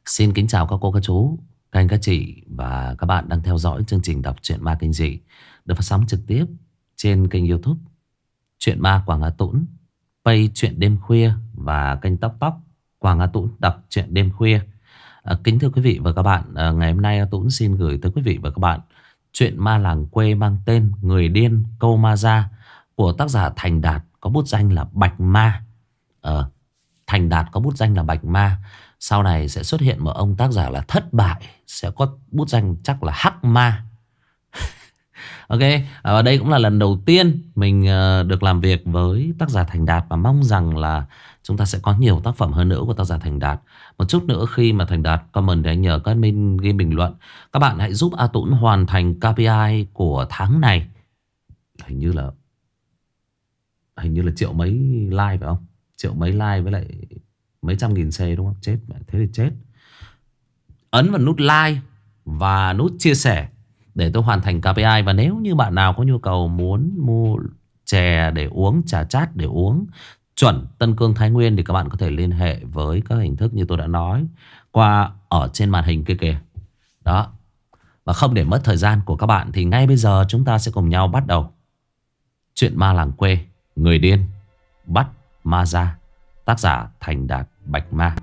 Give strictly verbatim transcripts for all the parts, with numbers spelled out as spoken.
Xin kính chào các cô, các chú, các anh, các chị và các bạn đang theo dõi chương trình đọc truyện ma kinh dị được phát sóng trực tiếp trên kênh YouTube Truyện Ma Quảng Hà Tũng, page Truyện Đêm Khuya và kênh Tóc Tóc Quảng Hà Tũng đọc truyện đêm khuya. À, kính thưa quý vị và các bạn, à, ngày hôm nay A Tũng xin gửi tới quý vị và các bạn truyện ma làng quê mang tên Người Điên Câu Ma Ra của tác giả Thành Đạt, có bút danh là Bạch Ma. Ờ, Thành Đạt có bút danh là Bạch Ma. Sau này sẽ xuất hiện một ông tác giả là Thất Bại, sẽ có bút danh chắc là Hắc Ma. Ok, và đây cũng là lần đầu tiên mình được làm việc với tác giả Thành Đạt, và mong rằng là chúng ta sẽ có nhiều tác phẩm hơn nữa của tác giả Thành Đạt. Một chút nữa khi mà Thành Đạt comment thì anh nhờ các admin ghi bình luận. Các bạn hãy giúp A Tũng hoàn thành ca pê i của tháng này. Hình như là Hình như là triệu mấy like phải không? Triệu mấy like với lại mấy trăm nghìn share đúng không? Chết, thế thì chết. Ấn vào nút like và nút chia sẻ để tôi hoàn thành ca pê i. Và nếu như bạn nào có nhu cầu muốn mua chè để uống, trà chát để uống chuẩn Tân Cương Thái Nguyên thì các bạn có thể liên hệ với các hình thức như tôi đã nói qua ở trên màn hình kia kìa. Đó. Và không để mất thời gian của các bạn thì ngay bây giờ chúng ta sẽ cùng nhau bắt đầu Truyện Ma Làng Quê Người Điên Bắt Ma Ra, tác giả Thành Đạt, Bạch Ma.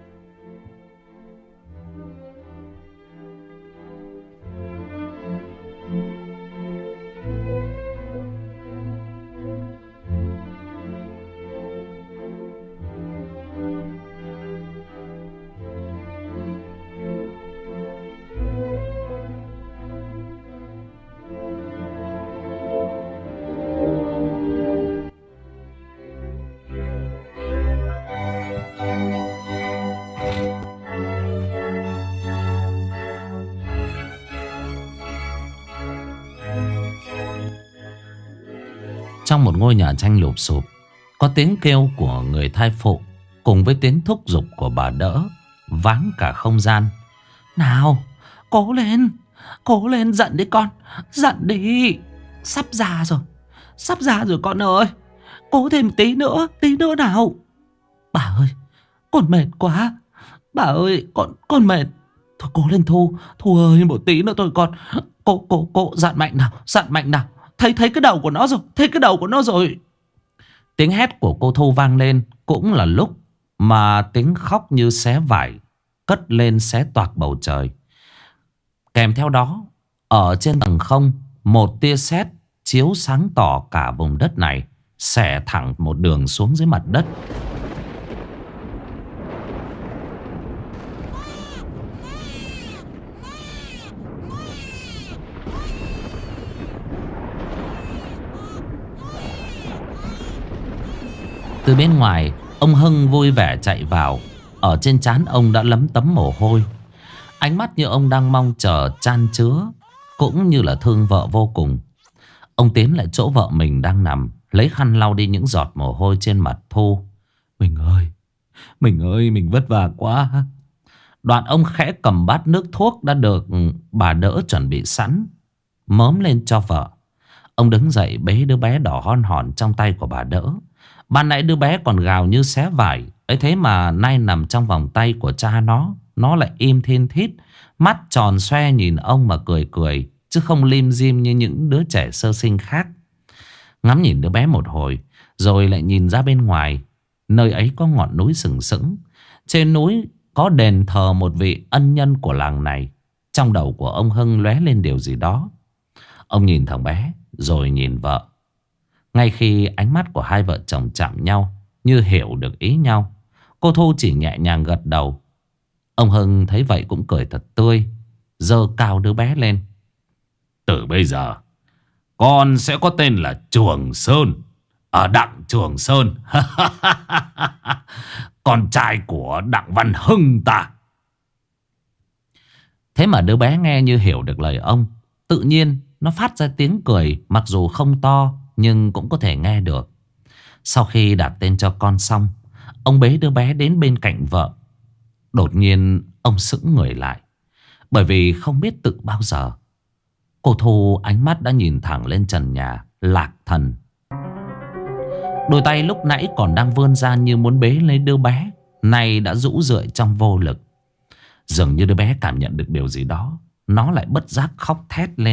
Trong một ngôi nhà tranh lụp xụp, có tiếng kêu của người thai phụ cùng với tiếng thúc giục của bà đỡ váng cả không gian. Nào, cố lên, cố lên, giận đi con, giận đi. Sắp ra rồi, sắp ra rồi con ơi. Cố thêm một tí nữa, tí nữa nào. Bà ơi, con mệt quá. Bà ơi, con con mệt. Thôi cố lên Thu, Thu ơi, một tí nữa thôi con. Cố, cố, cố, dặn mạnh nào, dặn mạnh nào. Thấy thấy cái đầu của nó rồi, thấy cái đầu của nó rồi. Tiếng hét của cô Thu vang lên. Cũng là lúc mà tiếng khóc như xé vải cất lên xé toạc bầu trời. Kèm theo đó, ở trên tầng không, một tia sét chiếu sáng tỏ cả vùng đất này, xẻ thẳng một đường xuống dưới mặt đất. Từ bên ngoài, ông Hưng vui vẻ chạy vào. Ở trên trán ông đã lấm tấm mồ hôi. Ánh mắt như ông đang mong chờ chan chứa, cũng như là thương vợ vô cùng. Ông tiến lại chỗ vợ mình đang nằm, lấy khăn lau đi những giọt mồ hôi trên mặt Thu. Mình ơi, mình ơi, mình vất vả quá. Đoạn ông khẽ cầm bát nước thuốc đã được bà đỡ chuẩn bị sẵn, mớm lên cho vợ. Ông đứng dậy bế đứa bé đỏ hon hòn trong tay của bà đỡ. Ban nãy đứa bé còn gào như xé vải ấy, thế mà nay nằm trong vòng tay của cha nó, nó lại im thiên thít, mắt tròn xoe nhìn ông mà cười cười, chứ không lim dim như những đứa trẻ sơ sinh khác. Ngắm nhìn đứa bé một hồi, rồi lại nhìn ra bên ngoài. Nơi ấy có ngọn núi sừng sững. Trên núi có đền thờ một vị ân nhân của làng này. Trong đầu của ông Hưng lóe lên điều gì đó. Ông nhìn thằng bé rồi nhìn vợ. Ngay khi ánh mắt của hai vợ chồng chạm nhau, như hiểu được ý nhau, cô Thu chỉ nhẹ nhàng gật đầu. Ông Hưng thấy vậy cũng cười thật tươi, giơ cao đứa bé lên. Từ bây giờ con sẽ có tên là Trường Sơn, ở Đặng Trường Sơn. Con trai của Đặng Văn Hưng ta. Thế mà đứa bé nghe như hiểu được lời ông. Tự nhiên nó phát ra tiếng cười, mặc dù không to nhưng cũng có thể nghe được. Sau khi đặt tên cho con xong, ông bế đứa bé đến bên cạnh vợ. Đột nhiên ông sững người lại, bởi vì không biết tự bao giờ cô Thu ánh mắt đã nhìn thẳng lên trần nhà, lạc thần. Đôi tay lúc nãy còn đang vươn ra như muốn bế lấy đứa bé, nay đã rũ rượi trong vô lực. Dường như đứa bé cảm nhận được điều gì đó, nó lại bất giác khóc thét lên.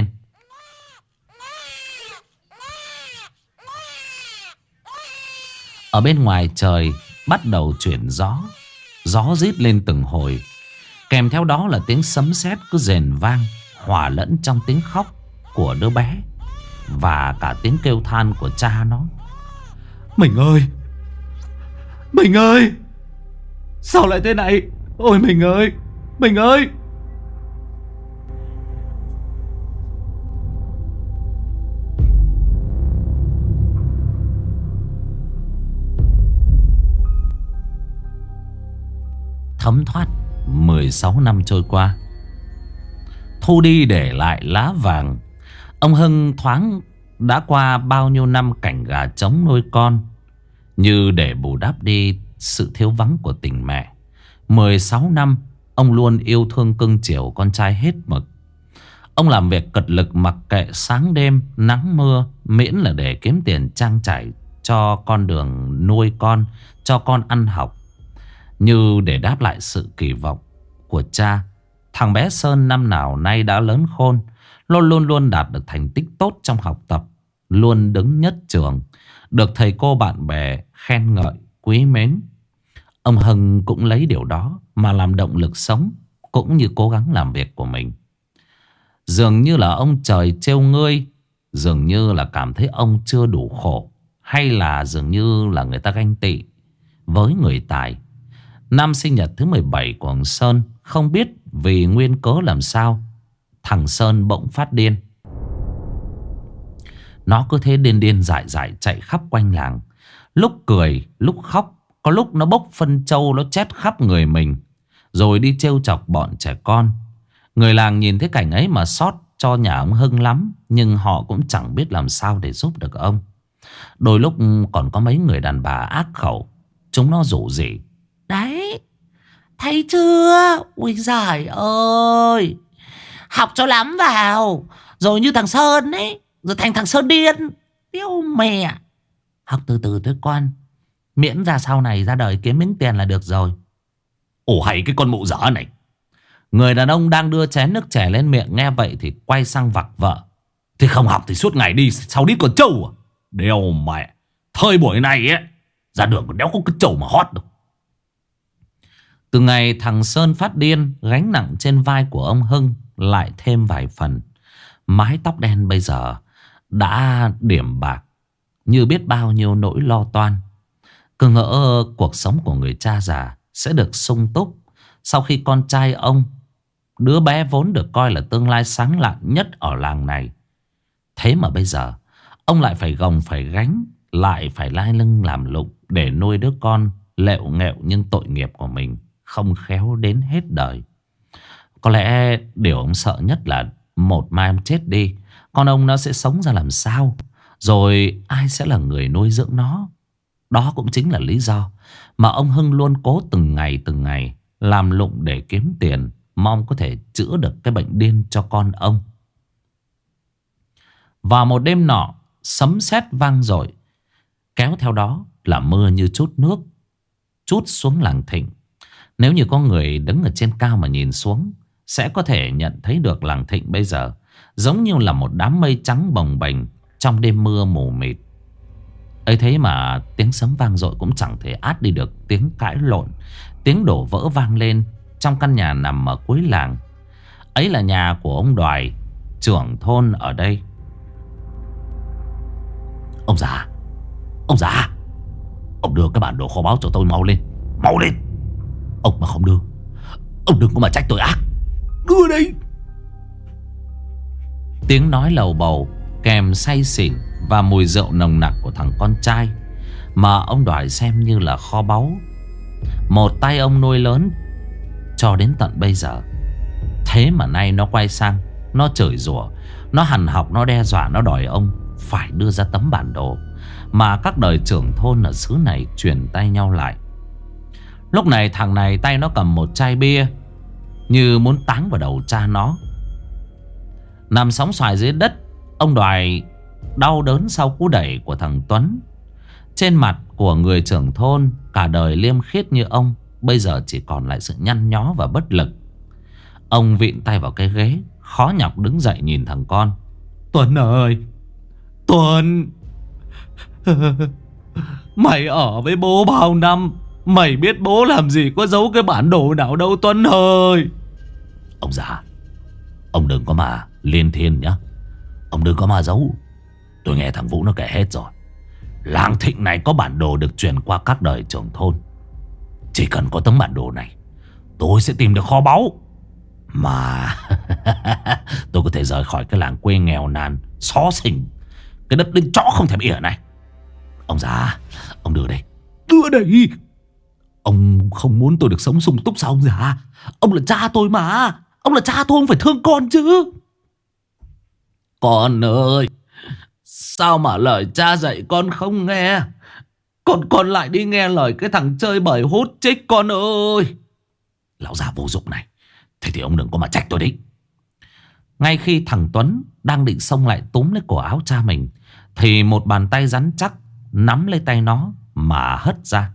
Ở bên ngoài trời bắt đầu chuyển gió. Gió rít lên từng hồi, kèm theo đó là tiếng sấm sét cứ rền vang, hòa lẫn trong tiếng khóc của đứa bé và cả tiếng kêu than của cha nó. Mình ơi, mình ơi, sao lại thế này? Ôi mình ơi, mình ơi. Thấm thoát mười sáu năm trôi qua, thu đi để lại lá vàng. Ông Hưng thoáng đã qua bao nhiêu năm cảnh gà trống nuôi con, như để bù đắp đi sự thiếu vắng của tình mẹ. Mười sáu năm ông luôn yêu thương cưng chiều con trai hết mực. Ông làm việc cật lực mặc kệ sáng đêm nắng mưa, miễn là để kiếm tiền trang trải cho con đường nuôi con, cho con ăn học. Như để đáp lại sự kỳ vọng của cha, thằng bé Sơn năm nào nay đã lớn khôn, luôn luôn luôn đạt được thành tích tốt trong học tập, luôn đứng nhất trường, được thầy cô bạn bè khen ngợi quý mến. Ông Hưng cũng lấy điều đó mà làm động lực sống, cũng như cố gắng làm việc của mình. Dường như là ông trời trêu ngươi, dường như là cảm thấy ông chưa đủ khổ, hay là dường như là người ta ganh tị với người tài. Năm sinh nhật thứ mười bảy của ông Sơn, không biết vì nguyên cớ làm sao, thằng Sơn bỗng phát điên. Nó cứ thế điên điên dại dại chạy khắp quanh làng, lúc cười lúc khóc. Có lúc nó bốc phân trâu nó chét khắp người mình, rồi đi trêu chọc bọn trẻ con. Người làng nhìn thấy cảnh ấy mà xót cho nhà ông Hưng lắm, nhưng họ cũng chẳng biết làm sao để giúp được ông. Đôi lúc còn có mấy người đàn bà ác khẩu, chúng nó rủ rỉ: đấy, thấy chưa? Ui giời ơi, học cho lắm vào, rồi như thằng Sơn ấy, rồi thành thằng Sơn điên. Điêu mẹ. Học từ từ thôi con, miễn ra sau này ra đời kiếm miếng tiền là được rồi. Ồ hay cái con mụ dở này. Người đàn ông đang đưa chén nước chè lên miệng nghe vậy thì quay sang vặc vợ: thì không học thì suốt ngày đi sau đít con trâu à? Đeo mẹ, thời buổi này ấy, ra đường còn đéo có cái trâu mà hót được. Từ ngày thằng Sơn phát điên, gánh nặng trên vai của ông Hưng lại thêm vài phần. Mái tóc đen bây giờ đã điểm bạc, như biết bao nhiêu nỗi lo toan. Cứ ngỡ cuộc sống của người cha già sẽ được sung túc sau khi con trai ông, đứa bé vốn được coi là tương lai sáng lạn nhất ở làng này. Thế mà bây giờ ông lại phải gồng phải gánh, lại phải lai lưng làm lụng để nuôi đứa con lệu nghệu nhưng tội nghiệp của mình không khéo đến hết đời. Có lẽ điều ông sợ nhất là một mai ông chết đi, con ông nó sẽ sống ra làm sao, rồi ai sẽ là người nuôi dưỡng nó. Đó cũng chính là lý do mà ông Hưng luôn cố từng ngày từng ngày làm lụng để kiếm tiền, mong có thể chữa được cái bệnh điên cho con ông. Vào một đêm nọ, sấm sét vang dội, kéo theo đó là mưa như chút nước trút xuống làng Thịnh. Nếu như có người đứng ở trên cao mà nhìn xuống, sẽ có thể nhận thấy được làng Thịnh bây giờ giống như là một đám mây trắng bồng bềnh trong đêm mưa mù mịt. Ấy thế mà tiếng sấm vang dội cũng chẳng thể át đi được tiếng cãi lộn, tiếng đổ vỡ vang lên trong căn nhà nằm ở cuối làng. Ấy là nhà của ông Đoài, trưởng thôn ở đây. Ông già, ông già, ông đưa cái bản đồ kho báu cho tôi mau lên, mau lên. Ông mà không đưa, ông đừng có mà trách tôi ác. Đưa đây. Tiếng nói lầu bầu kèm say xỉn và mùi rượu nồng nặc của thằng con trai mà ông Đoài xem như là kho báu, một tay ông nuôi lớn cho đến tận bây giờ. Thế mà nay nó quay sang, nó chửi rủa, nó hằn học, nó đe dọa, nó đòi ông phải đưa ra tấm bản đồ mà các đời trưởng thôn ở xứ này truyền tay nhau lại. Lúc này thằng này tay nó cầm một chai bia, như muốn táng vào đầu cha nó. Nằm sóng xoài dưới đất, ông Đoài đau đớn sau cú đẩy của thằng Tuấn. Trên mặt của người trưởng thôn cả đời liêm khiết như ông, bây giờ chỉ còn lại sự nhăn nhó và bất lực. Ông vịn tay vào cái ghế, khó nhọc đứng dậy nhìn thằng con. Tuấn ơi, Tuấn, mày ở với bố bao năm, mày biết bố làm gì có giấu cái bản đồ nào đâu Tuấn ơi. Ông già, ông đừng có mà liên thiên nhá. Ông đừng có mà giấu. Tôi nghe thằng Vũ nó kể hết rồi. Làng Thịnh này có bản đồ được truyền qua các đời trưởng thôn. Chỉ cần có tấm bản đồ này, tôi sẽ tìm được kho báu. Mà tôi có thể rời khỏi cái làng quê nghèo nàn xó xỉnh, cái đất đến chó không thèm ỉa này. Ông già, ông đưa đây. Đưa đây. Ông không muốn tôi được sống sung túc sao ông già? Ông là cha tôi mà. Ông là cha tôi, ông phải thương con chứ. Con ơi, sao mà lời cha dạy con không nghe? Con con lại đi nghe lời cái thằng chơi bời hút chích con ơi. Lão già vô dụng này. Thế thì ông đừng có mà trách tôi đi. Ngay khi thằng Tuấn đang định xông lại túm lấy cổ áo cha mình, thì một bàn tay rắn chắc nắm lấy tay nó mà hất ra.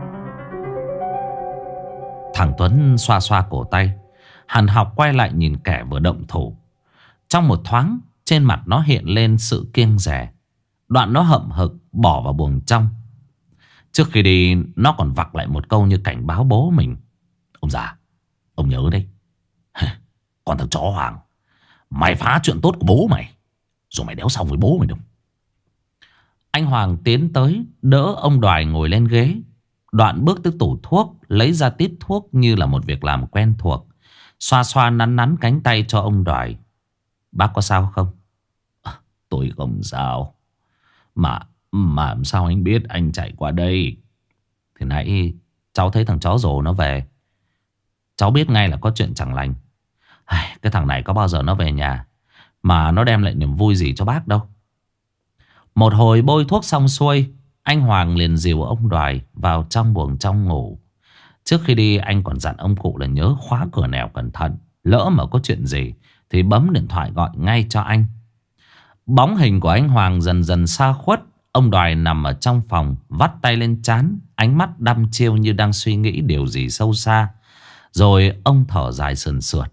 Thằng Tuấn xoa xoa cổ tay, hằn học quay lại nhìn kẻ vừa động thủ. Trong một thoáng, trên mặt nó hiện lên sự kiêng dè. Đoạn nó hậm hực bỏ vào buồng trong. Trước khi đi, nó còn vặc lại một câu như cảnh báo bố mình. Ông già, ông nhớ đấy. Còn thằng chó Hoàng, mày phá chuyện tốt của bố mày, rồi mày đéo xong với bố mày đâu. Anh Hoàng tiến tới đỡ ông Đoài ngồi lên ghế. Đoạn bước tới tủ thuốc, lấy ra tít thuốc như là một việc làm quen thuộc. Xoa xoa nắn nắn cánh tay cho ông Đoài. Bác có sao không? À, tôi không sao. Mà Mà làm sao anh biết anh chạy qua đây? Thì nãy cháu thấy thằng chó rồ nó về, cháu biết ngay là có chuyện chẳng lành. Cái thằng này có bao giờ nó về nhà mà nó đem lại niềm vui gì cho bác đâu. Một hồi bôi thuốc xong xuôi, anh Hoàng liền dìu ông Đoài vào trong buồng trong ngủ. Trước khi đi anh còn dặn ông cụ là nhớ khóa cửa nẻo cẩn thận. Lỡ mà có chuyện gì thì bấm điện thoại gọi ngay cho anh. Bóng hình của anh Hoàng dần dần xa khuất. Ông Đoài nằm ở trong phòng, vắt tay lên trán, ánh mắt đăm chiêu như đang suy nghĩ điều gì sâu xa. Rồi ông thở dài sườn sượt.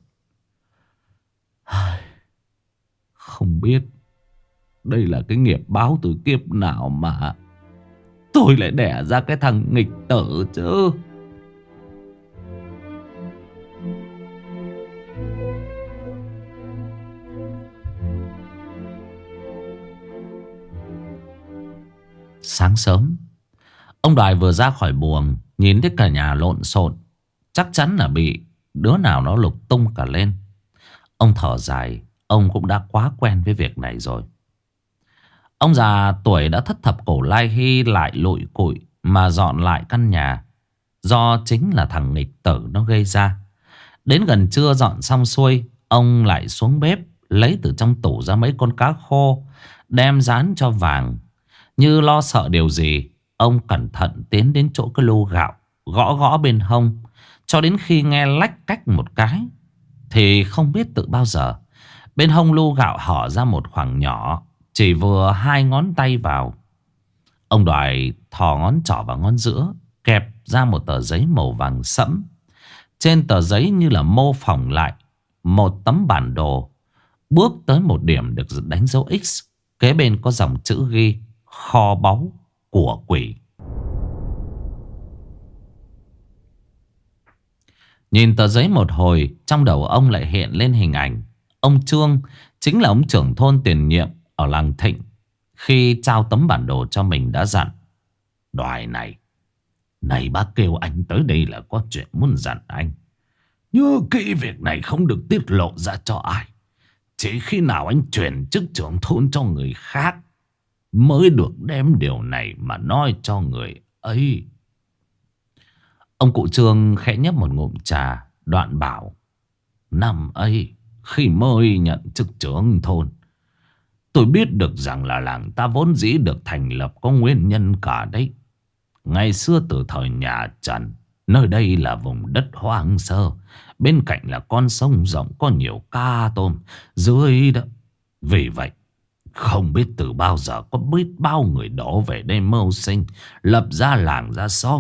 Không biết đây là cái nghiệp báo từ kiếp nào mà tôi lại đẻ ra cái thằng nghịch tử chứ. Sáng sớm, ông Đoài vừa ra khỏi buồng, nhìn thấy cả nhà lộn xộn, chắc chắn là bị đứa nào nó lục tung cả lên. Ông thở dài, ông cũng đã quá quen với việc này rồi. Ông già tuổi đã thất thập cổ lai hy lại lụi cụi mà dọn lại căn nhà, do chính là thằng nghịch tử nó gây ra. Đến gần trưa dọn xong xuôi, ông lại xuống bếp lấy từ trong tủ ra mấy con cá khô, đem rán cho Vàng. Như lo sợ điều gì, ông cẩn thận tiến đến chỗ cái lu gạo, gõ gõ bên hông, cho đến khi nghe lách cách một cái. Thì không biết tự bao giờ, bên hông lu gạo hở ra một khoảng nhỏ, chỉ vừa hai ngón tay vào. Ông Đoài thò ngón trỏ vào ngón giữa, kẹp ra một tờ giấy màu vàng sẫm. Trên tờ giấy như là mô phỏng lại một tấm bản đồ. Bước tới một điểm được đánh dấu X, kế bên có dòng chữ ghi kho báu của quỷ. Nhìn tờ giấy một hồi, trong đầu ông lại hiện lên hình ảnh ông Trương, chính là ông trưởng thôn tiền nhiệm ở làng Thịnh. Khi trao tấm bản đồ cho mình đã dặn: Đoài này, này bác kêu anh tới đây là có chuyện muốn dặn anh. Nhớ kỹ việc này không được tiết lộ ra cho ai. Chỉ khi nào anh chuyển chức trưởng thôn cho người khác mới được đem điều này mà nói cho người ấy. Ông cụ Trương khẽ nhấp một ngụm trà, đoạn bảo: Năm ấy, khi mới nhận chức trưởng thôn, tôi biết được rằng là làng ta vốn dĩ được thành lập có nguyên nhân cả đấy. Ngày xưa từ thời nhà Trần, nơi đây là vùng đất hoang sơ, bên cạnh là con sông rộng có nhiều ca tôm dưới đó. Vì vậy, không biết từ bao giờ có biết bao người đổ về đây mưu sinh, lập ra làng ra xóm.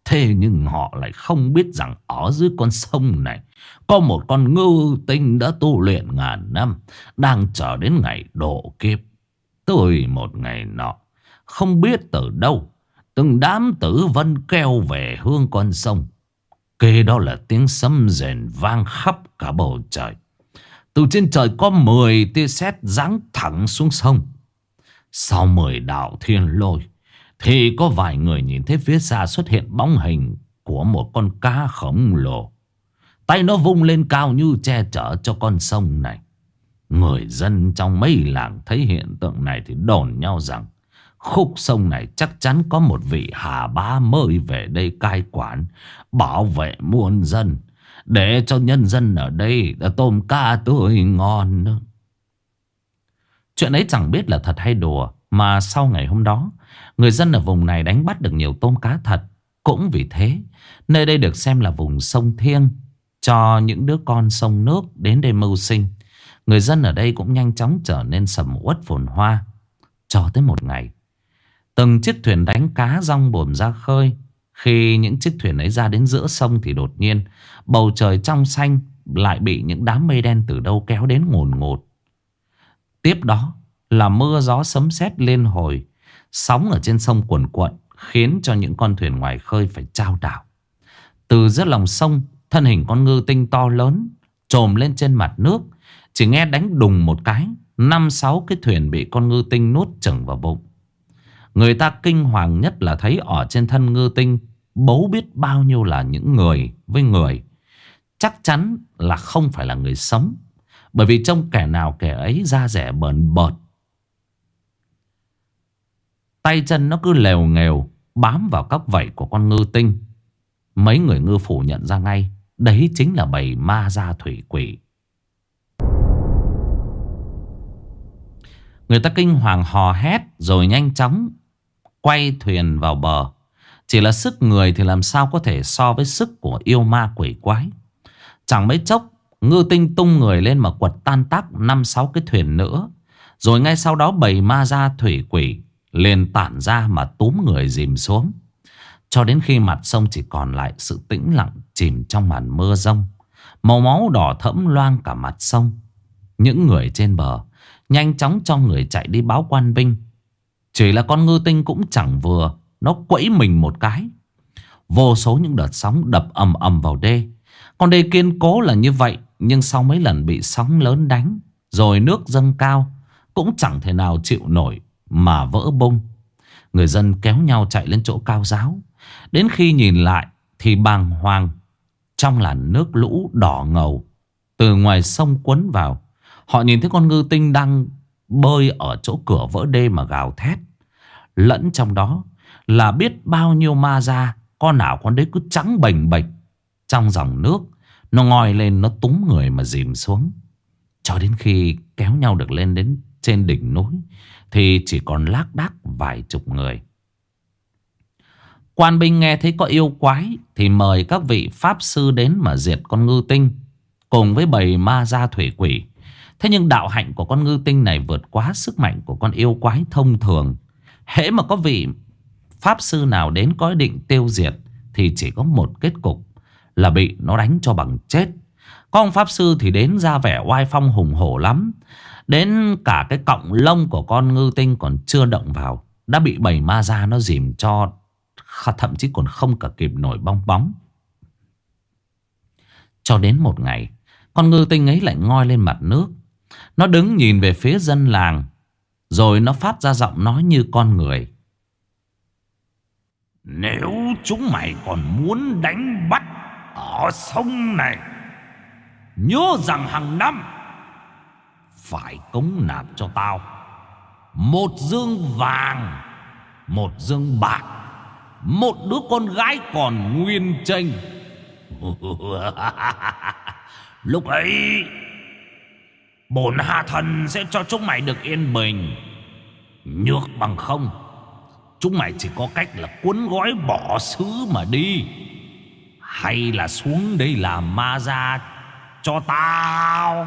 Thế nhưng họ lại không biết rằng ở dưới con sông này có một con ngưu tinh đã tu luyện ngàn năm, đang chờ đến ngày độ kiếp. Tới một ngày nọ, không biết từ đâu, từng đám tử vân kêu về hương con sông. Kế đó là tiếng sấm rền vang khắp cả bầu trời. Từ trên trời có mười tia sét giáng thẳng xuống sông. Sau mười đạo thiên lôi thì có vài người nhìn thấy phía xa xuất hiện bóng hình của một con cá khổng lồ. Tay nó vung lên cao như che chở cho con sông này. Người dân trong mấy làng thấy hiện tượng này thì đồn nhau rằng khúc sông này chắc chắn có một vị hà bá mới về đây cai quản, bảo vệ muôn dân, để cho nhân dân ở đây đã tôm cá tươi ngon nữa. Chuyện ấy chẳng biết là thật hay đùa, mà sau ngày hôm đó, người dân ở vùng này đánh bắt được nhiều tôm cá thật. Cũng vì thế, nơi đây được xem là vùng sông thiêng cho những đứa con sông nước đến đây mưu sinh. Người dân ở đây cũng nhanh chóng trở nên sầm uất phồn hoa. Cho tới một ngày, từng chiếc thuyền đánh cá rong buồm ra khơi. Khi những chiếc thuyền ấy ra đến giữa sông thì đột nhiên bầu trời trong xanh lại bị những đám mây đen từ đâu kéo đến ngùn ngụt. Tiếp đó là mưa gió sấm sét liên hồi. Sóng ở trên sông cuồn cuộn khiến cho những con thuyền ngoài khơi phải chao đảo. Từ giữa lòng sông, thân hình con ngư tinh to lớn trồm lên trên mặt nước. Chỉ nghe đánh đùng một cái, năm sáu cái thuyền bị con ngư tinh nuốt chửng vào bụng. Người ta kinh hoàng nhất là thấy ở trên thân ngư tinh bấu biết bao nhiêu là những người với người. Chắc chắn là không phải là người sống, bởi vì trông kẻ nào kẻ ấy da rẻ bờn bợt, tay chân nó cứ lèo nghèo bám vào các vảy của con ngư tinh. Mấy người ngư phủ nhận ra ngay, đấy chính là bầy ma da thủy quỷ. Người ta kinh hoàng hò hét rồi nhanh chóng quay thuyền vào bờ. Chỉ là sức người thì làm sao có thể so với sức của yêu ma quỷ quái. Chẳng mấy chốc, ngư tinh tung người lên mà quật tan tác năm sáu cái thuyền nữa. Rồi ngay sau đó bầy ma da thủy quỷ liền tản ra mà túm người dìm xuống. Cho đến khi mặt sông chỉ còn lại sự tĩnh lặng chìm trong màn mưa rông. Màu máu đỏ thẫm loang cả mặt sông. Những người trên bờ nhanh chóng cho người chạy đi báo quan binh. Chỉ là con ngư tinh cũng chẳng vừa, nó quẫy mình một cái. Vô số những đợt sóng đập ầm ầm vào đê. Con đê kiên cố là như vậy, nhưng sau mấy lần bị sóng lớn đánh rồi nước dâng cao, cũng chẳng thể nào chịu nổi mà vỡ bung. Người dân kéo nhau chạy lên chỗ cao ráo. Đến khi nhìn lại thì bàng hoàng. Trong làn nước lũ đỏ ngầu từ ngoài sông cuốn vào, họ nhìn thấy con ngư tinh đang bơi ở chỗ cửa vỡ đê mà gào thét. Lẫn trong đó là biết bao nhiêu ma da, con nào con đấy cứ trắng bềnh bệch trong dòng nước. Nó ngoi lên, nó túm người mà dìm xuống. Cho đến khi kéo nhau được lên đến trên đỉnh núi thì chỉ còn lác đác vài chục người. Quan binh nghe thấy có yêu quái thì mời các vị pháp sư đến mà diệt con ngư tinh cùng với bầy ma da thủy quỷ. Thế nhưng đạo hạnh của con ngư tinh này vượt quá sức mạnh của con yêu quái thông thường. Hễ mà có vị pháp sư nào đến có ý định tiêu diệt thì chỉ có một kết cục là bị nó đánh cho bằng chết. Có ông pháp sư thì đến ra vẻ oai phong hùng hổ lắm. Đến cả cái cọng lông của con ngư tinh còn chưa động vào đã bị bầy ma da nó dìm cho, thậm chí còn không cả kịp nổi bong bóng. Cho đến một ngày, con ngư tinh ấy lại ngoi lên mặt nước. Nó đứng nhìn về phía dân làng, rồi nó phát ra giọng nói như con người. Nếu chúng mày còn muốn đánh bắt ở sông này, nhớ rằng hàng năm phải cống nạp cho tao một dương vàng, một dương bạc, một đứa con gái còn nguyên chênh. Lúc ấy bổn hạ thần sẽ cho chúng mày được yên bình. Nhược bằng không, chúng mày chỉ có cách là cuốn gói bỏ xứ mà đi, hay là xuống đây làm ma da cho tao.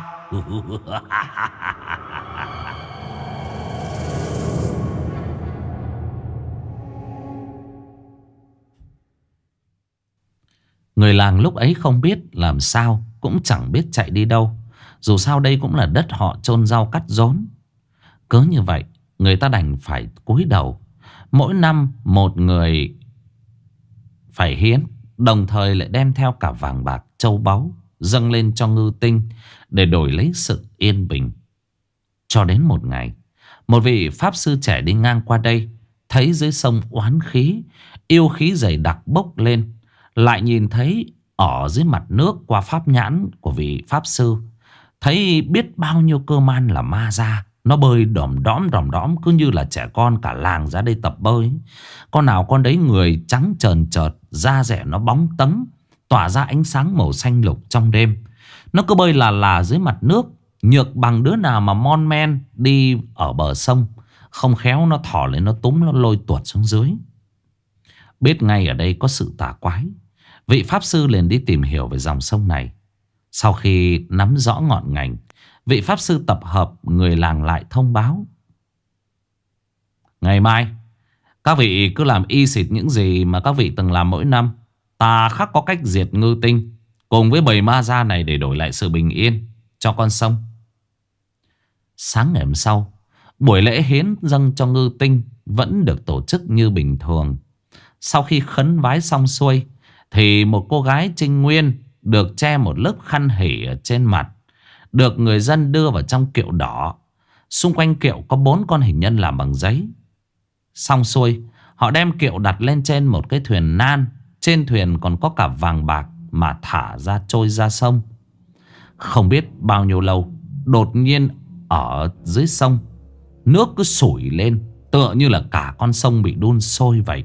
Người làng lúc ấy không biết làm sao, cũng chẳng biết chạy đi đâu. Dù sao đây cũng là đất họ chôn rau cắt rốn. Cứ như vậy, người ta đành phải cúi đầu. Mỗi năm một người phải hiến, đồng thời lại đem theo cả vàng bạc châu báu dâng lên cho Ngư Tinh để đổi lấy sự yên bình. Cho đến một ngày, một vị pháp sư trẻ đi ngang qua đây, thấy dưới sông oán khí, yêu khí dày đặc bốc lên. Lại nhìn thấy ở dưới mặt nước qua pháp nhãn của vị pháp sư, thấy biết bao nhiêu cơ man là ma ra. Nó bơi đỏm đóm đỏm đóm, cứ như là trẻ con cả làng ra đây tập bơi. Con nào con đấy người trắng trờn trợt, da rẻ nó bóng tấm, tỏa ra ánh sáng màu xanh lục trong đêm. Nó cứ bơi là là dưới mặt nước, nhược bằng đứa nào mà mon men đi ở bờ sông. Không khéo nó thỏ lên, nó túm, nó lôi tuột xuống dưới. Biết ngay ở đây có sự tà quái, vị pháp sư liền đi tìm hiểu về dòng sông này. Sau khi nắm rõ ngọn ngành, vị pháp sư tập hợp người làng lại thông báo: ngày mai các vị cứ làm y xịt những gì mà các vị từng làm mỗi năm. Ta khắc có cách diệt Ngư Tinh cùng với bầy ma da này để đổi lại sự bình yên cho con sông. Sáng ngày hôm sau, buổi lễ hiến dâng cho Ngư Tinh vẫn được tổ chức như bình thường. Sau khi khấn vái xong xuôi, thì một cô gái trinh nguyên được che một lớp khăn hỉ ở trên mặt, được người dân đưa vào trong kiệu đỏ. Xung quanh kiệu có bốn con hình nhân làm bằng giấy. Xong xuôi, họ đem kiệu đặt lên trên một cái thuyền nan. Trên thuyền còn có cả vàng bạc mà thả ra trôi ra sông. Không biết bao nhiêu lâu, đột nhiên ở dưới sông, nước cứ sủi lên, tựa như là cả con sông bị đun sôi vậy.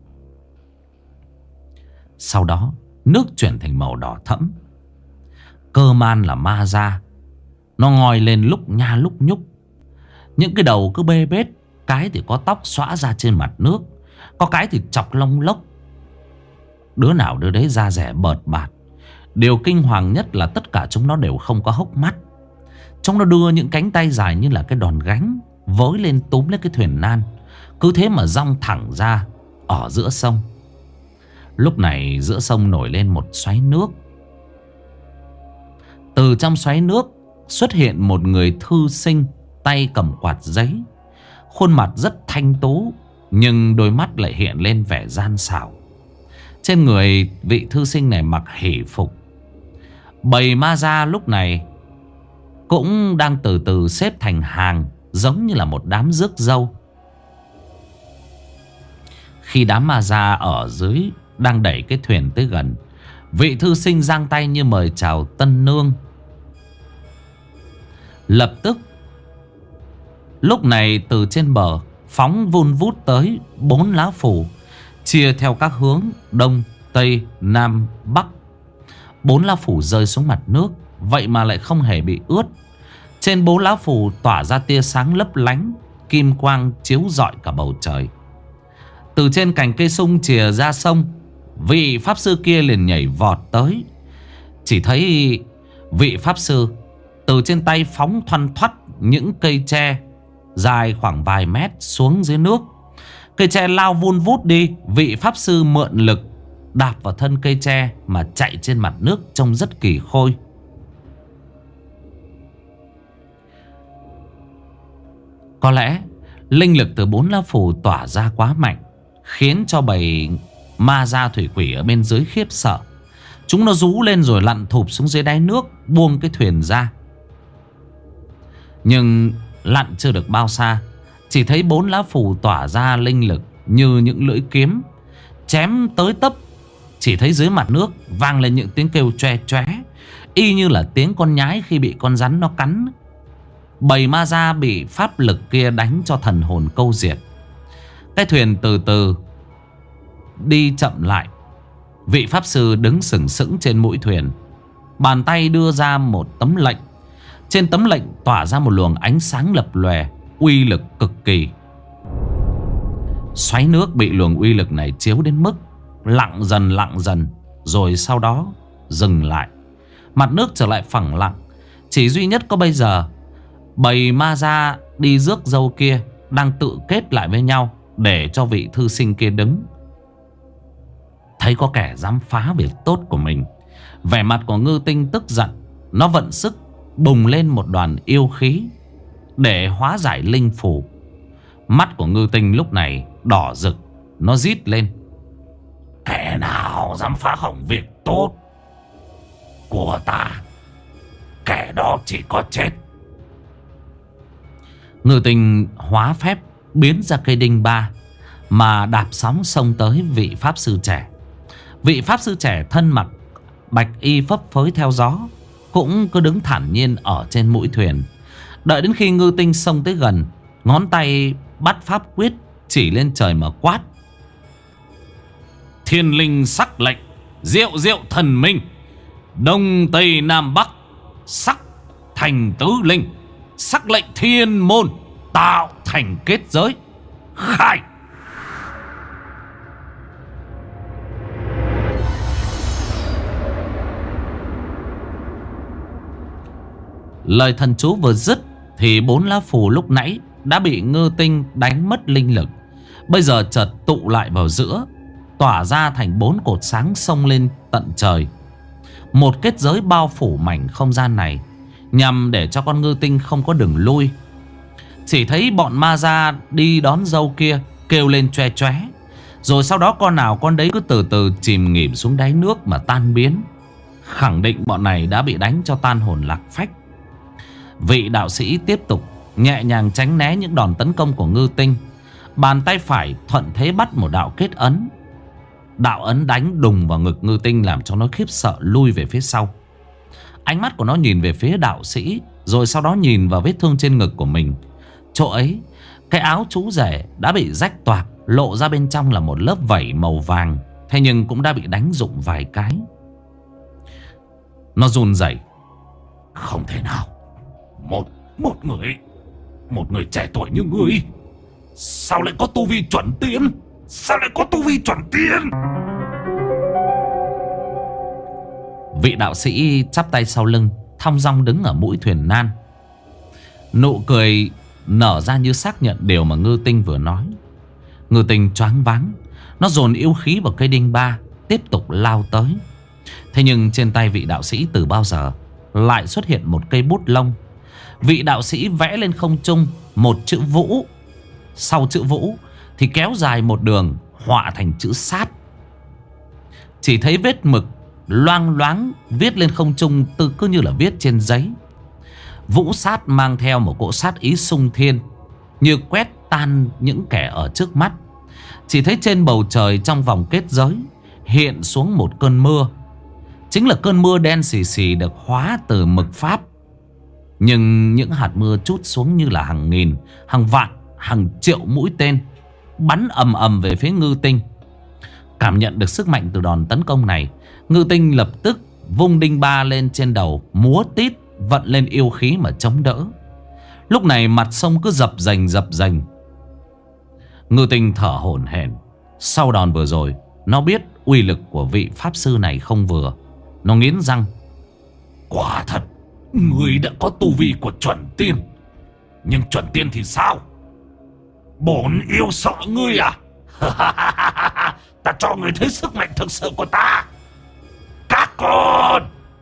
Sau đó, nước chuyển thành màu đỏ thẫm. Cơ man là ma da, nó ngoi lên lúc nha lúc nhúc. Những cái đầu cứ bê bết, cái thì có tóc xõa ra trên mặt nước, có cái thì chọc lông lốc. Đứa nào đứa đấy da rẻ bợt bạt. Điều kinh hoàng nhất là tất cả chúng nó đều không có hốc mắt. Chúng nó đưa những cánh tay dài như là cái đòn gánh, với lên túm lấy cái thuyền nan, cứ thế mà dong thẳng ra ở giữa sông. Lúc này giữa sông nổi lên một xoáy nước. Từ trong xoáy nước xuất hiện một người thư sinh, tay cầm quạt giấy. Khuôn mặt rất thanh tú, nhưng đôi mắt lại hiện lên vẻ gian xảo. Trên người vị thư sinh này mặc hỷ phục. Bầy ma da lúc này cũng đang từ từ xếp thành hàng, giống như là một đám rước dâu. Khi đám ma da ở dưới đang đẩy cái thuyền tới gần, vị thư sinh giang tay như mời chào tân nương. Lập tức, lúc này từ trên bờ phóng vun vút tới bốn lá phủ, chia theo các hướng đông, tây, nam, bắc. Bốn lá phủ rơi xuống mặt nước, vậy mà lại không hề bị ướt. Trên bốn lá phủ tỏa ra tia sáng lấp lánh, kim quang chiếu rọi cả bầu trời. Từ trên cành cây sung chìa ra sông, vị pháp sư kia liền nhảy vọt tới. Chỉ thấy vị pháp sư từ trên tay phóng thoăn thoắt những cây tre dài khoảng vài mét xuống dưới nước. Cây tre lao vun vút đi, vị pháp sư mượn lực đạp vào thân cây tre mà chạy trên mặt nước trông rất kỳ khôi. Có lẽ linh lực từ bốn lá phù tỏa ra quá mạnh, khiến cho bầy ma da thủy quỷ ở bên dưới khiếp sợ. Chúng nó rú lên rồi lặn thụp xuống dưới đáy nước, buông cái thuyền ra. Nhưng lặn chưa được bao xa, chỉ thấy bốn lá phù tỏa ra linh lực như những lưỡi kiếm chém tới tấp. Chỉ thấy dưới mặt nước vang lên những tiếng kêu choe choé, y như là tiếng con nhái khi bị con rắn nó cắn. Bầy ma da bị pháp lực kia đánh cho thần hồn câu diệt. Cái thuyền từ từ đi chậm lại. Vị pháp sư đứng sừng sững trên mũi thuyền, bàn tay đưa ra một tấm lệnh. Trên tấm lệnh tỏa ra một luồng ánh sáng lập lòe, uy lực cực kỳ. Xoáy nước bị luồng uy lực này chiếu đến mức lặng dần lặng dần, rồi sau đó dừng lại. Mặt nước trở lại phẳng lặng. Chỉ duy nhất có bây giờ, bầy ma da đi rước dâu kia đang tự kết lại với nhau để cho vị thư sinh kia đứng. Thấy có kẻ dám phá việc tốt của mình, vẻ mặt của Ngư Tinh tức giận. Nó vận sức bùng lên một đoàn yêu khí để hóa giải linh phù. Mắt của Ngư Tinh lúc này đỏ rực. Nó rít lên: kẻ nào dám phá hỏng việc tốt của ta, kẻ đó chỉ có chết. Ngư Tinh hóa phép biến ra cây đinh ba mà đạp sóng xông tới vị pháp sư trẻ. Vị pháp sư trẻ thân mặc bạch y phấp phới theo gió cũng cứ đứng thản nhiên ở trên mũi thuyền. Đợi đến khi Ngư Tinh xông tới gần, ngón tay bắt pháp quyết chỉ lên trời mà quát: thiên linh sắc lệnh, diệu diệu thần minh, đông tây nam bắc, sắc thành tứ linh, sắc lệnh thiên môn, tạo thành kết giới, khai. Lời thần chú vừa dứt thì bốn lá phù lúc nãy đã bị Ngư Tinh đánh mất linh lực, bây giờ chợt tụ lại vào giữa, tỏa ra thành bốn cột sáng xông lên tận trời. Một kết giới bao phủ mảnh không gian này, nhằm để cho con Ngư Tinh không có đường lui. Chỉ thấy bọn ma ra đi đón dâu kia kêu lên choe choé, rồi sau đó con nào con đấy cứ từ từ chìm nghỉm xuống đáy nước mà tan biến. Khẳng định bọn này đã bị đánh cho tan hồn lạc phách. Vị đạo sĩ tiếp tục nhẹ nhàng tránh né những đòn tấn công của Ngư Tinh. Bàn tay phải thuận thế bắt một đạo kết ấn. Đạo ấn đánh đùng vào ngực Ngư Tinh, làm cho nó khiếp sợ lui về phía sau. Ánh mắt của nó nhìn về phía đạo sĩ, rồi sau đó nhìn vào vết thương trên ngực của mình. Chỗ ấy, cái áo chú rể đã bị rách toạc, lộ ra bên trong là một lớp vảy màu vàng. Thế nhưng cũng đã bị đánh rụng vài cái. Nó run rẩy: không thể nào, Một Một người Một người trẻ tuổi như ngươi, sao lại có tu vi chuẩn tiên? Sao lại có tu vi chuẩn tiên? Vị đạo sĩ chắp tay sau lưng, thong dong đứng ở mũi thuyền nan. Nụ cười nở ra như xác nhận điều mà Ngư Tinh vừa nói. Ngư Tinh choáng váng. Nó dồn yêu khí vào cây đinh ba, tiếp tục lao tới. Thế nhưng trên tay vị đạo sĩ từ bao giờ lại xuất hiện một cây bút lông. Vị đạo sĩ vẽ lên không trung một chữ Vũ. Sau chữ Vũ thì kéo dài một đường họa thành chữ Sát. Chỉ thấy vết mực loang loáng viết lên không trung, tự cứ như là viết trên giấy. Vũ Sát mang theo một cỗ sát ý sung thiên, như quét tan những kẻ ở trước mắt. Chỉ thấy trên bầu trời trong vòng kết giới hiện xuống một cơn mưa. Chính là cơn mưa đen xì xì được hóa từ mực pháp. Nhưng những hạt mưa trút xuống như là hàng nghìn, hàng vạn, hàng triệu mũi tên bắn ầm ầm về phía Ngư Tinh. Cảm nhận được sức mạnh từ đòn tấn công này, Ngư Tinh lập tức vung đinh ba lên trên đầu, múa tít vận lên yêu khí mà chống đỡ. Lúc này mặt sông cứ dập dềnh dập dềnh. Ngư Tinh thở hổn hển. Sau đòn vừa rồi, nó biết uy lực của vị pháp sư này không vừa. Nó nghiến răng: quả thật, ngươi đã có tu vi của chuẩn tiên. Nhưng chuẩn tiên thì sao? Bổn yêu sợ ngươi à? Ta cho ngươi thấy sức mạnh thực sự của ta. Các con!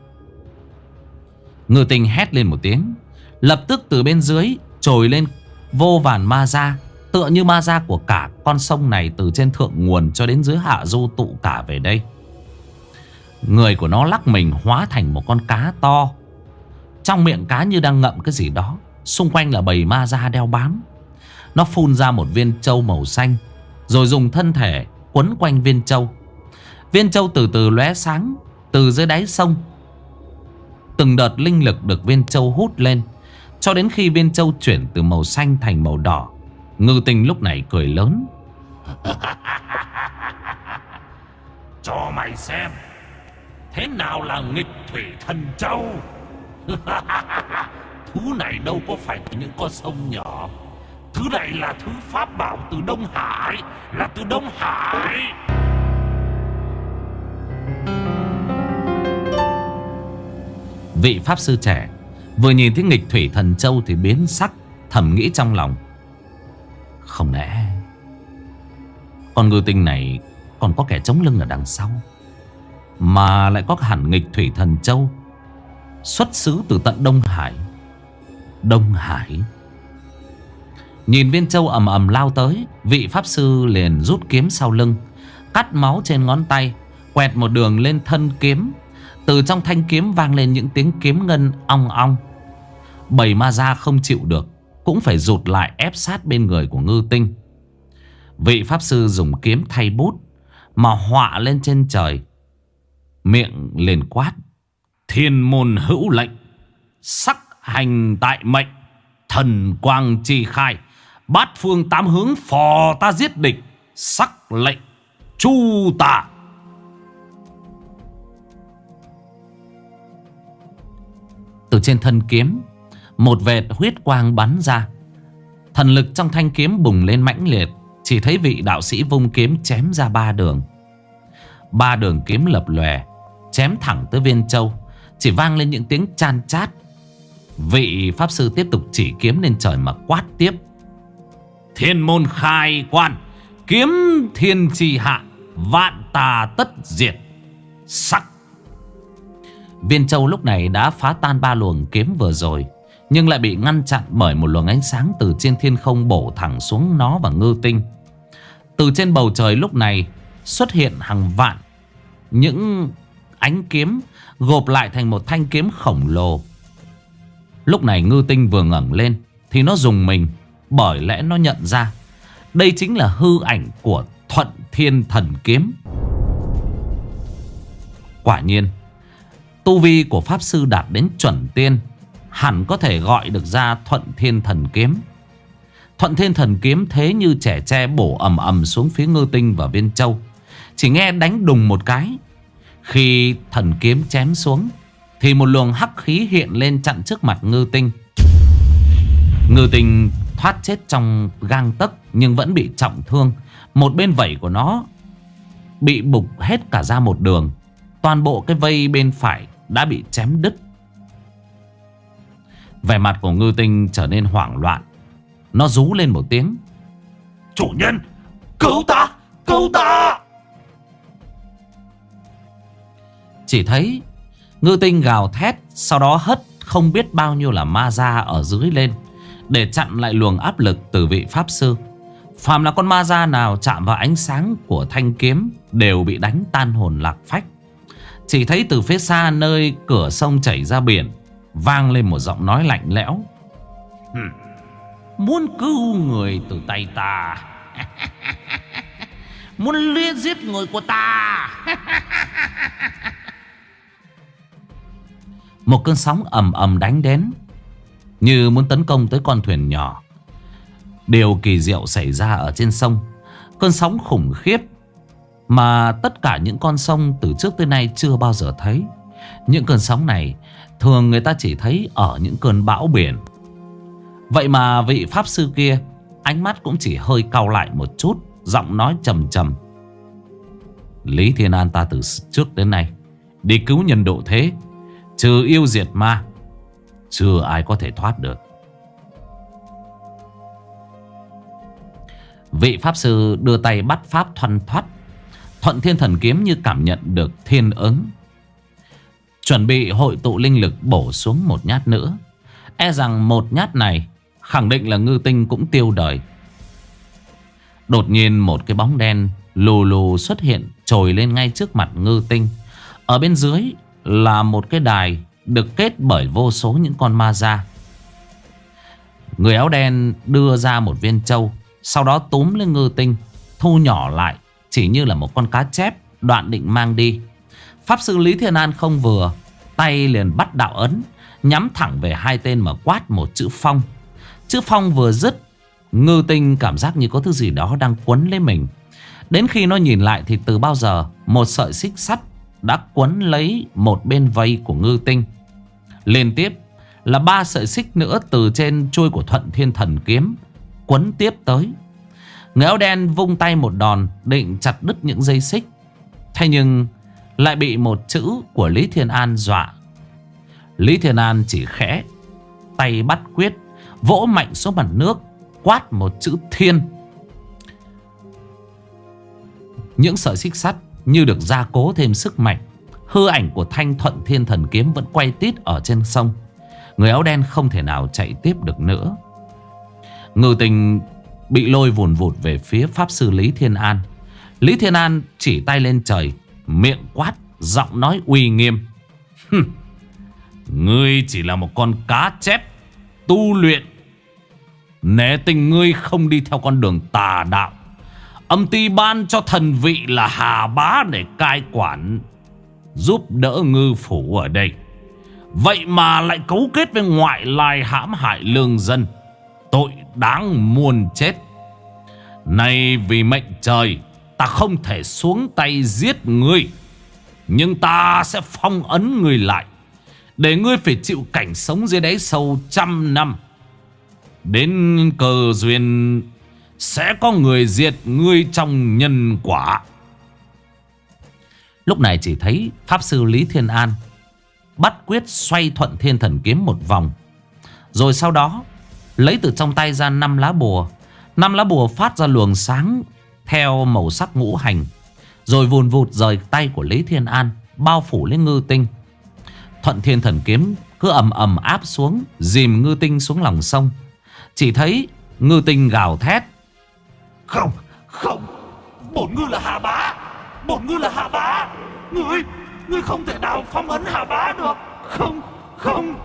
Ngư Tinh hét lên một tiếng. Lập tức từ bên dưới trồi lên vô vàn ma ra, tựa như ma ra của cả con sông này, từ trên thượng nguồn cho đến dưới hạ du tụ cả về đây. Người của nó lắc mình hóa thành một con cá to. Trong miệng cá như đang ngậm cái gì đó. Xung quanh là bầy ma ra đeo bám. Nó phun ra một viên trâu màu xanh, rồi dùng thân thể quấn quanh viên trâu. Viên trâu từ từ lóe sáng từ dưới đáy sông. Từng đợt linh lực được viên trâu hút lên, cho đến khi viên trâu chuyển từ màu xanh thành màu đỏ. Ngư Tinh lúc này cười lớn: cho mày xem thế nào là nghịch thủy thần châu. Thứ này đâu có phải những con sông nhỏ. Thứ này là thứ pháp bảo từ Đông Hải. Là từ Đông Hải. Vị pháp sư trẻ vừa nhìn thấy nghịch thủy thần châu thì biến sắc, thầm nghĩ trong lòng: không lẽ con Ngư Tinh này còn có kẻ chống lưng ở đằng sau, mà lại có hẳn nghịch thủy thần châu, xuất xứ từ tận Đông Hải. Đông Hải. Nhìn viên châu ầm ầm lao tới, vị pháp sư liền rút kiếm sau lưng, cắt máu trên ngón tay, quẹt một đường lên thân kiếm. Từ trong thanh kiếm vang lên những tiếng kiếm ngân ong ong. Bầy ma da không chịu được, cũng phải rụt lại ép sát bên người của Ngư Tinh. Vị pháp sư dùng kiếm thay bút mà họa lên trên trời, miệng liền quát: Thiên môn hữu lệnh, sắc hành tại mệnh, thần quang trì khai, bát phương tám hướng phò ta giết địch, sắc lệnh chu tạ. Từ trên thân kiếm, một vệt huyết quang bắn ra. Thần lực trong thanh kiếm bùng lên mãnh liệt. Chỉ thấy vị đạo sĩ vung kiếm chém ra ba đường. Ba đường kiếm lập lòe, chém thẳng tới viên châu. Chỉ vang lên những tiếng chan chát. Vị pháp sư tiếp tục chỉ kiếm lên trời mà quát tiếp: Thiên môn khai quan, kiếm thiên trì hạ, vạn tà tất diệt, sắc. Viên châu lúc này đã phá tan ba luồng kiếm vừa rồi, nhưng lại bị ngăn chặn bởi một luồng ánh sáng từ trên thiên không bổ thẳng xuống nó và Ngư Tinh. Từ trên bầu trời lúc này xuất hiện hàng vạn những ánh kiếm gộp lại thành một thanh kiếm khổng lồ. Lúc này Ngư Tinh vừa ngẩng lên thì nó rùng mình, bởi lẽ nó nhận ra đây chính là hư ảnh của Thuận Thiên Thần Kiếm. Quả nhiên, tu vi của pháp sư đạt đến chuẩn tiên, hẳn có thể gọi được ra Thuận Thiên Thần Kiếm. Thuận Thiên Thần Kiếm thế như trẻ tre bổ ầm ầm xuống phía Ngư Tinh và viên châu. Chỉ nghe đánh đùng một cái, khi thần kiếm chém xuống thì một luồng hắc khí hiện lên chặn trước mặt Ngư Tinh. Ngư Tinh thoát chết trong gang tấc nhưng vẫn bị trọng thương. Một bên vảy của nó bị bục hết cả ra một đường. Toàn bộ cái vây bên phải đã bị chém đứt. Vẻ mặt của Ngư Tinh trở nên hoảng loạn. Nó rú lên một tiếng: Chủ nhân, cứu ta, cứu ta! Chỉ thấy Ngư Tinh gào thét, sau đó hất không biết bao nhiêu là ma da ở dưới lên để chặn lại luồng áp lực từ vị pháp sư. Phàm là con ma da nào chạm vào ánh sáng của thanh kiếm đều bị đánh tan hồn lạc phách. Chỉ thấy từ phía xa nơi cửa sông chảy ra biển vang lên một giọng nói lạnh lẽo: Muốn cứu người từ tay ta, muốn liên giết người của ta. Một cơn sóng ầm ầm đánh đến, như muốn tấn công tới con thuyền nhỏ. Điều kỳ diệu xảy ra ở trên sông. Cơn sóng khủng khiếp mà tất cả những con sông từ trước tới nay chưa bao giờ thấy. Những cơn sóng này thường người ta chỉ thấy ở những cơn bão biển. Vậy mà vị pháp sư kia ánh mắt cũng chỉ hơi cau lại một chút, giọng nói trầm trầm: Lý Thiên An ta từ trước đến nay đi cứu nhân độ thế, trừ yêu diệt ma, chưa ai có thể thoát được. Vị pháp sư đưa tay bắt pháp thoăn thoắt. Thuận Thiên Thần Kiếm như cảm nhận được thiên ứng, chuẩn bị hội tụ linh lực bổ xuống một nhát nữa. E rằng một nhát này khẳng định là Ngư Tinh cũng tiêu đời. Đột nhiên một cái bóng đen lù lù xuất hiện trồi lên ngay trước mặt Ngư Tinh. Ở bên dưới là một cái đài được kết bởi vô số những con ma da. Người áo đen đưa ra một viên châu, sau đó túm lên Ngư Tinh, thu nhỏ lại chỉ như là một con cá chép, đoạn định mang đi. Pháp sư Lý Thiên An không vừa, tay liền bắt đạo ấn, nhắm thẳng về hai tên mà quát một chữ phong. Chữ phong vừa dứt, Ngư Tinh cảm giác như có thứ gì đó đang quấn lấy mình. Đến khi nó nhìn lại thì từ bao giờ một sợi xích sắt đã quấn lấy một bên vây của Ngư Tinh. Liên tiếp là ba sợi xích nữa từ trên chuôi của Thuận Thiên Thần Kiếm quấn tiếp tới. Người áo đen vung tay một đòn định chặt đứt những dây xích, thế nhưng lại bị một chữ của Lý Thiên An dọa. Lý Thiên An chỉ khẽ tay bắt quyết, vỗ mạnh xuống mặt nước, quát một chữ thiên. Những sợi xích sắt như được gia cố thêm sức mạnh. Hư ảnh của thanh Thuận Thiên Thần Kiếm vẫn quay tít ở trên sông. Người áo đen không thể nào chạy tiếp được nữa. Ngư Tinh bị lôi vùn vụt về phía pháp sư Lý Thiên An. Lý Thiên An chỉ tay lên trời, miệng quát, giọng nói uy nghiêm. Ngươi chỉ là một con cá chép tu luyện. Nể tình ngươi không đi theo con đường tà đạo. Âm ty ban cho thần vị là Hà Bá để cai quản, giúp đỡ ngư phủ ở đây. Vậy mà lại cấu kết với ngoại lai hãm hại lương dân. Tội đáng muôn chết. Nay vì mệnh trời, ta không thể xuống tay giết ngươi, nhưng ta sẽ phong ấn ngươi lại, để ngươi phải chịu cảnh sống dưới đáy sâu trăm năm. Đến cơ duyên sẽ có người diệt ngươi trong nhân quả. Lúc này chỉ thấy pháp sư Lý Thiên An bắt quyết xoay Thuận Thiên Thần Kiếm một vòng, rồi sau đó lấy từ trong tay ra năm lá bùa. Năm lá bùa phát ra luồng sáng theo màu sắc ngũ hành, rồi vùn vụt rời tay của Lý Thiên An, bao phủ lên Ngư Tinh. Thuận Thiên Thần Kiếm cứ ầm ầm áp xuống, dìm Ngư Tinh xuống lòng sông. Chỉ thấy Ngư Tinh gào thét. Không, không, bổn ngư là Hà Bá, bổn ngư là Hà Bá. Ngươi, ngươi không thể nào phong ấn Hà Bá được. Không, không.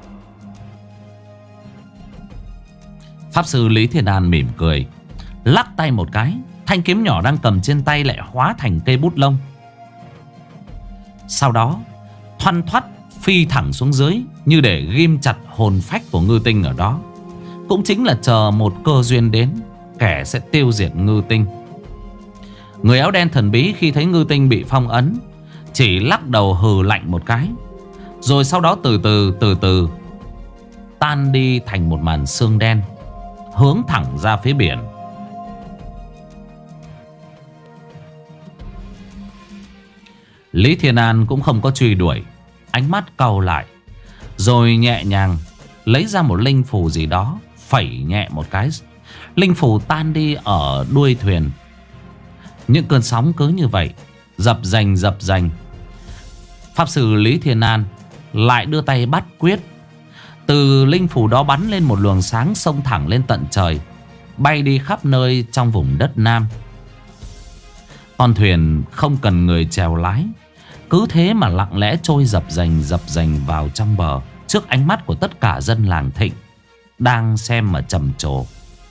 Pháp sư Lý Thiên An mỉm cười, lắc tay một cái, thanh kiếm nhỏ đang cầm trên tay lại hóa thành cây bút lông. Sau đó thoăn thoắt phi thẳng xuống dưới, như để ghim chặt hồn phách của Ngư Tinh ở đó. Cũng chính là chờ một cơ duyên đến, kẻ sẽ tiêu diệt Ngư Tinh. Người áo đen thần bí khi thấy Ngư Tinh bị phong ấn, chỉ lắc đầu hừ lạnh một cái, rồi sau đó từ từ từ từ tan đi thành một màn sương đen, hướng thẳng ra phía biển. Lý Thiên An cũng không có truy đuổi, ánh mắt cau lại, rồi nhẹ nhàng lấy ra một linh phù gì đó, phẩy nhẹ một cái. Linh phù tan đi ở đuôi thuyền. Những cơn sóng cứ như vậy dập dành dập dành. Pháp sư Lý Thiên An lại đưa tay bắt quyết. Từ linh phù đó bắn lên một luồng sáng xông thẳng lên tận trời, bay đi khắp nơi trong vùng đất Nam. Con thuyền không cần người chèo lái, cứ thế mà lặng lẽ trôi dập dành dập dành vào trong bờ, trước ánh mắt của tất cả dân làng Thịnh đang xem mà trầm trồ.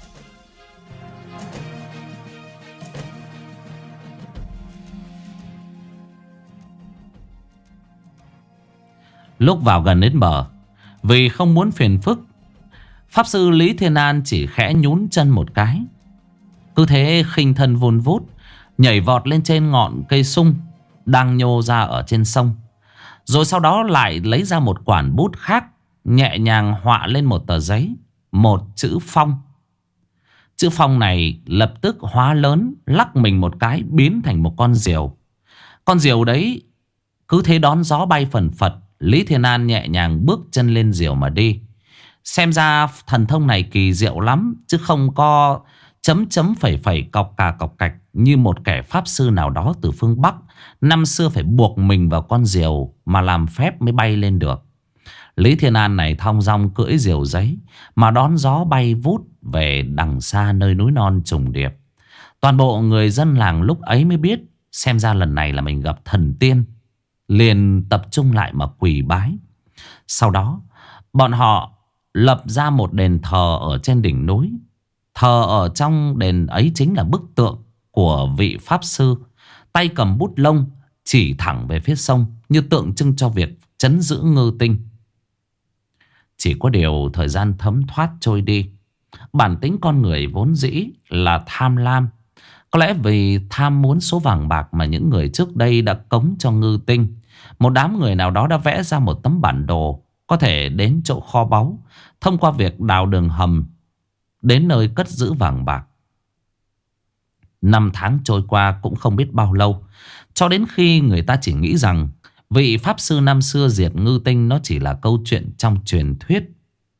Lúc vào gần đến bờ, vì không muốn phiền phức, pháp sư Lý Thiên An chỉ khẽ nhún chân một cái, cứ thế khinh thân vun vút nhảy vọt lên trên ngọn cây sung đang nhô ra ở trên sông. Rồi sau đó lại lấy ra một quản bút khác, nhẹ nhàng họa lên một tờ giấy, một chữ phong. Chữ phong này lập tức hóa lớn, lắc mình một cái biến thành một con diều. Con diều đấy cứ thế đón gió bay phần phật. Lý Thiên An nhẹ nhàng bước chân lên diều mà đi. Xem ra thần thông này kỳ diệu lắm, chứ không có chấm chấm phẩy phẩy cọc cà cọc cạch như một kẻ pháp sư nào đó từ phương Bắc năm xưa phải buộc mình vào con diều mà làm phép mới bay lên được. Lý Thiên An này thong dong cưỡi diều giấy mà đón gió bay vút về đằng xa nơi núi non trùng điệp. Toàn bộ người dân làng lúc ấy mới biết, xem ra lần này là mình gặp thần tiên, liền tập trung lại mà quỳ bái. Sau đó bọn họ lập ra một đền thờ ở trên đỉnh núi. Thờ ở trong đền ấy chính là bức tượng của vị pháp sư, tay cầm bút lông chỉ thẳng về phía sông, như tượng trưng cho việc trấn giữ Ngư Tinh. Chỉ có điều thời gian thấm thoát trôi đi, bản tính con người vốn dĩ là tham lam. Có lẽ vì tham muốn số vàng bạc mà những người trước đây đã cống cho Ngư Tinh, một đám người nào đó đã vẽ ra một tấm bản đồ có thể đến chỗ kho báu thông qua việc đào đường hầm đến nơi cất giữ vàng bạc. Năm tháng trôi qua cũng không biết bao lâu, cho đến khi người ta chỉ nghĩ rằng vị pháp sư năm xưa diệt Ngư Tinh nó chỉ là câu chuyện trong truyền thuyết.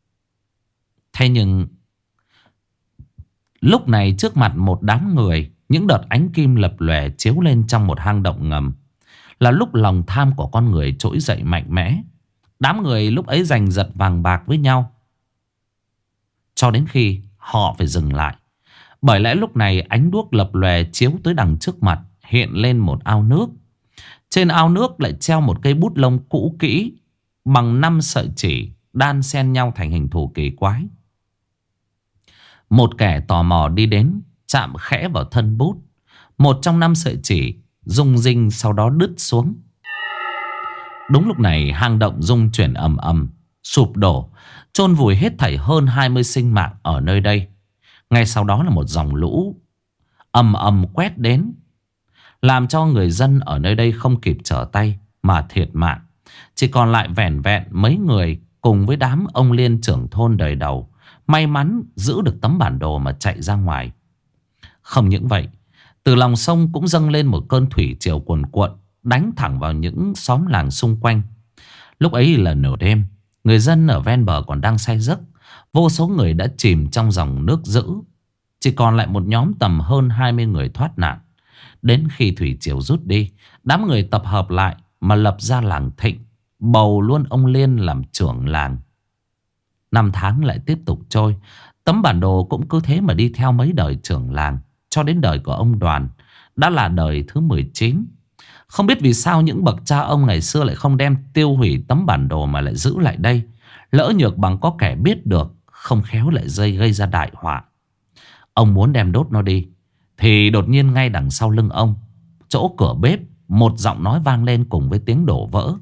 Thế nhưng lúc này trước mặt một đám người, Những đợt ánh kim lập lòe chiếu lên trong một hang động ngầm. Là lúc lòng tham của con người trỗi dậy mạnh mẽ. Đám người lúc ấy giành giật vàng bạc với nhau, cho đến khi họ phải dừng lại. Bởi lẽ lúc này ánh đuốc lập lòe chiếu tới đằng trước mặt, hiện lên một ao nước. Trên ao nước lại treo một cây bút lông cũ kỹ bằng năm sợi chỉ đan xen nhau thành hình thù kỳ quái. Một kẻ tò mò đi đến, chạm khẽ vào thân bút. Một trong năm sợi chỉ rung rinh, sau đó đứt xuống. Đúng lúc này hang động rung chuyển ầm ầm, sụp đổ, chôn vùi hết thảy hơn hai mươi sinh mạng ở nơi đây. Ngay sau đó là một dòng lũ ầm ầm quét đến, làm cho người dân ở nơi đây không kịp trở tay mà thiệt mạng. Chỉ còn lại vẻn vẹn mấy người cùng với đám ông liên trưởng thôn đời đầu may mắn giữ được tấm bản đồ mà chạy ra ngoài. Không những vậy, từ lòng sông cũng dâng lên một cơn thủy triều cuồn cuộn, đánh thẳng vào những xóm làng xung quanh. Lúc ấy là nửa đêm, người dân ở ven bờ còn đang say giấc. Vô số người đã chìm trong dòng nước dữ. Chỉ còn lại một nhóm tầm hơn hai mươi người thoát nạn. Đến khi thủy triều rút đi, đám người tập hợp lại mà lập ra làng Thịnh, bầu luôn ông Liên làm trưởng làng. Năm tháng lại tiếp tục trôi. Tấm bản đồ cũng cứ thế mà đi theo mấy đời trưởng làng, cho đến đời của ông Đoàn, đã là đời thứ mười chín. Không biết vì sao những bậc cha ông ngày xưa lại không đem tiêu hủy tấm bản đồ mà lại giữ lại đây. Lỡ nhược bằng có kẻ biết được, không khéo lại dây gây ra đại họa. Ông muốn đem đốt nó đi, thì đột nhiên ngay đằng sau lưng ông, chỗ cửa bếp, một giọng nói vang lên cùng với tiếng đổ vỡ.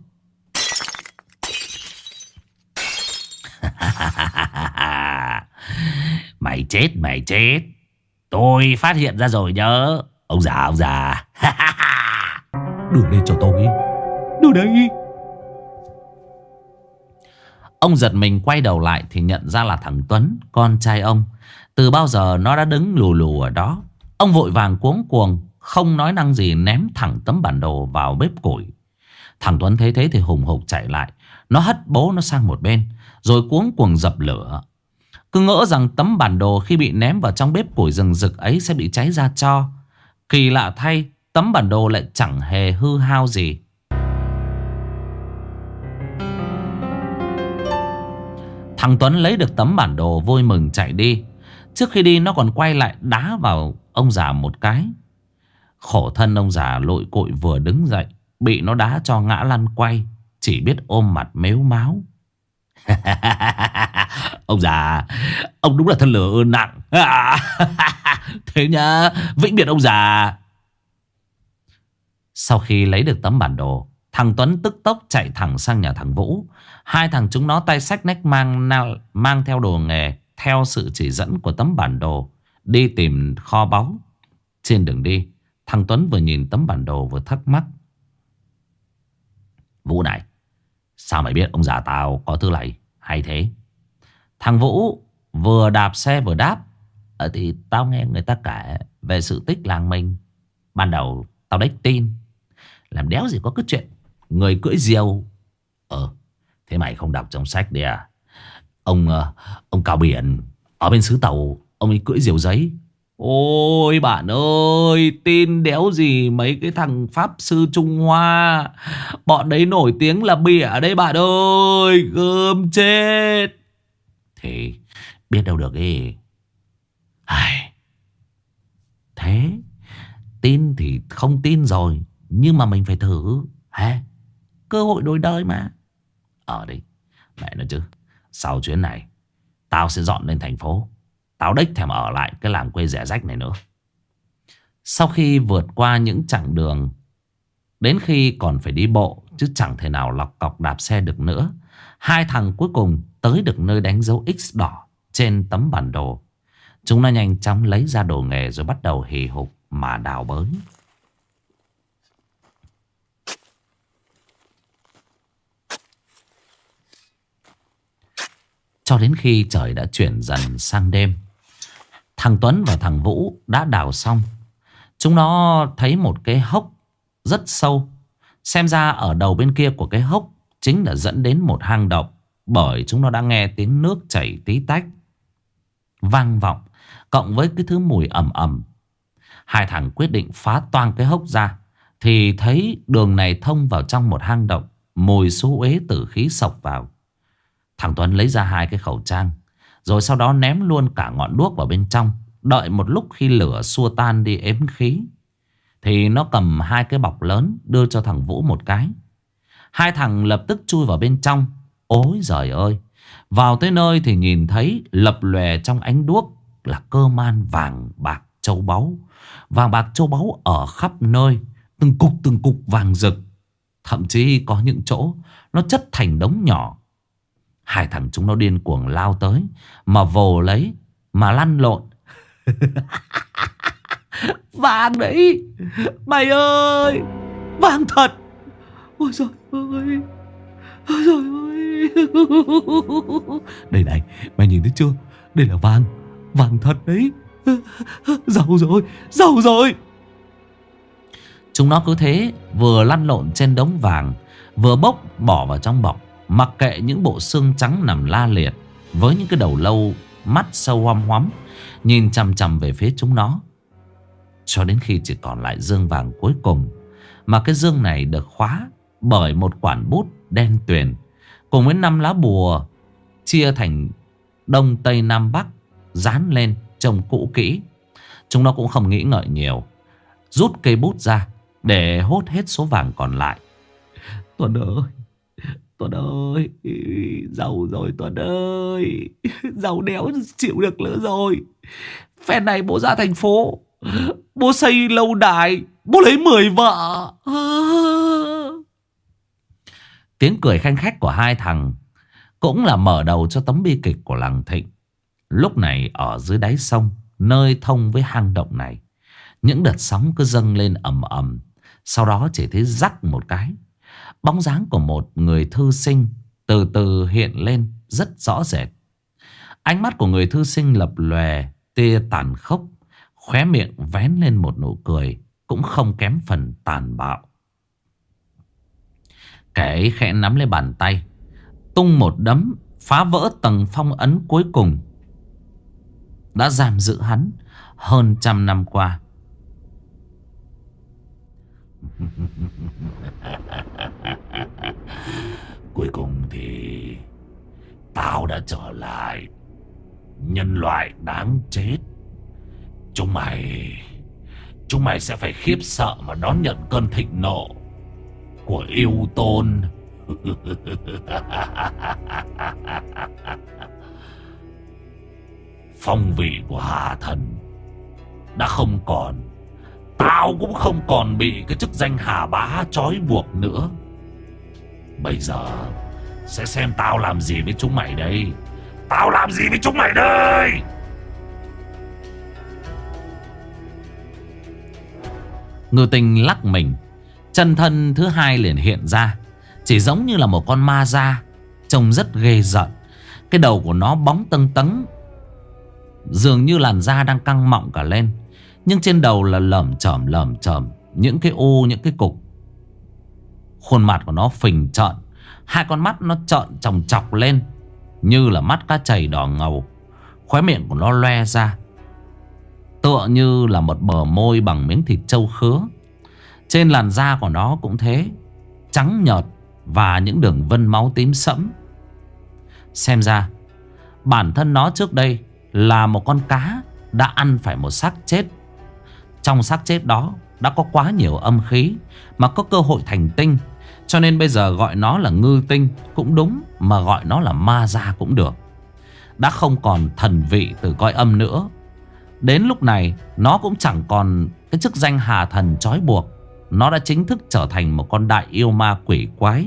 Mày chết, mày chết. Tôi phát hiện ra rồi nhớ. Ông già, ông già. Đưa lên cho tôi. Đưa đây. Ông giật mình quay đầu lại thì nhận ra là thằng Tuấn, con trai ông. Từ bao giờ nó đã đứng lù lù ở đó. Ông vội vàng cuống cuồng, không nói năng gì ném thẳng tấm bản đồ vào bếp củi. Thằng Tuấn thấy thế thì hùng hục chạy lại. Nó hất bố nó sang một bên, rồi cuống cuồng dập lửa. Cứ ngỡ rằng tấm bản đồ khi bị ném vào trong bếp củi rừng rực ấy sẽ bị cháy ra tro. Kỳ lạ thay, tấm bản đồ lại chẳng hề hư hao gì. Thằng Tuấn lấy được tấm bản đồ vui mừng chạy đi. Trước khi đi nó còn quay lại đá vào ông già một cái. Khổ thân ông già lội cội vừa đứng dậy, bị nó đá cho ngã lăn quay, chỉ biết ôm mặt mếu máo. Ông già, ông đúng là thân lửa ơn nặng. Thế nhá, vĩnh biệt ông già. Sau khi lấy được tấm bản đồ, thằng Tuấn tức tốc chạy thẳng sang nhà thằng Vũ. Hai thằng chúng nó tay xách nách mang, mang theo đồ nghề, theo sự chỉ dẫn của tấm bản đồ, đi tìm kho báu. Trên đường đi, thằng Tuấn vừa nhìn tấm bản đồ vừa thắc mắc. Vũ này, sao mày biết ông già tao có thứ này hay thế? Thằng Vũ vừa đạp xe vừa đáp. Ờ thì tao nghe người ta kể về sự tích làng mình. Ban đầu tao đếch tin, làm đéo gì có cái chuyện người cưỡi diều. Ờ, thế mày không đọc trong sách đi à? Ông ông Cao Biển ở bên xứ Tàu, ông ấy cưỡi diều giấy. Ôi bạn ơi, tin đéo gì mấy cái thằng Pháp sư Trung Hoa. Bọn đấy nổi tiếng là bịa đấy bạn ơi. Gớm chết. Thì biết đâu được ý. Ai... Thế tin thì không tin rồi, nhưng mà mình phải thử. Hả? Cơ hội đổi đời mà. Ở đây, mẹ nói chứ, sau chuyến này tao sẽ dọn lên thành phố. Tao đếch thèm ở lại cái làng quê rẻ rách này nữa. Sau khi vượt qua những chặng đường, đến khi còn phải đi bộ chứ chẳng thể nào lọc cọc đạp xe được nữa, hai thằng cuối cùng tới được nơi đánh dấu X đỏ trên tấm bản đồ. Chúng nó nhanh chóng lấy ra đồ nghề rồi bắt đầu hì hục mà đào bới. Cho đến khi trời đã chuyển dần sang đêm, thằng Tuấn và thằng Vũ đã đào xong. Chúng nó thấy một cái hốc rất sâu. Xem ra ở đầu bên kia của cái hốc chính là dẫn đến một hang động, bởi chúng nó đã nghe tiếng nước chảy tí tách vang vọng, cộng với cái thứ mùi ẩm ẩm. Hai thằng quyết định phá toang cái hốc ra. Thì thấy đường này thông vào trong một hang động. Mùi xú uế tử khí sộc vào. Thằng Tuấn lấy ra hai cái khẩu trang, rồi sau đó ném luôn cả ngọn đuốc vào bên trong. Đợi một lúc khi lửa xua tan đi ếm khí, thì nó cầm hai cái bọc lớn đưa cho thằng Vũ một cái. Hai thằng lập tức chui vào bên trong. Ôi giời ơi! Vào tới nơi thì nhìn thấy lập lòe trong ánh đuốc là cơ man vàng bạc châu báu. Vàng bạc châu báu ở khắp nơi, từng cục từng cục vàng rực. Thậm chí có những chỗ nó chất thành đống nhỏ. Hai thằng chúng nó điên cuồng lao tới, mà vồ lấy, mà lăn lộn. Vàng đấy! Mày ơi! Vàng thật! Ôi giời ơi! Ôi giời ơi! Đây này, mày nhìn thấy chưa? Đây là vàng! Vàng thật đấy! Giàu rồi! Giàu rồi! Chúng nó cứ thế vừa lăn lộn trên đống vàng, vừa bốc bỏ vào trong bọc, mặc kệ những bộ xương trắng nằm la liệt với những cái đầu lâu mắt sâu hoăm hoắm nhìn chằm chằm về phía chúng nó. Cho đến khi chỉ còn lại dương vàng cuối cùng, mà cái dương này được khóa bởi một quản bút đen tuyền, cùng với năm lá bùa chia thành Đông Tây Nam Bắc dán lên trông cũ kỹ. Chúng nó cũng không nghĩ ngợi nhiều, rút cây bút ra để hốt hết số vàng còn lại. Tuấn ơi! Tuấn ơi! Giàu rồi Tuấn ơi! Giàu đéo chịu được nữa rồi. Phen này bố ra thành phố, bố xây lâu đài, bố lấy mười vợ. à. Tiếng cười khanh khách của hai thằng cũng là mở đầu cho tấm bi kịch của làng Thịnh. Lúc này ở dưới đáy sông, nơi thông với hang động này, những đợt sóng cứ dâng lên ầm ầm. Sau đó chỉ thấy rắc một cái, bóng dáng của một người thư sinh từ từ hiện lên rất rõ rệt. Ánh mắt của người thư sinh lập lòe tia tàn khốc, khóe miệng vén lên một nụ cười cũng không kém phần tàn bạo. Kẻ ấy khẽ nắm lấy bàn tay, tung một đấm phá vỡ tầng phong ấn cuối cùng đã giam giữ hắn hơn trăm năm qua. Cuối cùng thì tao đã trở lại. Nhân loại đáng chết. Chúng mày Chúng mày sẽ phải khiếp sợ mà đón nhận cơn thịnh nộ của yêu tôn. Phong vị của Hà Thần đã không còn. Tao cũng không còn bị cái chức danh Hà Bá trói buộc nữa. Bây giờ sẽ xem tao làm gì với chúng mày đây. Tao làm gì với chúng mày đây? Ngư Tinh lắc mình, chân thân thứ hai liền hiện ra, chỉ giống như là một con ma da, trông rất ghê rợn. Cái đầu của nó bóng tâng tấng, dường như làn da đang căng mọng cả lên. Nhưng trên đầu là lởm chởm lởm chởm những cái u, những cái cục. Khuôn mặt của nó phình trợn, hai con mắt nó trợn chòng chọc lên như là mắt cá chày đỏ ngầu. Khóe miệng của nó loe ra, tựa như là một bờ môi bằng miếng thịt trâu khứa. Trên làn da của nó cũng thế, trắng nhợt và những đường vân máu tím sẫm. Xem ra bản thân nó trước đây là một con cá đã ăn phải một xác chết. Trong xác chết đó đã có quá nhiều âm khí mà có cơ hội thành tinh. Cho nên bây giờ gọi nó là ngư tinh cũng đúng, mà gọi nó là ma da cũng được. Đã không còn thần vị từ cõi âm nữa. Đến lúc này nó cũng chẳng còn cái chức danh Hà Thần trói buộc. Nó đã chính thức trở thành một con đại yêu ma quỷ quái.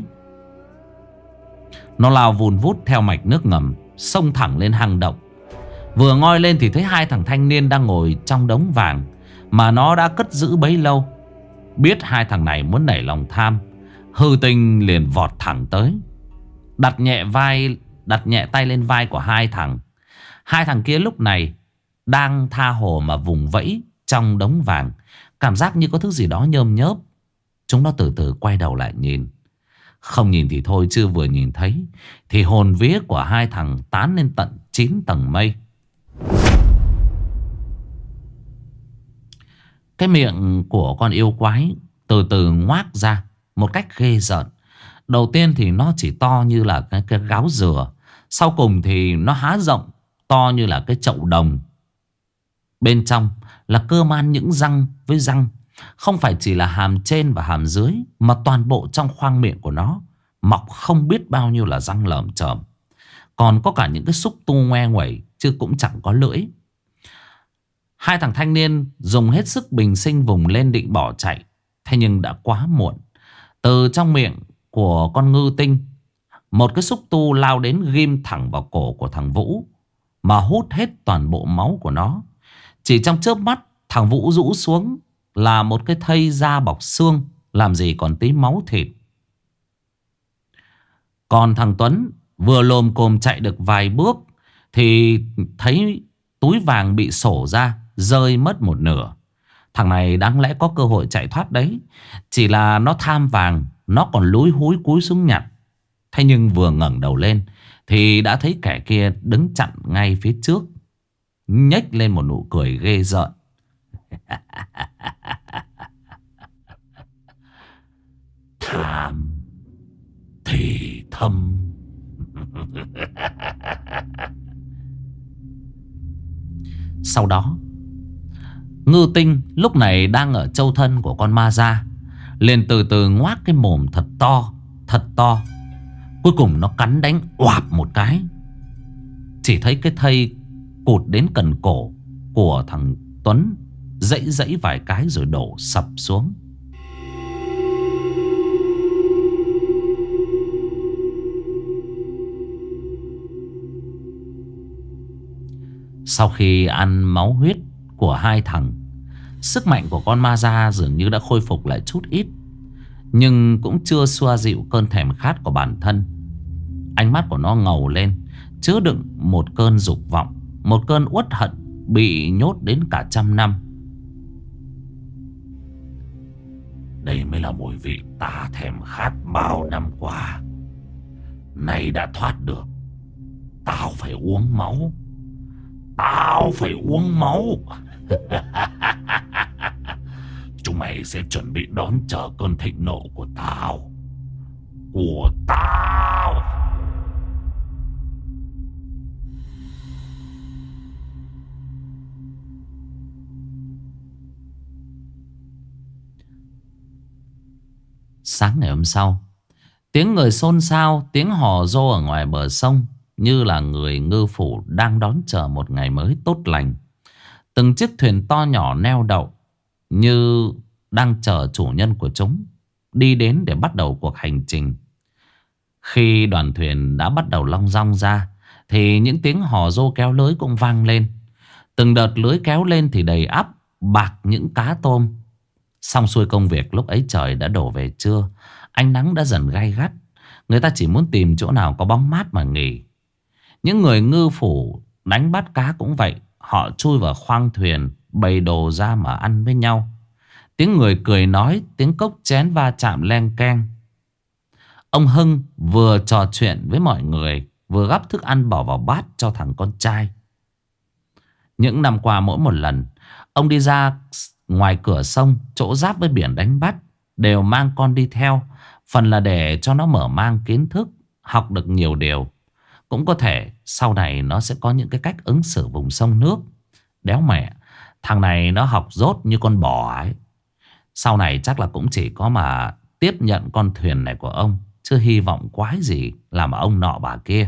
Nó lao vùn vút theo mạch nước ngầm, xông thẳng lên hang động. Vừa ngoi lên thì thấy hai thằng thanh niên đang ngồi trong đống vàng mà nó đã cất giữ bấy lâu. Biết hai thằng này muốn nảy lòng tham, Hư Tinh liền vọt thẳng tới, đặt nhẹ vai, đặt nhẹ tay lên vai của hai thằng. Hai thằng kia lúc này đang tha hồ mà vùng vẫy trong đống vàng, cảm giác như có thứ gì đó nhơm nhớp. Chúng nó từ từ quay đầu lại nhìn. Không nhìn thì thôi, chứ vừa nhìn thấy thì hồn vía của hai thằng tán lên tận chín tầng mây. Cái miệng của con yêu quái từ từ ngoác ra một cách ghê rợn. Đầu tiên thì nó chỉ to như là cái, cái gáo dừa. Sau cùng thì nó há rộng, to như là cái chậu đồng. Bên trong là cơ man những răng với răng. Không phải chỉ là hàm trên và hàm dưới, mà toàn bộ trong khoang miệng của nó mọc không biết bao nhiêu là răng lởm chởm. Còn có cả những cái xúc tu ngoe nguẩy, chứ cũng chẳng có lưỡi. Hai thằng thanh niên dùng hết sức bình sinh vùng lên định bỏ chạy. Thế nhưng đã quá muộn. Từ trong miệng của con ngư tinh, một cái xúc tu lao đến ghim thẳng vào cổ của thằng Vũ, mà hút hết toàn bộ máu của nó. Chỉ trong chớp mắt, thằng Vũ rũ xuống là một cái thây da bọc xương, làm gì còn tí máu thịt. Còn thằng Tuấn vừa lồm cồm chạy được vài bước thì thấy túi vàng bị sổ ra, rơi mất một nửa. Thằng này đáng lẽ có cơ hội chạy thoát đấy. Chỉ là nó tham vàng, nó còn lúi húi cúi xuống nhặt. Thế nhưng vừa ngẩng đầu lên thì đã thấy kẻ kia đứng chặn ngay phía trước, nhếch lên một nụ cười ghê rợn. Tham thì thâm. Sau đó, ngư tinh lúc này đang ở châu thân của con ma da, liền từ từ ngoác cái mồm thật to, thật to. Cuối cùng nó cắn đánh oạp một cái. Chỉ thấy cái thây cụt đến cần cổ của thằng Tuấn dãy dãy vài cái rồi đổ sập xuống. Sau khi ăn máu huyết của hai thằng, sức mạnh của con ma da dường như đã khôi phục lại chút ít, nhưng cũng chưa xoa dịu cơn thèm khát của bản thân. Ánh mắt của nó ngầu lên, chứa đựng một cơn dục vọng, một cơn uất hận bị nhốt đến cả trăm năm. Đây mới là mùi vị ta thèm khát bao năm qua. Nay đã thoát được. Tao phải uống máu. Tao phải uống máu. Chúng mày sẽ chuẩn bị đón chờ cơn thịnh nộ của tao. Của tao. Sáng ngày hôm sau, tiếng người xôn xao, tiếng hò rô ở ngoài bờ sông, như là người ngư phủ đang đón chờ một ngày mới tốt lành. Từng chiếc thuyền to nhỏ neo đậu, như đang chờ chủ nhân của chúng đi đến để bắt đầu cuộc hành trình. Khi đoàn thuyền đã bắt đầu long dong ra, thì những tiếng hò rô kéo lưới cũng vang lên. Từng đợt lưới kéo lên thì đầy ắp bạc những cá tôm. Xong xuôi công việc, lúc ấy trời đã đổ về trưa. Ánh nắng đã dần gay gắt. Người ta chỉ muốn tìm chỗ nào có bóng mát mà nghỉ. Những người ngư phủ đánh bắt cá cũng vậy. Họ chui vào khoang thuyền, bày đồ ra mà ăn với nhau. Tiếng người cười nói, tiếng cốc chén va chạm len keng. Ông Hưng vừa trò chuyện với mọi người, vừa gắp thức ăn bỏ vào bát cho thằng con trai. Những năm qua mỗi một lần ông đi ra ngoài cửa sông, chỗ giáp với biển đánh bắt, đều mang con đi theo. Phần là để cho nó mở mang kiến thức, học được nhiều điều. Cũng có thể sau này nó sẽ có những cái cách ứng xử vùng sông nước. Đéo mẹ, thằng này nó học dốt như con bò ấy. Sau này chắc là cũng chỉ có mà tiếp nhận con thuyền này của ông, chứ hy vọng quái gì làm ông nọ bà kia.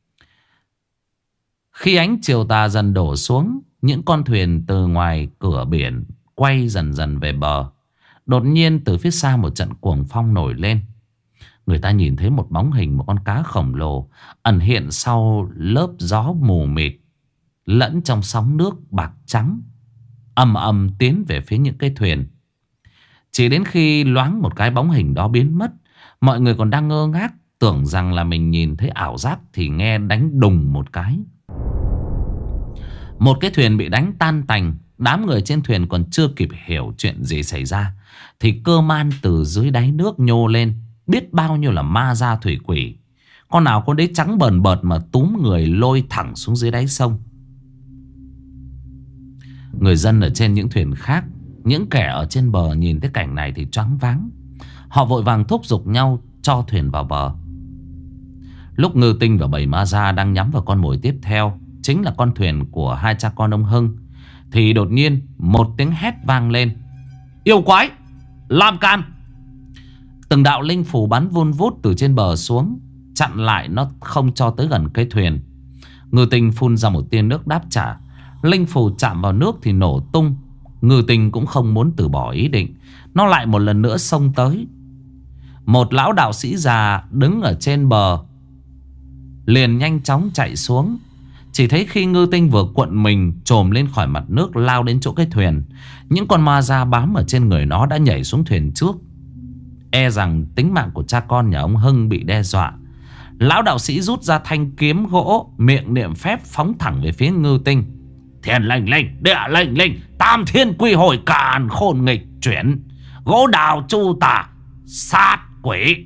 Khi ánh chiều tà dần đổ xuống, những con thuyền từ ngoài cửa biển quay dần dần về bờ. Đột nhiên từ phía xa một trận cuồng phong nổi lên. Người ta nhìn thấy một bóng hình, một con cá khổng lồ ẩn hiện sau lớp gió mù mịt, lẫn trong sóng nước bạc trắng, ầm ầm tiến về phía những cái thuyền. Chỉ đến khi loáng một cái bóng hình đó biến mất, mọi người còn đang ngơ ngác, tưởng rằng là mình nhìn thấy ảo giác, thì nghe đánh đùng một cái. Một cái thuyền bị đánh tan tành. Đám người trên thuyền còn chưa kịp hiểu chuyện gì xảy ra, thì cơ man từ dưới đáy nước nhô lên. Biết bao nhiêu là ma da thủy quỷ, con nào con đấy trắng bờn bợt mà túm người lôi thẳng xuống dưới đáy sông. Người dân ở trên những thuyền khác Những kẻ ở trên bờ nhìn thấy cảnh này thì choáng váng. Họ vội vàng thúc giục nhau cho thuyền vào bờ. Lúc Ngư Tinh và bầy ma da đang nhắm vào con mồi tiếp theo, chính là con thuyền của hai cha con ông Hưng, thì đột nhiên một tiếng hét vang lên: yêu quái, làm can! Từng đạo linh phù bắn vun vút từ trên bờ xuống, chặn lại nó không cho tới gần cái thuyền. Ngư Tinh phun ra một tia nước đáp trả. Linh phù chạm vào nước thì nổ tung. Ngư Tinh cũng không muốn từ bỏ ý định, nó lại một lần nữa xông tới. Một lão đạo sĩ già đứng ở trên bờ liền nhanh chóng chạy xuống. Chỉ thấy khi Ngư Tinh vừa cuộn mình trồm lên khỏi mặt nước, lao đến chỗ cái thuyền, những con ma da bám ở trên người nó đã nhảy xuống thuyền trước. E rằng tính mạng của cha con nhà ông Hưng bị đe dọa, lão đạo sĩ rút ra thanh kiếm gỗ, miệng niệm phép phóng thẳng về phía Ngư Tinh. Thiên lệnh lệnh, địa lệnh lệnh, tam thiên quy hồi, càn khôn nghịch chuyển, gỗ đào chu tả, sát quỷ.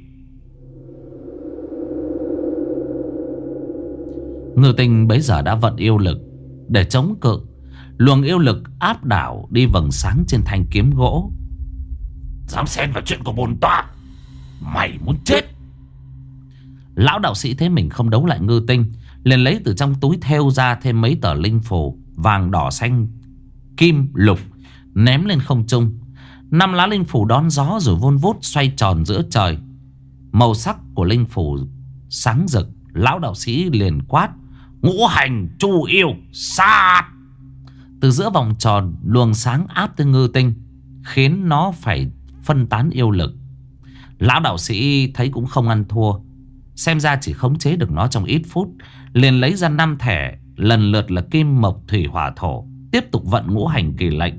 Ngư Tinh bấy giờ đã vận yêu lực để chống cự. Luồng yêu lực áp đảo đi vầng sáng trên thanh kiếm gỗ. Dám xen vào chuyện của bồn tọa, mày muốn chết! Lão đạo sĩ thấy mình không đấu lại Ngư Tinh, liền lấy từ trong túi thêu ra thêm mấy tờ linh phù vàng, đỏ, xanh, kim, lục, ném lên không trung. Năm lá linh phù đón gió rồi vun vút xoay tròn giữa trời. Màu sắc của linh phù sáng rực. Lão đạo sĩ liền quát: ngũ hành chu yêu sát! Từ giữa vòng tròn, luồng sáng áp tới Ngư Tinh, khiến nó phải phân tán yêu lực. Lão đạo sĩ thấy cũng không ăn thua, xem ra chỉ khống chế được nó trong ít phút, liền lấy ra năm thẻ, lần lượt là kim, mộc, thủy, hỏa, thổ, tiếp tục vận ngũ hành kỳ lệnh.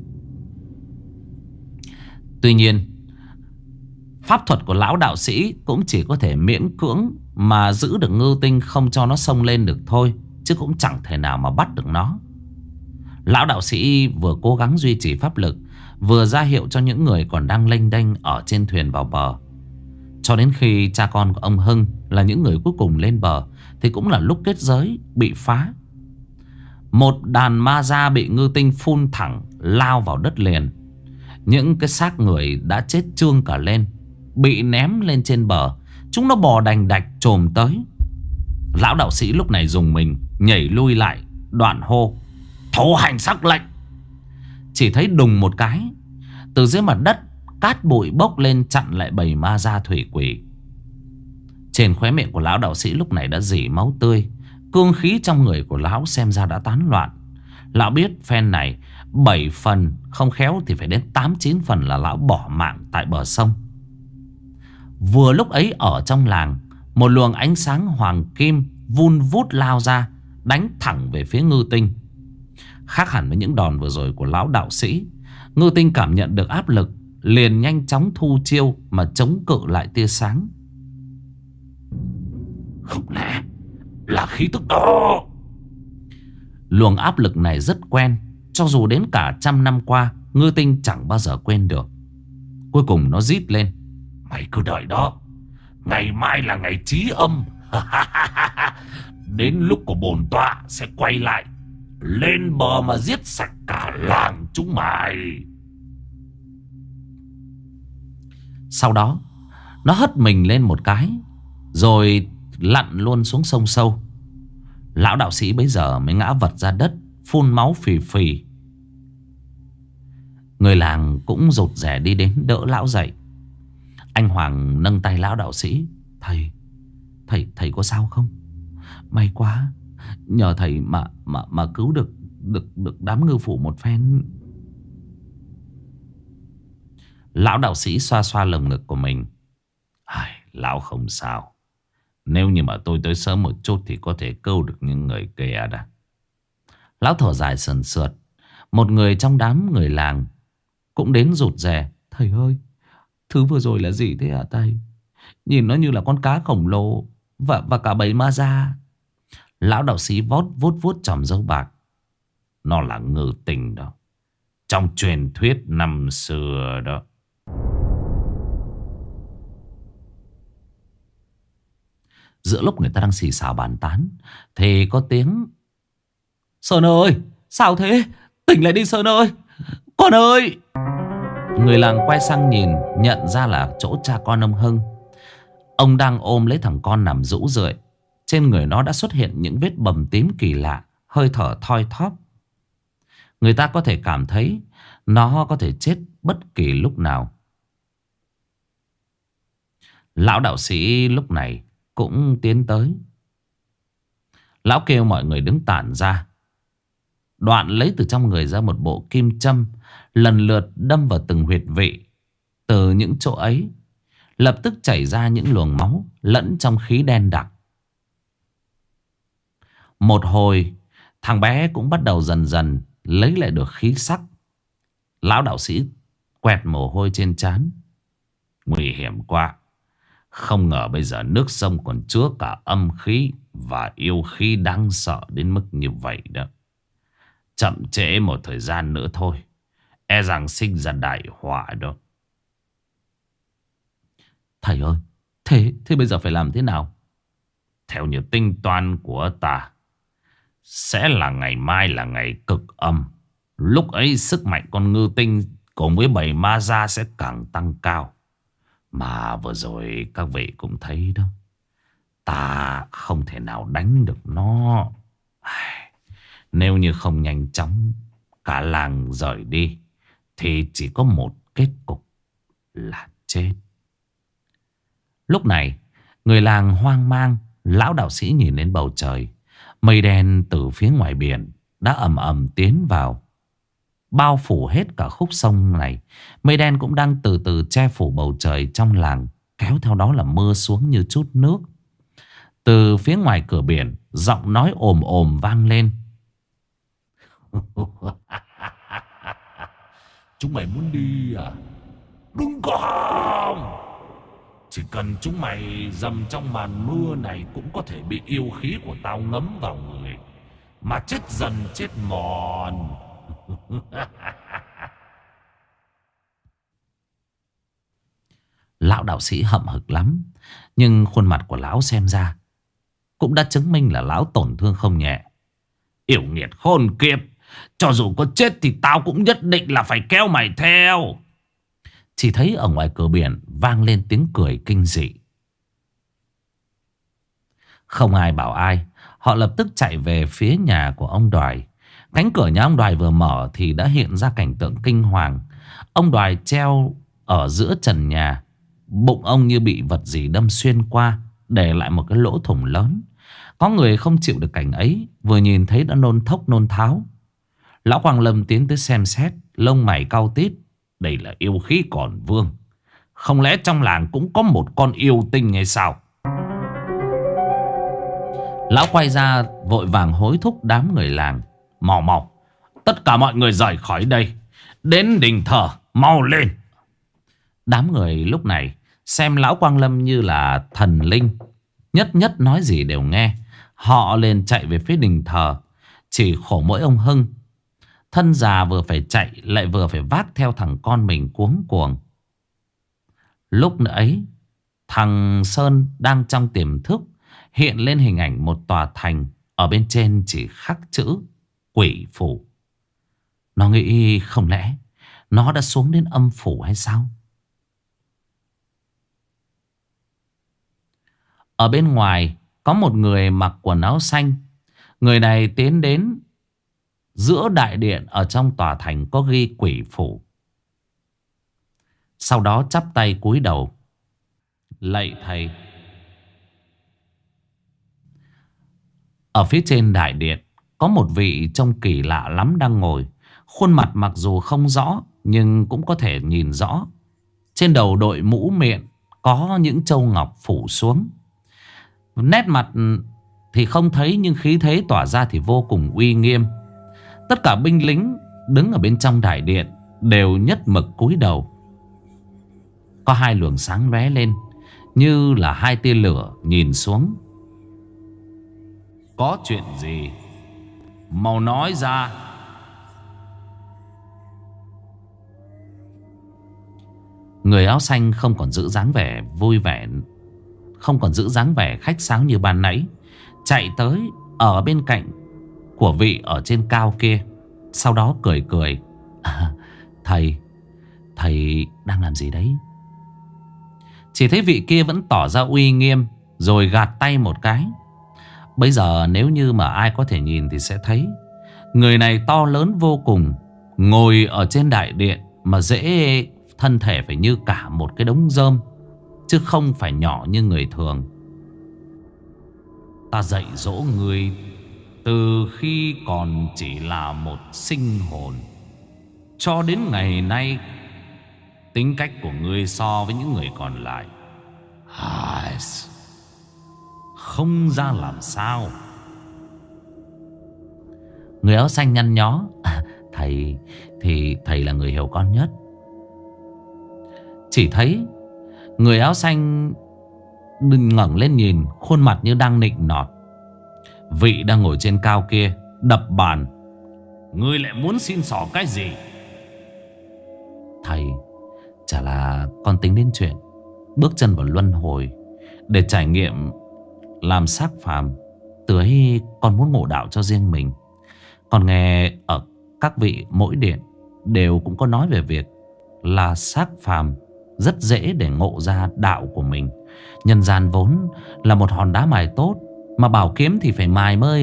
Tuy nhiên, pháp thuật của lão đạo sĩ cũng chỉ có thể miễn cưỡng mà giữ được Ngư Tinh, không cho nó xông lên được thôi, chứ cũng chẳng thể nào mà bắt được nó. Lão đạo sĩ vừa cố gắng duy trì pháp lực, vừa ra hiệu cho những người còn đang lênh đênh ở trên thuyền vào bờ. Cho đến khi cha con của ông Hưng là những người cuối cùng lên bờ, thì cũng là lúc kết giới bị phá. Một đàn ma da bị Ngư Tinh phun thẳng lao vào đất liền. Những cái xác người đã chết trương cả lên, bị ném lên trên bờ. Chúng nó bò đành đạch trồm tới. Lão đạo sĩ lúc này dùng mình nhảy lui lại, đoạn hô: thổ hành sắc lệnh! Chỉ thấy đùng một cái, từ dưới mặt đất cát bụi bốc lên chặn lại bầy ma da thủy quỷ. Trên khóe miệng của lão đạo sĩ lúc này đã rỉ máu tươi. Cương khí trong người của lão xem ra đã tán loạn. Lão biết phen này bảy phần không khéo thì phải đến tám chín phần là lão bỏ mạng tại bờ sông. Vừa lúc ấy ở trong làng, một luồng ánh sáng hoàng kim vun vút lao ra, đánh thẳng về phía Ngư Tinh. Khác hẳn với những đòn vừa rồi của lão đạo sĩ, Ngư Tinh cảm nhận được áp lực, liền nhanh chóng thu chiêu mà chống cự lại tia sáng. Không lẽ là khí tức đó? Luồng áp lực này rất quen, cho dù đến cả trăm năm qua Ngư Tinh chẳng bao giờ quên được. Cuối cùng nó rít lên: mày cứ đợi đó, ngày mai là ngày chí âm. Đến lúc của bổn tọa sẽ quay lại, lên bờ mà giết sạch cả làng chúng mày. Sau đó nó hất mình lên một cái, rồi lặn luôn xuống sông sâu. Lão đạo sĩ bấy giờ mới ngã vật ra đất, phun máu phì phì. Người làng cũng rụt rè đi đến đỡ lão dậy. Anh Hoàng nâng tay lão đạo sĩ: Thầy, thầy, thầy có sao không? May quá, nhờ thầy mà mà mà cứu được được được đám ngư phủ một phen. Lão đạo sĩ xoa xoa lồng ngực của mình: Ai, lão không sao. Nếu như mà tôi tới sớm một chút thì có thể cứu được những người kia đã. Lão thở dài sườn sượt. Một người trong đám người làng cũng đến rụt rè: Thầy ơi, thứ vừa rồi là gì thế hả thầy? Nhìn nó như là con cá khổng lồ Và và cả bầy ma da. Lão đạo sĩ vót vuốt vuốt chòm râu bạc: Nó là Ngư Tinh đó, trong truyền thuyết năm xưa đó. Giữa lúc người ta đang xì xào bàn tán thì có tiếng: Sơn ơi, sao thế? Tỉnh lại đi Sơn ơi, Con ơi! Người làng quay sang nhìn, nhận ra là chỗ cha con ông Hưng. Ông đang ôm lấy thằng con nằm rũ rượi. Trên người nó đã xuất hiện những vết bầm tím kỳ lạ, hơi thở thoi thóp. Người ta có thể cảm thấy nó có thể chết bất kỳ lúc nào. Lão đạo sĩ lúc này cũng tiến tới. Lão kêu mọi người đứng tản ra. Đoạn lấy từ trong người ra một bộ kim châm, lần lượt đâm vào từng huyệt vị. Từ những chỗ ấy lập tức chảy ra những luồng máu lẫn trong khí đen đặc. Một hồi, thằng bé cũng bắt đầu dần dần lấy lại được khí sắc. Lão đạo sĩ quẹt mồ hôi trên trán. Nguy hiểm quá. Không ngờ bây giờ nước sông còn chứa cả âm khí và yêu khí đáng sợ đến mức như vậy đó. Chậm trễ một thời gian nữa thôi, e rằng sinh ra đại họa đó. Thầy ơi, thế, thế bây giờ phải làm thế nào? Theo như tính toán của ta, sẽ là ngày mai là ngày cực âm. Lúc ấy sức mạnh con ngư tinh cùng với bầy ma gia sẽ càng tăng cao. Mà vừa rồi các vị cũng thấy đó, ta không thể nào đánh được nó. Nếu như không nhanh chóng cả làng rời đi, thì chỉ có một kết cục là chết. Lúc này, người làng hoang mang. Lão đạo sĩ nhìn lên bầu trời. Mây đen từ phía ngoài biển đã ầm ầm tiến vào, bao phủ hết cả khúc sông này. Mây đen cũng đang từ từ che phủ bầu trời trong làng, kéo theo đó là mưa xuống như chút nước. Từ phía ngoài cửa biển, giọng nói ồm ồm vang lên. Chúng mày muốn đi à? Đừng có hòng. Chỉ cần chúng mày dầm trong màn mưa này cũng có thể bị yêu khí của tao ngấm vào người mà chết dần chết mòn. Lão đạo sĩ hậm hực lắm, nhưng khuôn mặt của lão xem ra cũng đã chứng minh là lão tổn thương không nhẹ. Yêu nghiệt khôn kiếp, cho dù có chết thì tao cũng nhất định là phải kéo mày theo. Chỉ thấy ở ngoài cửa biển vang lên tiếng cười kinh dị. Không ai bảo ai, họ lập tức chạy về phía nhà của ông Đoài. Cánh cửa nhà ông Đoài vừa mở thì đã hiện ra cảnh tượng kinh hoàng. Ông Đoài treo ở giữa trần nhà, bụng ông như bị vật gì đâm xuyên qua, để lại một cái lỗ thủng lớn. Có người không chịu được cảnh ấy, vừa nhìn thấy đã nôn thốc nôn tháo. Lão Quang Lâm tiến tới xem xét, lông mày cau tít. Đây là yêu khí còn vương, không lẽ trong làng cũng có một con yêu tinh hay sao? Lão quay ra vội vàng hối thúc đám người làng. Mau mau, tất cả mọi người rời khỏi đây, đến đình thờ, mau lên. Đám người lúc này xem Lão Quang Lâm như là thần linh, nhất nhất nói gì đều nghe. Họ liền chạy về phía đình thờ. Chỉ khổ mỗi ông Hưng, thân già vừa phải chạy lại vừa phải vác theo thằng con mình cuống cuồng. Lúc nữa ấy, thằng Sơn đang trong tiềm thức hiện lên hình ảnh một tòa thành, ở bên trên chỉ khắc chữ quỷ phủ. Nó nghĩ không lẽ nó đã xuống đến âm phủ hay sao? Ở bên ngoài có một người mặc quần áo xanh. Người này tiến đến giữa đại điện ở trong tòa thành có ghi quỷ phủ. Sau đó chắp tay cúi đầu lạy thầy. Ở phía trên đại điện có một vị trông kỳ lạ lắm đang ngồi. Khuôn mặt mặc dù không rõ nhưng cũng có thể nhìn rõ. Trên đầu đội mũ miệng có những châu ngọc phủ xuống. Nét mặt thì không thấy nhưng khí thế tỏa ra thì vô cùng uy nghiêm. Tất cả binh lính đứng ở bên trong đại điện đều nhất mực cúi đầu. Có hai luồng sáng lóe lên như là hai tia lửa nhìn xuống. Có chuyện gì? Mau nói ra. Người áo xanh không còn giữ dáng vẻ vui vẻ, không còn giữ dáng vẻ khách sáo như ban nãy, chạy tới ở bên cạnh của vị ở trên cao kia. Sau đó cười cười. À, Thầy, thầy đang làm gì đấy? Chỉ thấy vị kia vẫn tỏ ra uy nghiêm, rồi gạt tay một cái. Bây giờ nếu như mà ai có thể nhìn thì sẽ thấy người này to lớn vô cùng, ngồi ở trên đại điện mà dễ thân thể phải như cả một cái đống rơm, chứ không phải nhỏ như người thường. Ta dạy dỗ người từ khi còn chỉ là một sinh hồn, cho đến ngày nay, tính cách của ngươi so với những người còn lại không ra làm sao. Người áo xanh nhăn nhó. À, thầy thì thầy là người hiểu con nhất. Chỉ thấy người áo xanh ngẩng lên nhìn, khuôn mặt như đang nịnh nọt. Vị đang ngồi trên cao kia đập bàn. Ngươi lại muốn xin xỏ cái gì? Thầy, chả là con tính đến chuyện bước chân vào luân hồi để trải nghiệm làm xác phàm. Từ ấy con muốn ngộ đạo cho riêng mình. Còn nghe ở các vị mỗi điện đều cũng có nói về việc là xác phàm rất dễ để ngộ ra đạo của mình. Nhân gian vốn là một hòn đá mài tốt, mà bảo kiếm thì phải mài mới...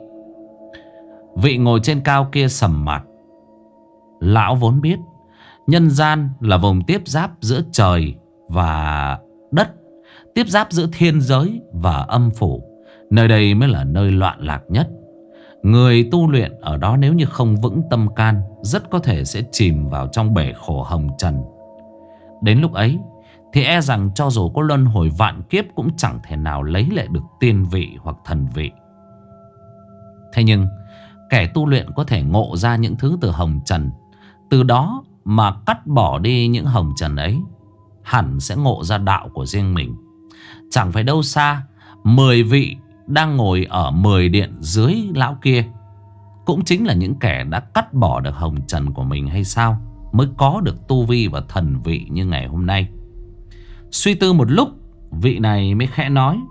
Vị ngồi trên cao kia sầm mặt. Lão vốn biết nhân gian là vùng tiếp giáp giữa trời và đất, tiếp giáp giữa thiên giới và âm phủ. Nơi đây mới là nơi loạn lạc nhất. Người tu luyện ở đó nếu như không vững tâm can, rất có thể sẽ chìm vào trong bể khổ hồng trần. Đến lúc ấy thì e rằng cho dù có luân hồi vạn kiếp cũng chẳng thể nào lấy lại được tiên vị hoặc thần vị. Thế nhưng kẻ tu luyện có thể ngộ ra những thứ từ hồng trần, từ đó mà cắt bỏ đi những hồng trần ấy, hẳn sẽ ngộ ra đạo của riêng mình. Chẳng phải đâu xa, mười vị đang ngồi ở mười điện dưới lão kia cũng chính là những kẻ đã cắt bỏ được hồng trần của mình hay sao, mới có được tu vi và thần vị như ngày hôm nay. Suy tư một lúc, vị này mới khẽ nói.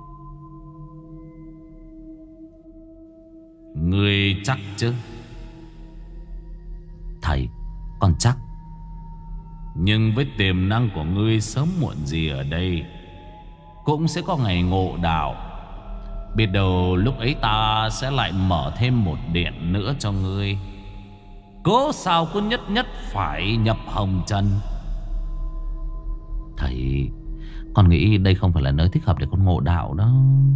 Ngươi chắc chứ? Thầy, con chắc. Nhưng với tiềm năng của ngươi, sớm muộn gì ở đây cũng sẽ có ngày ngộ đạo. Biết đâu lúc ấy ta sẽ lại mở thêm một điện nữa cho ngươi. Cố sao cứ nhất nhất phải nhập hồng trần? Thầy, con nghĩ đây không phải là nơi thích hợp để con ngộ đạo đó.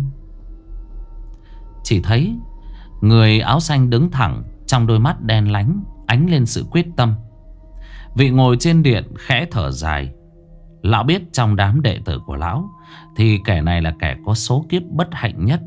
Chỉ thấy người áo xanh đứng thẳng, trong đôi mắt đen lánh ánh lên sự quyết tâm. Vị ngồi trên điện khẽ thở dài. Lão biết trong đám đệ tử của lão thì kẻ này là kẻ có số kiếp bất hạnh nhất.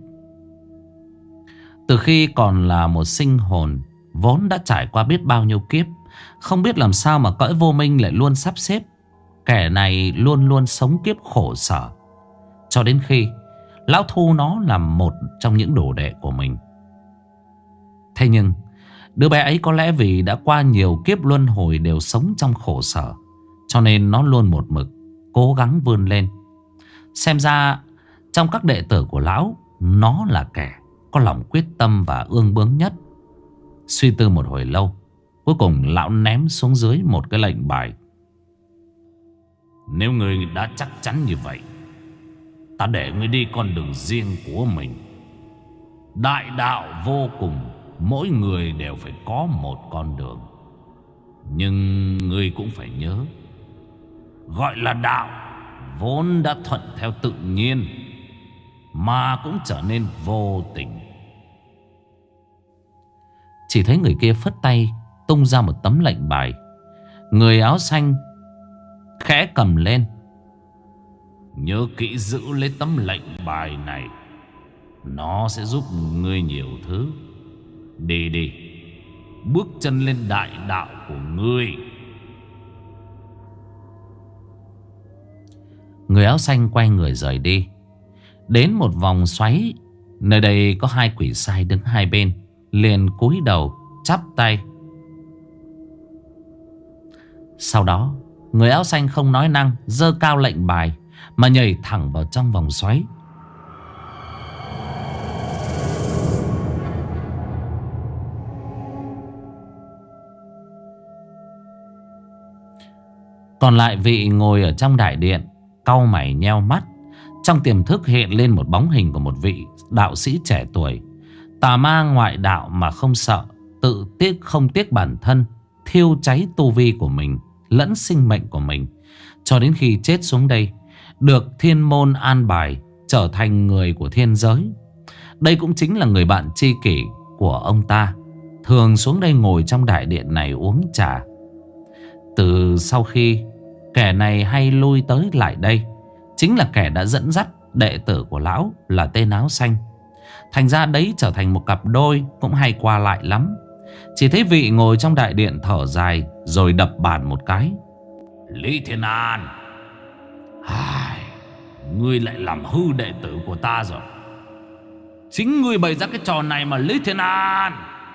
Từ khi còn là một sinh hồn, vốn đã trải qua biết bao nhiêu kiếp, không biết làm sao mà cõi vô minh lại luôn sắp xếp kẻ này luôn luôn sống kiếp khổ sở, cho đến khi lão thu nó làm một trong những đồ đệ của mình. Thế nhưng đứa bé ấy có lẽ vì đã qua nhiều kiếp luân hồi đều sống trong khổ sở, cho nên nó luôn một mực cố gắng vươn lên. Xem ra trong các đệ tử của lão, nó là kẻ có lòng quyết tâm và ương bướng nhất. Suy tư một hồi lâu, cuối cùng lão ném xuống dưới một cái lệnh bài. Nếu ngươi đã chắc chắn như vậy, ta để ngươi đi con đường riêng của mình. Đại đạo vô cùng, mỗi người đều phải có một con đường. Nhưng ngươi cũng phải nhớ, gọi là đạo vốn đã thuận theo tự nhiên, mà cũng trở nên vô tình. Chỉ thấy người kia phất tay tung ra một tấm lệnh bài. Người áo xanh khẽ cầm lên. Nhớ kỹ giữ lấy tấm lệnh bài này, nó sẽ giúp ngươi nhiều thứ. Đi đi, bước chân lên đại đạo của ngươi. Người áo xanh quay người rời đi. Đến một vòng xoáy, nơi đây có hai quỷ sai đứng hai bên, liền cúi đầu chắp tay. Sau đó người áo xanh không nói năng, giơ cao lệnh bài mà nhảy thẳng vào trong vòng xoáy. Còn lại vị ngồi ở trong đại điện, cau mày nheo mắt. Trong tiềm thức hiện lên một bóng hình của một vị đạo sĩ trẻ tuổi, tà ma ngoại đạo mà không sợ, tự tiếc không tiếc bản thân, thiêu cháy tu vi của mình lẫn sinh mệnh của mình, cho đến khi chết xuống đây, được thiên môn an bài trở thành người của thiên giới. Đây cũng chính là người bạn tri kỷ của ông ta, thường xuống đây ngồi trong đại điện này uống trà. Từ sau khi kẻ này hay lui tới lại đây, chính là kẻ đã dẫn dắt đệ tử của lão là tên áo xanh. Thành ra đấy trở thành một cặp đôi cũng hay qua lại lắm. Chỉ thấy vị ngồi trong đại điện thở dài, rồi đập bàn một cái. Lý Thiên An, ai, ngươi lại làm hư đệ tử của ta rồi. Chính ngươi bày ra cái trò này mà, Lý Thiên An.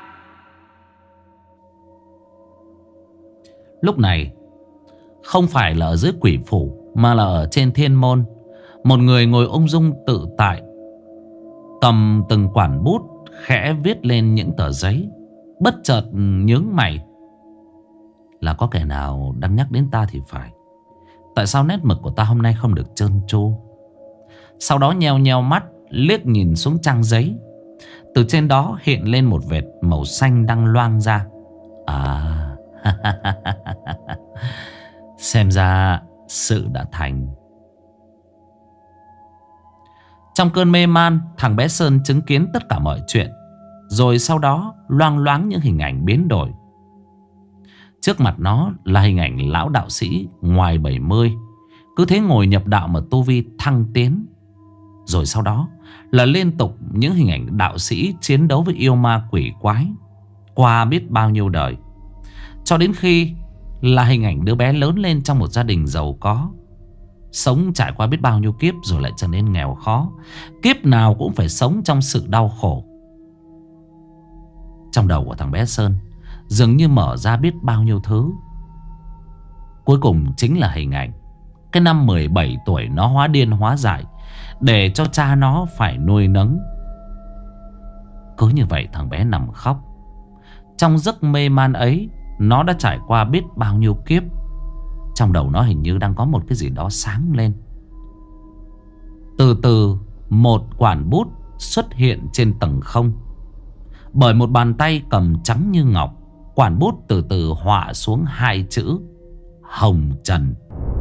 Lúc này không phải là ở dưới quỷ phủ, mà là ở trên thiên môn. Một người ngồi ung dung tự tại, cầm từng quản bút khẽ viết lên những tờ giấy. Bất chợt nhướng mày, là có kẻ nào đang nhắc đến ta thì phải. Tại sao nét mực của ta hôm nay không được trơn tru? Sau đó nheo nheo mắt, liếc nhìn xuống trang giấy. Từ trên đó hiện lên một vệt màu xanh đang loang ra. À xem ra sự đã thành. Trong cơn mê man, thằng bé Sơn chứng kiến tất cả mọi chuyện. Rồi sau đó loang loáng những hình ảnh biến đổi. Trước mặt nó là hình ảnh lão đạo sĩ ngoài bảy mươi, cứ thế ngồi nhập đạo mà tu vi thăng tiến. Rồi sau đó là liên tục những hình ảnh đạo sĩ chiến đấu với yêu ma quỷ quái qua biết bao nhiêu đời, cho đến khi là hình ảnh đứa bé lớn lên trong một gia đình giàu có, sống trải qua biết bao nhiêu kiếp rồi lại trở nên nghèo khó. Kiếp nào cũng phải sống trong sự đau khổ. Trong đầu của thằng bé Sơn dường như mở ra biết bao nhiêu thứ. Cuối cùng chính là hình ảnh cái năm mười bảy tuổi nó hóa điên hóa dại để cho cha nó phải nuôi nấng. Cứ như vậy thằng bé nằm khóc. Trong giấc mê man ấy, nó đã trải qua biết bao nhiêu kiếp. Trong đầu nó hình như đang có một cái gì đó sáng lên. Từ từ một quản bút xuất hiện trên tầng không. Bởi một bàn tay cầm trắng như ngọc, quản bút từ từ họa xuống hai chữ Hồng Trần.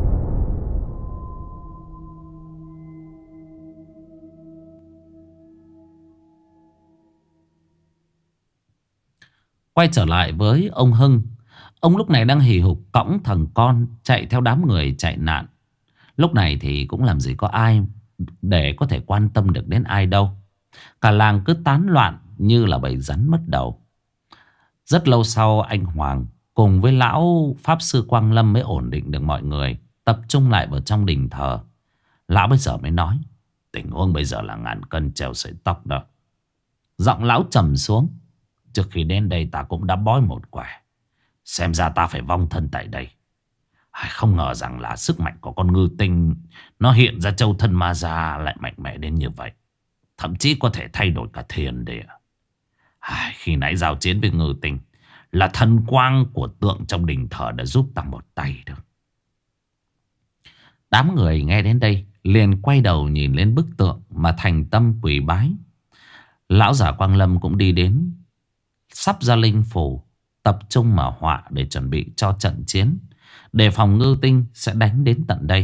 Quay trở lại với ông Hưng. Ông lúc này đang hì hục cõng thằng con chạy theo đám người chạy nạn. Lúc này thì cũng làm gì có ai để có thể quan tâm được đến ai đâu. Cả làng cứ tán loạn như là bầy rắn mất đầu. Rất lâu sau, anh Hoàng cùng với lão Pháp Sư Quang Lâm mới ổn định được mọi người, tập trung lại vào trong đình thờ. Lão bây giờ mới nói, tình huống bây giờ là ngàn cân treo sợi tóc đó. Giọng lão trầm xuống. Trước khi đến đây ta cũng đã bói một quẻ, xem ra ta phải vong thân tại đây. Không ngờ rằng là sức mạnh của con ngư tinh nó hiện ra châu thân ma gia lại mạnh mẽ đến như vậy. Thậm chí có thể thay đổi cả thiên địa. Khi nãy giao chiến với ngư tinh, là thần quang của tượng trong đình thờ đã giúp ta một tay được. Đám người nghe đến đây liền quay đầu nhìn lên bức tượng mà thành tâm quỳ bái. Lão giả Quang Lâm cũng đi đến, sắp ra linh phủ, tập trung mà họa để chuẩn bị cho trận chiến, đề phòng ngư tinh sẽ đánh đến tận đây.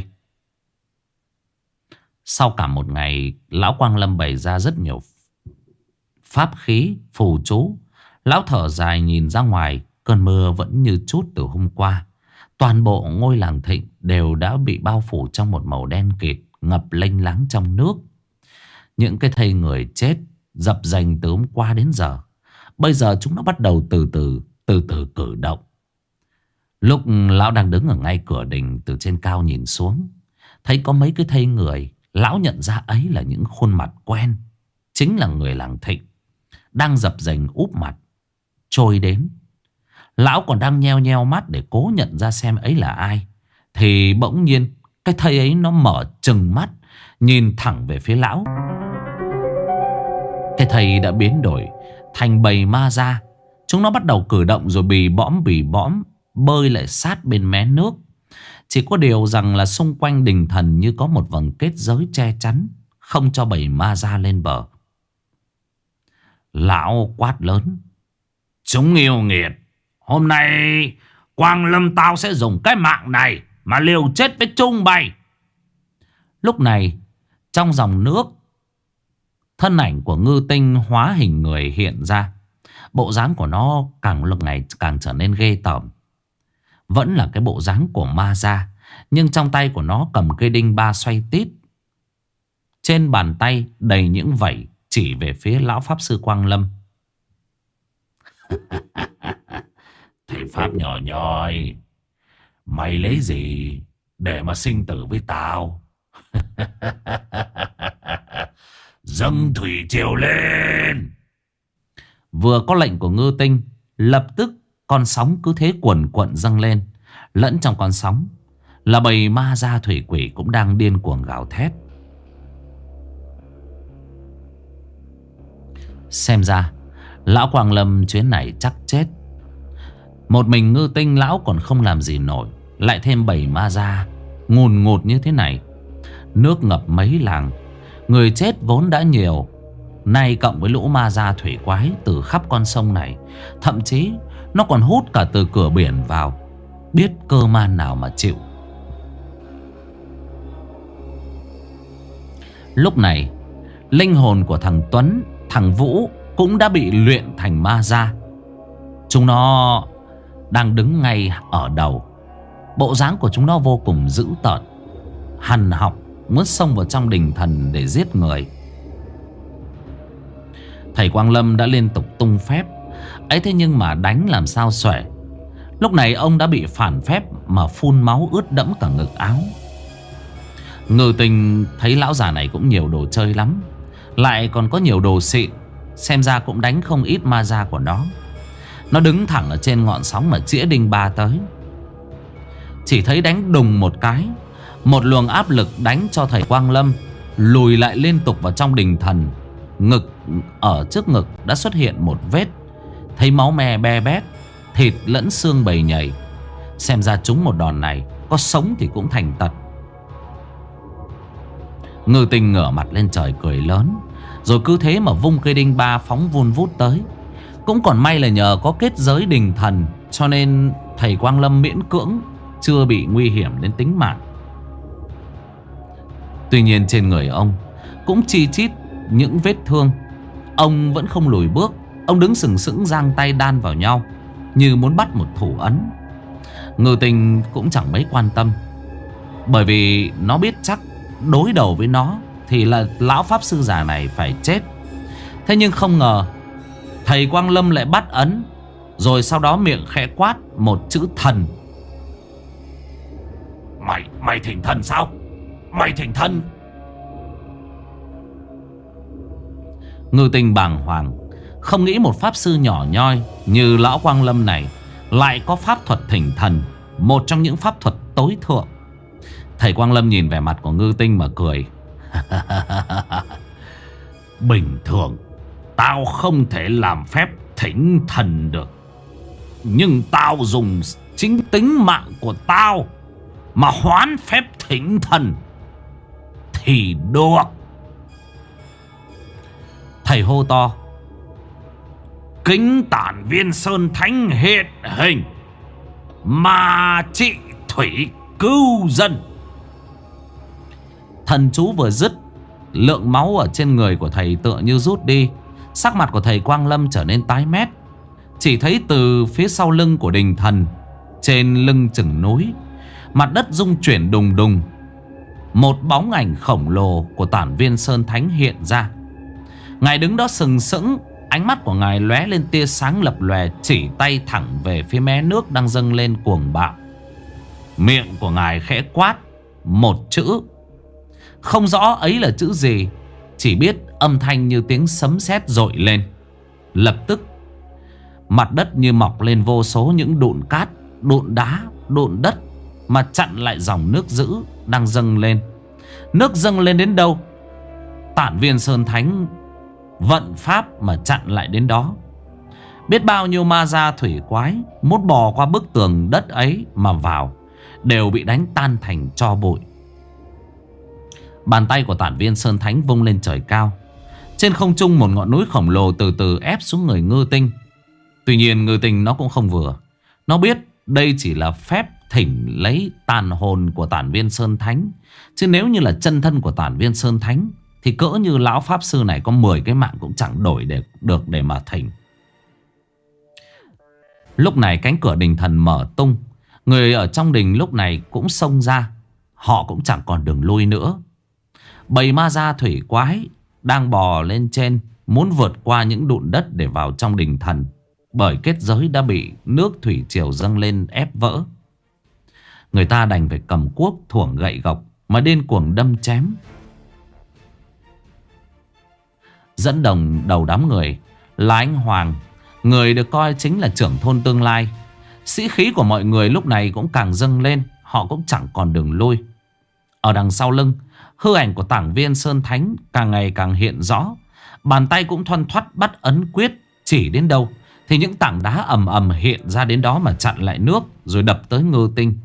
Sau cả một ngày, lão Quang Lâm bày ra rất nhiều pháp khí, phù chú. Lão thở dài nhìn ra ngoài, cơn mưa vẫn như chút từ hôm qua. Toàn bộ ngôi làng Thịnh đều đã bị bao phủ trong một màu đen kịt, ngập lênh láng trong nước. Những cái thây người chết dập dành từ hôm qua đến giờ, bây giờ chúng nó bắt đầu từ từ, từ từ cử động. Lúc lão đang đứng ở ngay cửa đình, từ trên cao nhìn xuống, thấy có mấy cái thây người. Lão nhận ra ấy là những khuôn mặt quen, chính là người làng Thịnh, đang dập dành úp mặt trôi đến. Lão còn đang nheo nheo mắt để cố nhận ra xem ấy là ai, thì bỗng nhiên cái thây ấy nó mở trừng mắt, nhìn thẳng về phía lão. Cái thây đã biến đổi thành bầy ma da. Chúng nó bắt đầu cử động rồi bì bõm bì bõm bơi lại sát bên mé nước. Chỉ có điều rằng là xung quanh đình thần như có một vầng kết giới che chắn, không cho bầy ma ra lên bờ. Lão quát lớn: Chúng yêu nghiệt, hôm nay Quang Lâm tao sẽ dùng cái mạng này mà liều chết với chúng bay. Lúc này trong dòng nước, thân ảnh của Ngư Tinh hóa hình người hiện ra. Bộ dáng của nó càng lúc ngày càng trở nên ghê tởm. Vẫn là cái bộ dáng của ma da, nhưng trong tay của nó cầm cây đinh ba xoay tít. Trên bàn tay đầy những vảy chỉ về phía lão pháp sư Quang Lâm. Thầy pháp nhỏ nhoi, mày lấy gì để mà sinh tử với tao? Dâng thủy triều lên. Vừa có lệnh của Ngư Tinh, lập tức con sóng cứ thế cuồn cuộn dâng lên. Lẫn trong con sóng là bầy ma da thủy quỷ cũng đang điên cuồng gào thét. Xem ra lão Quang Lâm chuyến này chắc chết. Một mình Ngư Tinh lão còn không làm gì nổi, lại thêm bầy ma da ngùn ngụt như thế này. Nước ngập mấy làng, người chết vốn đã nhiều, nay cộng với lũ ma da thủy quái từ khắp con sông này, thậm chí nó còn hút cả từ cửa biển vào, biết cơ man nào mà chịu. Lúc này linh hồn của thằng Tuấn, thằng Vũ cũng đã bị luyện thành ma da. Chúng nó đang đứng ngay ở đầu. Bộ dáng của chúng nó vô cùng dữ tợn, hằn học muốn xông vào trong đình thần để giết người. Thầy Quang Lâm đã liên tục tung phép ấy, thế nhưng mà đánh làm sao xuể. Lúc này ông đã bị phản phép mà phun máu ướt đẫm cả ngực áo. Ngư Tinh thấy lão già này cũng nhiều đồ chơi lắm, lại còn có nhiều đồ xịn, xem ra cũng đánh không ít ma da của nó. Nó đứng thẳng ở trên ngọn sóng mà chĩa đinh ba tới. Chỉ thấy đánh đùng một cái, một luồng áp lực đánh cho thầy Quang Lâm lùi lại liên tục vào trong đình thần. Ngực, ở trước ngực đã xuất hiện một vết, thấy máu me be bét, thịt lẫn xương bầy nhầy. Xem ra trúng một đòn này, có sống thì cũng thành tật. Ngư Tinh ngửa mặt lên trời cười lớn, rồi cứ thế mà vung cây đinh ba phóng vun vút tới. Cũng còn may là nhờ có kết giới đình thần, cho nên thầy Quang Lâm miễn cưỡng chưa bị nguy hiểm đến tính mạng. Tuy nhiên trên người ông cũng chi chít những vết thương. Ông vẫn không lùi bước, ông đứng sừng sững giang tay đan vào nhau như muốn bắt một thủ ấn. Ngư Tinh cũng chẳng mấy quan tâm, bởi vì nó biết chắc đối đầu với nó thì là lão pháp sư già này phải chết. Thế nhưng không ngờ thầy Quang Lâm lại bắt ấn, rồi sau đó miệng khẽ quát một chữ thần. Mày, mày thỉnh thần sao? Mày thỉnh thần? Ngư Tinh bàng hoàng, không nghĩ một pháp sư nhỏ nhoi như lão Quang Lâm này lại có pháp thuật thỉnh thần, một trong những pháp thuật tối thượng. Thầy Quang Lâm nhìn vẻ mặt của Ngư Tinh mà cười. Bình thường tao không thể làm phép thỉnh thần được, nhưng tao dùng chính tính mạng của tao mà hoán phép thỉnh thần thì được. Thầy hô to: Kính Tản Viên Sơn Thánh hiện hình, mà trị thủy cứu dân. Thần chú vừa dứt, lượng máu ở trên người của thầy tựa như rút đi. Sắc mặt của thầy Quang Lâm trở nên tái mét. Chỉ thấy từ phía sau lưng của đình thần, trên lưng chừng núi, mặt đất rung chuyển đùng đùng. Một bóng ảnh khổng lồ của Tản Viên Sơn Thánh hiện ra. Ngài đứng đó sừng sững, ánh mắt của ngài lóe lên tia sáng lập lòe, chỉ tay thẳng về phía mé nước đang dâng lên cuồng bạo. Miệng của ngài khẽ quát một chữ, không rõ ấy là chữ gì, chỉ biết âm thanh như tiếng sấm sét dội lên. Lập tức mặt đất như mọc lên vô số những đụn cát, đụn đá, đụn đất mà chặn lại dòng nước dữ đang dâng lên. Nước dâng lên đến đâu, Tản Viên Sơn Thánh vận pháp mà chặn lại đến đó. Biết bao nhiêu ma da thủy quái muốn bò qua bức tường đất ấy mà vào, đều bị đánh tan thành tro bụi. Bàn tay của Tản Viên Sơn Thánh vung lên trời cao. Trên không trung một ngọn núi khổng lồ từ từ ép xuống người Ngư Tinh. Tuy nhiên Ngư Tinh nó cũng không vừa. Nó biết đây chỉ là phép thỉnh lấy tàn hồn của Tản Viên Sơn Thánh, chứ nếu như là chân thân của Tản Viên Sơn Thánh thì cỡ như lão pháp sư này có mười cái mạng cũng chẳng đổi để, được để mà thỉnh. Lúc này cánh cửa đình thần mở tung. Người ở trong đình lúc này cũng xông ra. Họ cũng chẳng còn đường lui nữa. Bầy ma gia thủy quái đang bò lên trên, muốn vượt qua những đụn đất để vào trong đình thần, bởi kết giới đã bị nước thủy triều dâng lên ép vỡ. Người ta đành phải cầm cuốc, thuổng gậy gộc mà điên cuồng đâm chém. Dẫn đồng đầu đám người là anh Hoàng, người được coi chính là trưởng thôn tương lai. Sĩ khí của mọi người lúc này cũng càng dâng lên. Họ cũng chẳng còn đường lui. Ở đằng sau lưng, hư ảnh của Tản Viên Sơn Thánh càng ngày càng hiện rõ. Bàn tay cũng thoăn thoắt bắt ấn quyết. Chỉ đến đâu thì những tảng đá ầm ầm hiện ra đến đó mà chặn lại nước, rồi đập tới Ngư Tinh.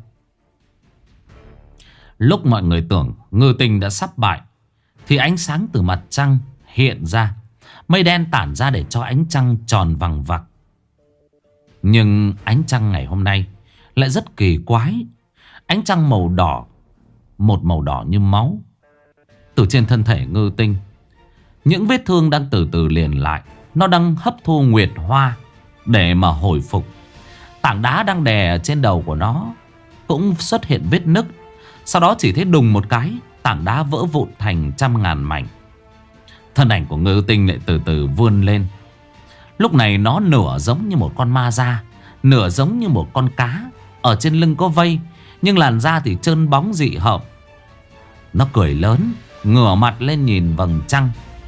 Lúc mọi người tưởng Ngư Tinh đã sắp bại thì ánh sáng từ mặt trăng hiện ra. Mây đen tản ra để cho ánh trăng tròn vằng vặc. Nhưng ánh trăng ngày hôm nay lại rất kỳ quái. Ánh trăng màu đỏ, một màu đỏ như máu. Từ trên thân thể Ngư Tinh, những vết thương đang từ từ liền lại. Nó đang hấp thu nguyệt hoa để mà hồi phục. Tảng đá đang đè ở trên đầu của nó cũng xuất hiện vết nứt. Sau đó chỉ thấy đùng một cái, tảng đá vỡ vụn thành trăm ngàn mảnh. Thân ảnh của Ngư Tinh lại từ từ vươn lên. Lúc này nó nửa giống như một con ma da, nửa giống như một con cá. Ở trên lưng có vây, nhưng làn da thì trơn bóng dị hợm. Nó cười lớn, ngửa mặt lên nhìn vầng trăng.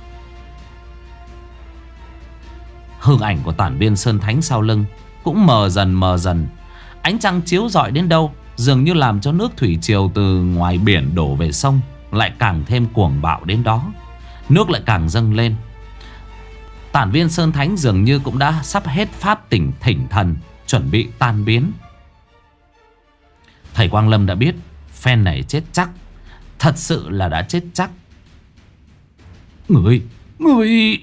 Hư ảnh của Tản Viên Sơn Thánh sau lưng cũng mờ dần mờ dần. Ánh trăng chiếu rọi đến đâu, dường như làm cho nước thủy triều từ ngoài biển đổ về sông lại càng thêm cuồng bạo đến đó. Nước lại càng dâng lên. Tản Viên Sơn Thánh dường như cũng đã sắp hết pháp tỉnh thỉnh thần, chuẩn bị tan biến. Thầy Quang Lâm đã biết phen này chết chắc. Thật sự là đã chết chắc. Người, người...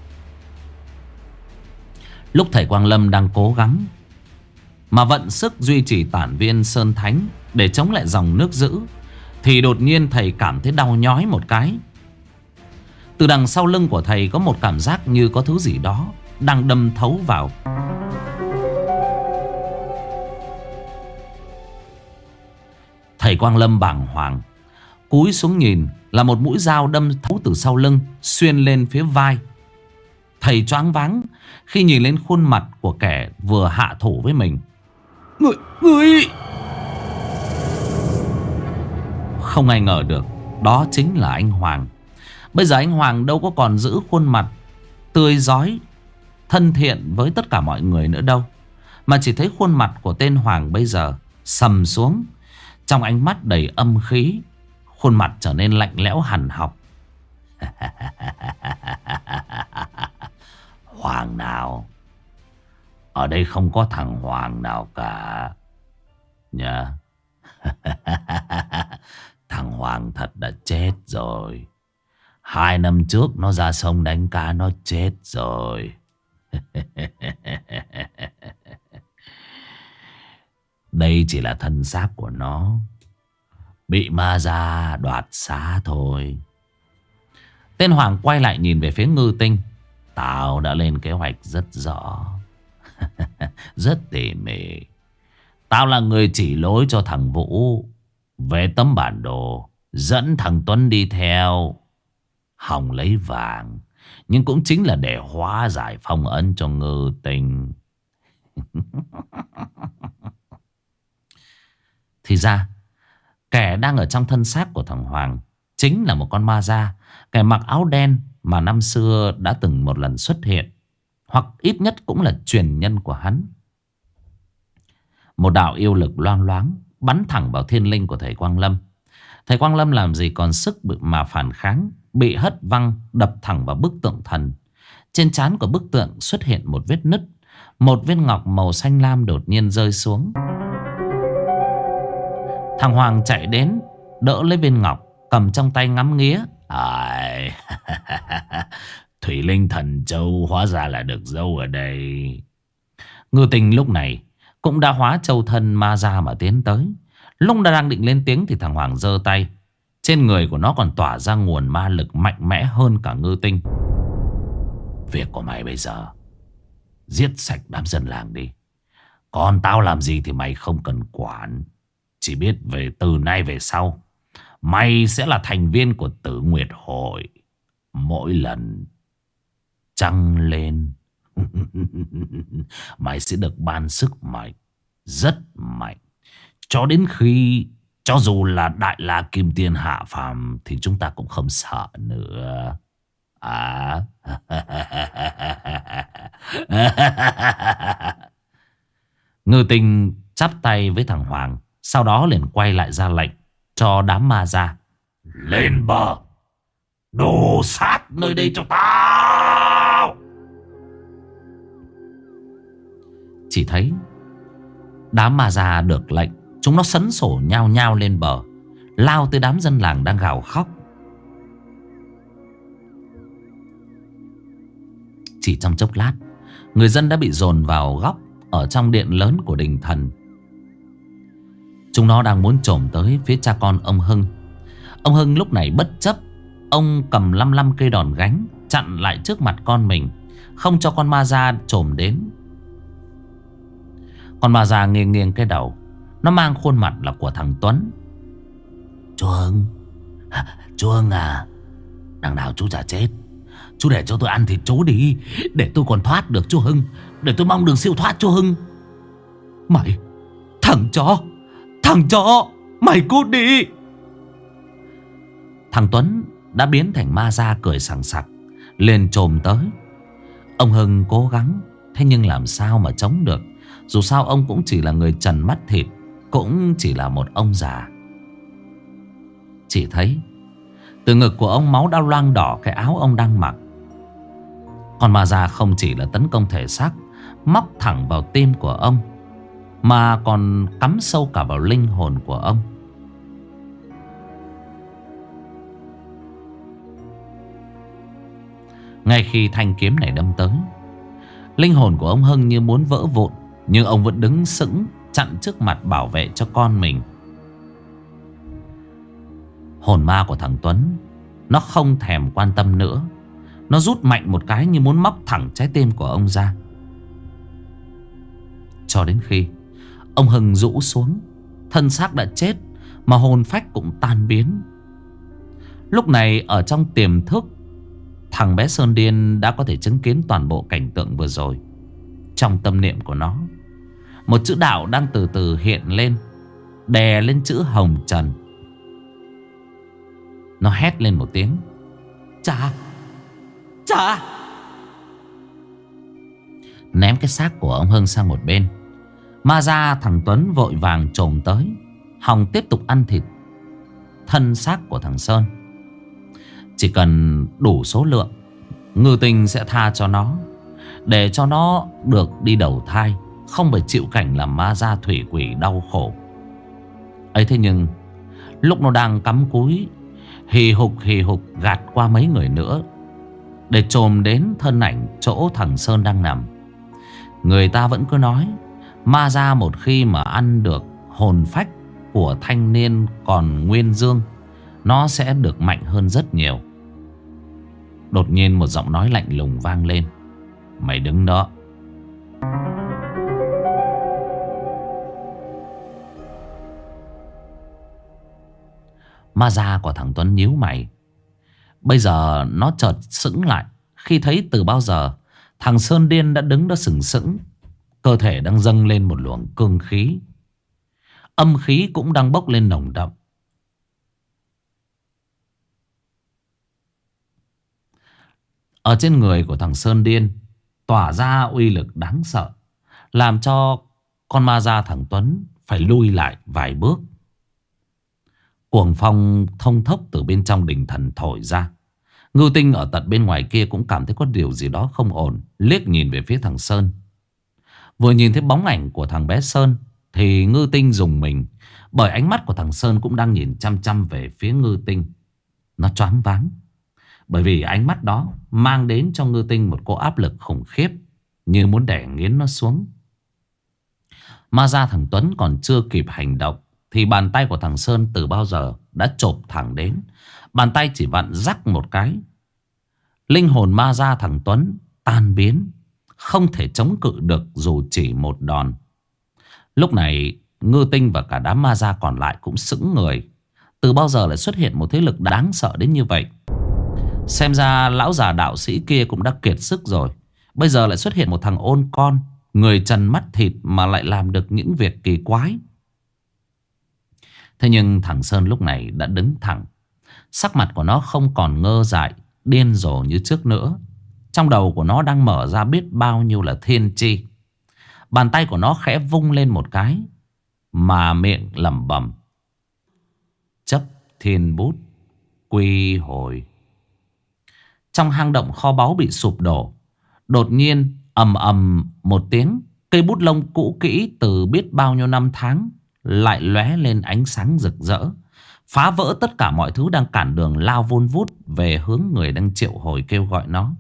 Lúc thầy Quang Lâm đang cố gắng mà vận sức duy trì Tản Viên Sơn Thánh để chống lại dòng nước dữ, thì đột nhiên thầy cảm thấy đau nhói một cái. Từ đằng sau lưng của thầy có một cảm giác như có thứ gì đó đang đâm thấu vào. Thầy Quang Lâm bàng hoàng, cúi xuống nhìn là một mũi dao đâm thấu từ sau lưng, xuyên lên phía vai. Thầy choáng váng khi nhìn lên khuôn mặt của kẻ vừa hạ thủ với mình. Người, người... Không ai ngờ được đó chính là anh Hoàng. Bây giờ anh Hoàng đâu có còn giữ khuôn mặt tươi rói, thân thiện với tất cả mọi người nữa đâu, mà chỉ thấy khuôn mặt của tên Hoàng bây giờ sầm xuống. Trong ánh mắt đầy âm khí, khuôn mặt trở nên lạnh lẽo hằn học. Hoàng nào? Ở đây không có thằng Hoàng nào cả nhá. Thằng Hoàng thật đã chết rồi. Hai năm trước nó ra sông đánh cá, nó chết rồi. Đây chỉ là thân xác của nó, bị ma da đoạt xá thôi. Tên Hoàng quay lại nhìn về phía Ngư Tinh. Tao đã lên kế hoạch rất rõ, rất tỉ mỉ. Tao là người chỉ lối cho thằng Vũ về tấm bản đồ, dẫn thằng Tuấn đi theo Hòng lấy vàng, nhưng cũng chính là để hóa giải phong ấn cho Ngư Tinh. Thì ra kẻ đang ở trong thân xác của thằng Hoàng chính là một con ma da, kẻ mặc áo đen mà năm xưa đã từng một lần xuất hiện, hoặc ít nhất cũng là truyền nhân của hắn. Một đạo yêu lực loang loáng bắn thẳng vào thiên linh của thầy Quang Lâm. Thầy Quang Lâm làm gì còn sức mà phản kháng, bị hất văng đập thẳng vào bức tượng thần. Trên trán của bức tượng xuất hiện một vết nứt. Một viên ngọc màu xanh lam đột nhiên rơi xuống. Thằng Hoàng chạy đến đỡ lấy viên ngọc, cầm trong tay ngắm nghía. Ai... Thủy Linh Thần Châu hóa ra là được dâu ở đây. Ngư Tinh lúc này cũng đã hóa châu thân ma ra mà tiến tới. Lúc đã đang định lên tiếng thì thằng Hoàng giơ tay. Trên người của nó còn tỏa ra nguồn ma lực mạnh mẽ hơn cả Ngư Tinh. Việc của mày bây giờ giết sạch đám dân làng đi. Còn tao làm gì thì mày không cần quản. Chỉ biết về từ nay về sau mày sẽ là thành viên của Tử Nguyệt Hội. Mỗi lần trăng lên mày sẽ được ban sức mạnh, rất mạnh. Cho đến khi cho dù là Đại La Kim Tiên hạ phàm thì chúng ta cũng không sợ nữa. À. Ngư Tinh chắp tay với thằng Hoàng, sau đó liền quay lại ra lệnh cho đám ma ra. Lên bờ, đổ sát nơi đây cho tao. Chỉ thấy đám ma ra được lệnh, chúng nó sấn sổ nhao nhao lên bờ, lao tới đám dân làng đang gào khóc. Chỉ trong chốc lát, người dân đã bị dồn vào góc ở trong điện lớn của đình thần. Chúng nó đang muốn chồm tới phía cha con ông Hưng. Ông Hưng lúc này bất chấp, ông cầm lăm lăm cây đòn gánh chặn lại trước mặt con mình, không cho con ma da chồm đến. Con ma da nghiêng nghiêng cái đầu, nó mang khuôn mặt là của thằng Tuấn. Chú Hưng, chú Hưng à, đằng nào chú chả chết. Chú để cho tôi ăn thịt chú đi, để tôi còn thoát được chú Hưng. Để tôi mong đường siêu thoát chú Hưng. Mày, thằng chó, thằng chó, mày cút đi. Thằng Tuấn đã biến thành ma da cười sảng sặc, liền chồm tới. Ông Hưng cố gắng, thế nhưng làm sao mà chống được. Dù sao ông cũng chỉ là người trần mắt thịt, cũng chỉ là một ông già. Chỉ thấy từ ngực của ông máu đã loang đỏ cái áo ông đang mặc. Còn ma già không chỉ là tấn công thể xác, móc thẳng vào tim của ông, mà còn cắm sâu cả vào linh hồn của ông. Ngay khi thanh kiếm này đâm tới, linh hồn của ông Hưng như muốn vỡ vụn, nhưng ông vẫn đứng sững chặn trước mặt bảo vệ cho con mình. Hồn ma của thằng Tuấn, nó không thèm quan tâm nữa. Nó rút mạnh một cái như muốn móc thẳng trái tim của ông ra. Cho đến khi ông Hưng rũ xuống, thân xác đã chết mà hồn phách cũng tan biến. Lúc này ở trong tiềm thức, thằng bé Sơn Điên đã có thể chứng kiến toàn bộ cảnh tượng vừa rồi. Trong tâm niệm của nó, một chữ đạo đang từ từ hiện lên, đè lên chữ Hồng Trần. Nó hét lên một tiếng: Cha! Cha! Ném cái xác của ông Hưng sang một bên. Ma ra thằng Tuấn vội vàng chồm tới, hòng tiếp tục ăn thịt thân xác của thằng Sơn. Chỉ cần đủ số lượng, Ngư Tinh sẽ tha cho nó, để cho nó được đi đầu thai, không phải chịu cảnh làm ma gia thủy quỷ đau khổ. Ấy thế nhưng lúc nó đang cắm cúi hì hục hì hục gạt qua mấy người nữa để chồm đến thân ảnh chỗ thằng Sơn đang nằm, người ta vẫn cứ nói ma gia một khi mà ăn được hồn phách của thanh niên còn nguyên dương, nó sẽ được mạnh hơn rất nhiều. Đột nhiên một giọng nói lạnh lùng vang lên: Mày đứng đó. Ma da của thằng Tuấn nhíu mày. Bây giờ nó chợt sững lại khi thấy từ bao giờ thằng Sơn Điên đã đứng đó sừng sững. Cơ thể đang dâng lên một luồng cương khí, âm khí cũng đang bốc lên nồng đậm. Ở trên người của thằng Sơn Điên tỏa ra uy lực đáng sợ, làm cho con ma da thằng Tuấn phải lui lại vài bước. Cuồng phong thông thốc từ bên trong đình thần thổi ra. Ngưu Tinh ở tận bên ngoài kia cũng cảm thấy có điều gì đó không ổn, liếc nhìn về phía thằng Sơn. Vừa nhìn thấy bóng ảnh của thằng bé Sơn thì Ngư Tinh rùng mình, bởi ánh mắt của thằng Sơn cũng đang nhìn chăm chăm về phía Ngư Tinh. Nó choáng váng, bởi vì ánh mắt đó mang đến cho Ngư Tinh một cỗ áp lực khủng khiếp, như muốn đè nghiến nó xuống. Ma ra thằng Tuấn còn chưa kịp hành động thì bàn tay của thằng Sơn từ bao giờ đã chộp thẳng đến. Bàn tay chỉ vặn rắc một cái, linh hồn ma ra thằng Tuấn tan biến, không thể chống cự được dù chỉ một đòn. Lúc này Ngư Tinh và cả đám ma ra còn lại cũng sững người. Từ bao giờ lại xuất hiện một thế lực đáng sợ đến như vậy? Xem ra lão già đạo sĩ kia cũng đã kiệt sức rồi. Bây giờ lại xuất hiện một thằng ôn con, người trần mắt thịt mà lại làm được những việc kỳ quái. Thế nhưng thằng Sơn lúc này đã đứng thẳng. Sắc mặt của nó không còn ngơ dại, điên rồ như trước nữa. Trong đầu của nó đang mở ra biết bao nhiêu là thiên chi. Bàn tay của nó khẽ vung lên một cái, mà miệng lẩm bẩm: chấp thiên bút quy hồi. Trong hang động kho báu bị sụp đổ, đột nhiên ầm ầm một tiếng, cây bút lông cũ kỹ từ biết bao nhiêu năm tháng lại lóe lên ánh sáng rực rỡ, phá vỡ tất cả mọi thứ đang cản đường, lao vun vút về hướng người đang triệu hồi kêu gọi nó.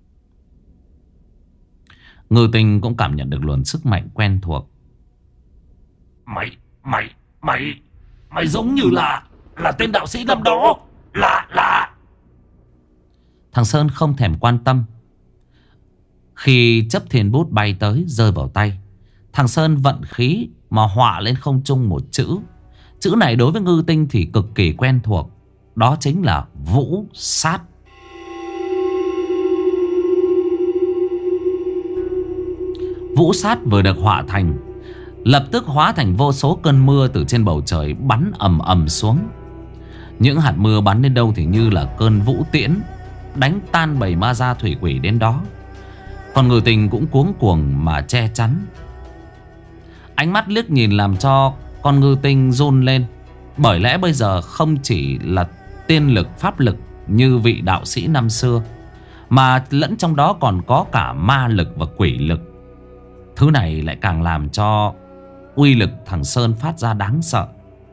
Ngư Tinh cũng cảm nhận được luồng sức mạnh quen thuộc. Mày, mày, mày, mày giống như là, là tên đạo sĩ năm đó. Là, là... Thằng Sơn không thèm quan tâm. Khi chấp thiên bút bay tới rơi vào tay, thằng Sơn vận khí mà họa lên không trung một chữ. Chữ này đối với Ngư Tinh thì cực kỳ quen thuộc. Đó chính là Vũ Sát. Vũ Sát vừa được họa thành, lập tức hóa thành vô số cơn mưa từ trên bầu trời bắn ầm ầm xuống. Những hạt mưa bắn đến đâu thì như là cơn vũ tiễn, đánh tan bầy ma gia thủy quỷ đến đó. Còn Ngư Tinh cũng cuống cuồng mà che chắn. Ánh mắt liếc nhìn làm cho con Ngư Tinh run lên. Bởi lẽ bây giờ không chỉ là tiên lực pháp lực như vị đạo sĩ năm xưa, mà lẫn trong đó còn có cả ma lực và quỷ lực. Thứ này lại càng làm cho uy lực thằng Sơn phát ra đáng sợ.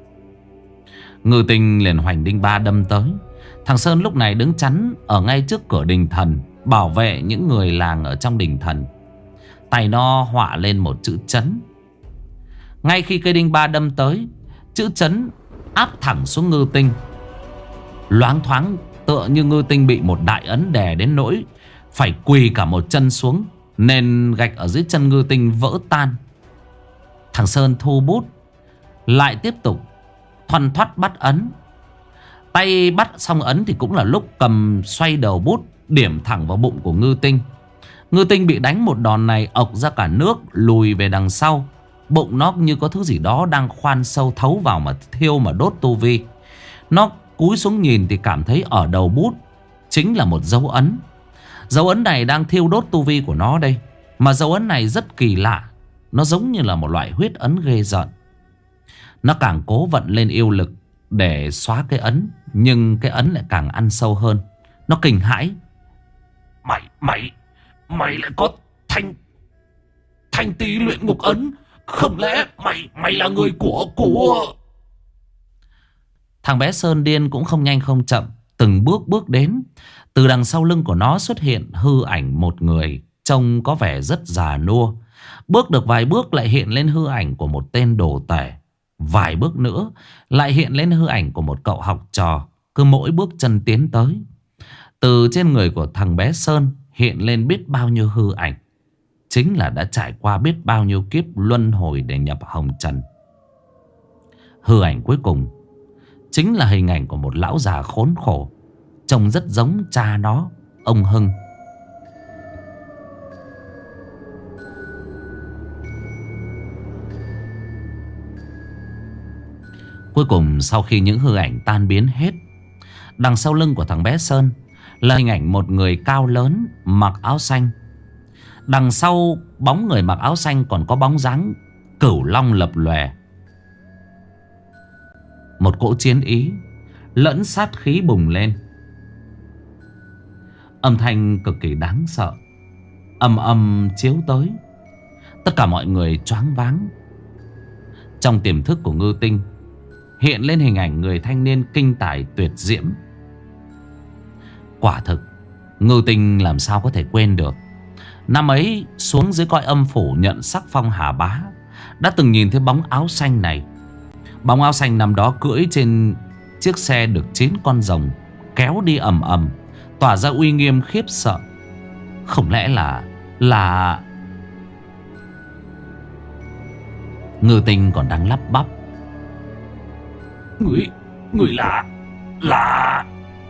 Ngư Tinh liền hoành đinh ba đâm tới. Thằng Sơn lúc này đứng chắn ở ngay trước cửa đình thần, bảo vệ những người làng ở trong đình thần. Tay nó họa lên một chữ chấn. Ngay khi cây đinh ba đâm tới, chữ chấn áp thẳng xuống Ngư Tinh. Loáng thoáng tựa như Ngư Tinh bị một đại ấn đè đến nỗi phải quỳ cả một chân xuống, nên gạch ở dưới chân Ngư Tinh vỡ tan. Thằng Sơn thu bút, lại tiếp tục thoăn thoắt bắt ấn. Tay bắt xong ấn thì cũng là lúc cầm xoay đầu bút, điểm thẳng vào bụng của Ngư Tinh. Ngư Tinh bị đánh một đòn này ộc ra cả nước, lùi về đằng sau. Bụng nó như có thứ gì đó đang khoan sâu thấu vào mà thiêu mà đốt tu vi. Nó cúi xuống nhìn thì cảm thấy ở đầu bút chính là một dấu ấn. Dấu ấn này đang thiêu đốt tu vi của nó đây. Mà dấu ấn này rất kỳ lạ, nó giống như là một loại huyết ấn ghê rợn. Nó càng cố vận lên yêu lực để xóa cái ấn, nhưng cái ấn lại càng ăn sâu hơn. Nó kinh hãi. Mày, mày, mày lại có thanh Thanh tí luyện ngục ấn. Không lẽ mày, mày là người của, của... Thằng bé Sơn điên cũng không nhanh không chậm, từng bước bước đến. Từ đằng sau lưng của nó xuất hiện hư ảnh một người, trông có vẻ rất già nua. Bước được vài bước lại hiện lên hư ảnh của một tên đồ tể. Vài bước nữa lại hiện lên hư ảnh của một cậu học trò. Cứ mỗi bước chân tiến tới, từ trên người của thằng bé Sơn hiện lên biết bao nhiêu hư ảnh. Chính là đã trải qua biết bao nhiêu kiếp luân hồi để nhập hồng trần. Hư ảnh cuối cùng chính là hình ảnh của một lão già khốn khổ, trông rất giống cha nó, ông Hưng. Cuối cùng sau khi những hư ảnh tan biến hết, đằng sau lưng của thằng bé Sơn là hình ảnh một người cao lớn mặc áo xanh. Đằng sau bóng người mặc áo xanh còn có bóng dáng cửu long lập lòe. Một cỗ chiến ý lẫn sát khí bùng lên. Âm thanh cực kỳ đáng sợ ầm ầm chiếu tới. Tất cả mọi người choáng váng. Trong tiềm thức của Ngư Tinh hiện lên hình ảnh người thanh niên kinh tài tuyệt diễm. Quả thực Ngư Tinh làm sao có thể quên được. Năm ấy xuống dưới cõi âm phủ nhận sắc phong Hà Bá, đã từng nhìn thấy bóng áo xanh này. Bóng áo xanh năm đó cưỡi trên chiếc xe được chín con rồng kéo đi ầm ầm, tỏa ra uy nghiêm khiếp sợ. Không lẽ là Là Ngư Tinh còn đang lắp bắp. Người Người là Là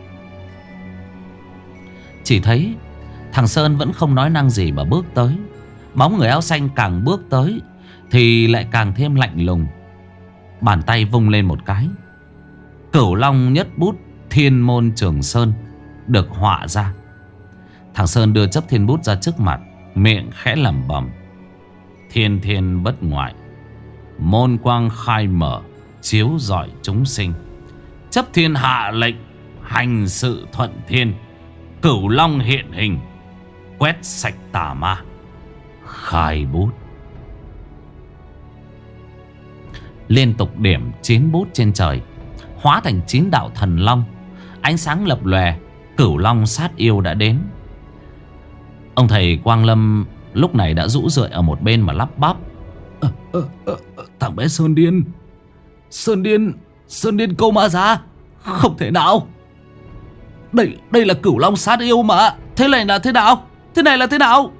Chỉ thấy thằng Sơn vẫn không nói năng gì mà bước tới. Bóng người áo xanh càng bước tới thì lại càng thêm lạnh lùng. Bàn tay vung lên một cái, Cửu Long nhất bút Thiên Môn Trường Sơn được họa ra. Thằng Sơn đưa chấp thiên bút ra trước mặt, miệng khẽ lẩm bẩm: Thiên thiên bất ngoại, môn quang khai mở, chiếu rọi chúng sinh. Chấp thiên hạ lệnh, hành sự thuận thiên. Cửu Long hiện hình, quét sạch tà ma. Khai bút. Liên tục điểm chín bút trên trời, hóa thành chín đạo thần long. Ánh sáng lập lòe, Cửu Long sát yêu đã đến. Ông thầy Quang Lâm lúc này đã rũ rượi ở một bên mà lắp bắp: à, à, à, Thằng bé Sơn Điên Sơn Điên Sơn Điên câu ma ra. Không thể nào. Đây đây là Cửu Long sát yêu mà. Thế này là thế nào? Thế này là thế nào?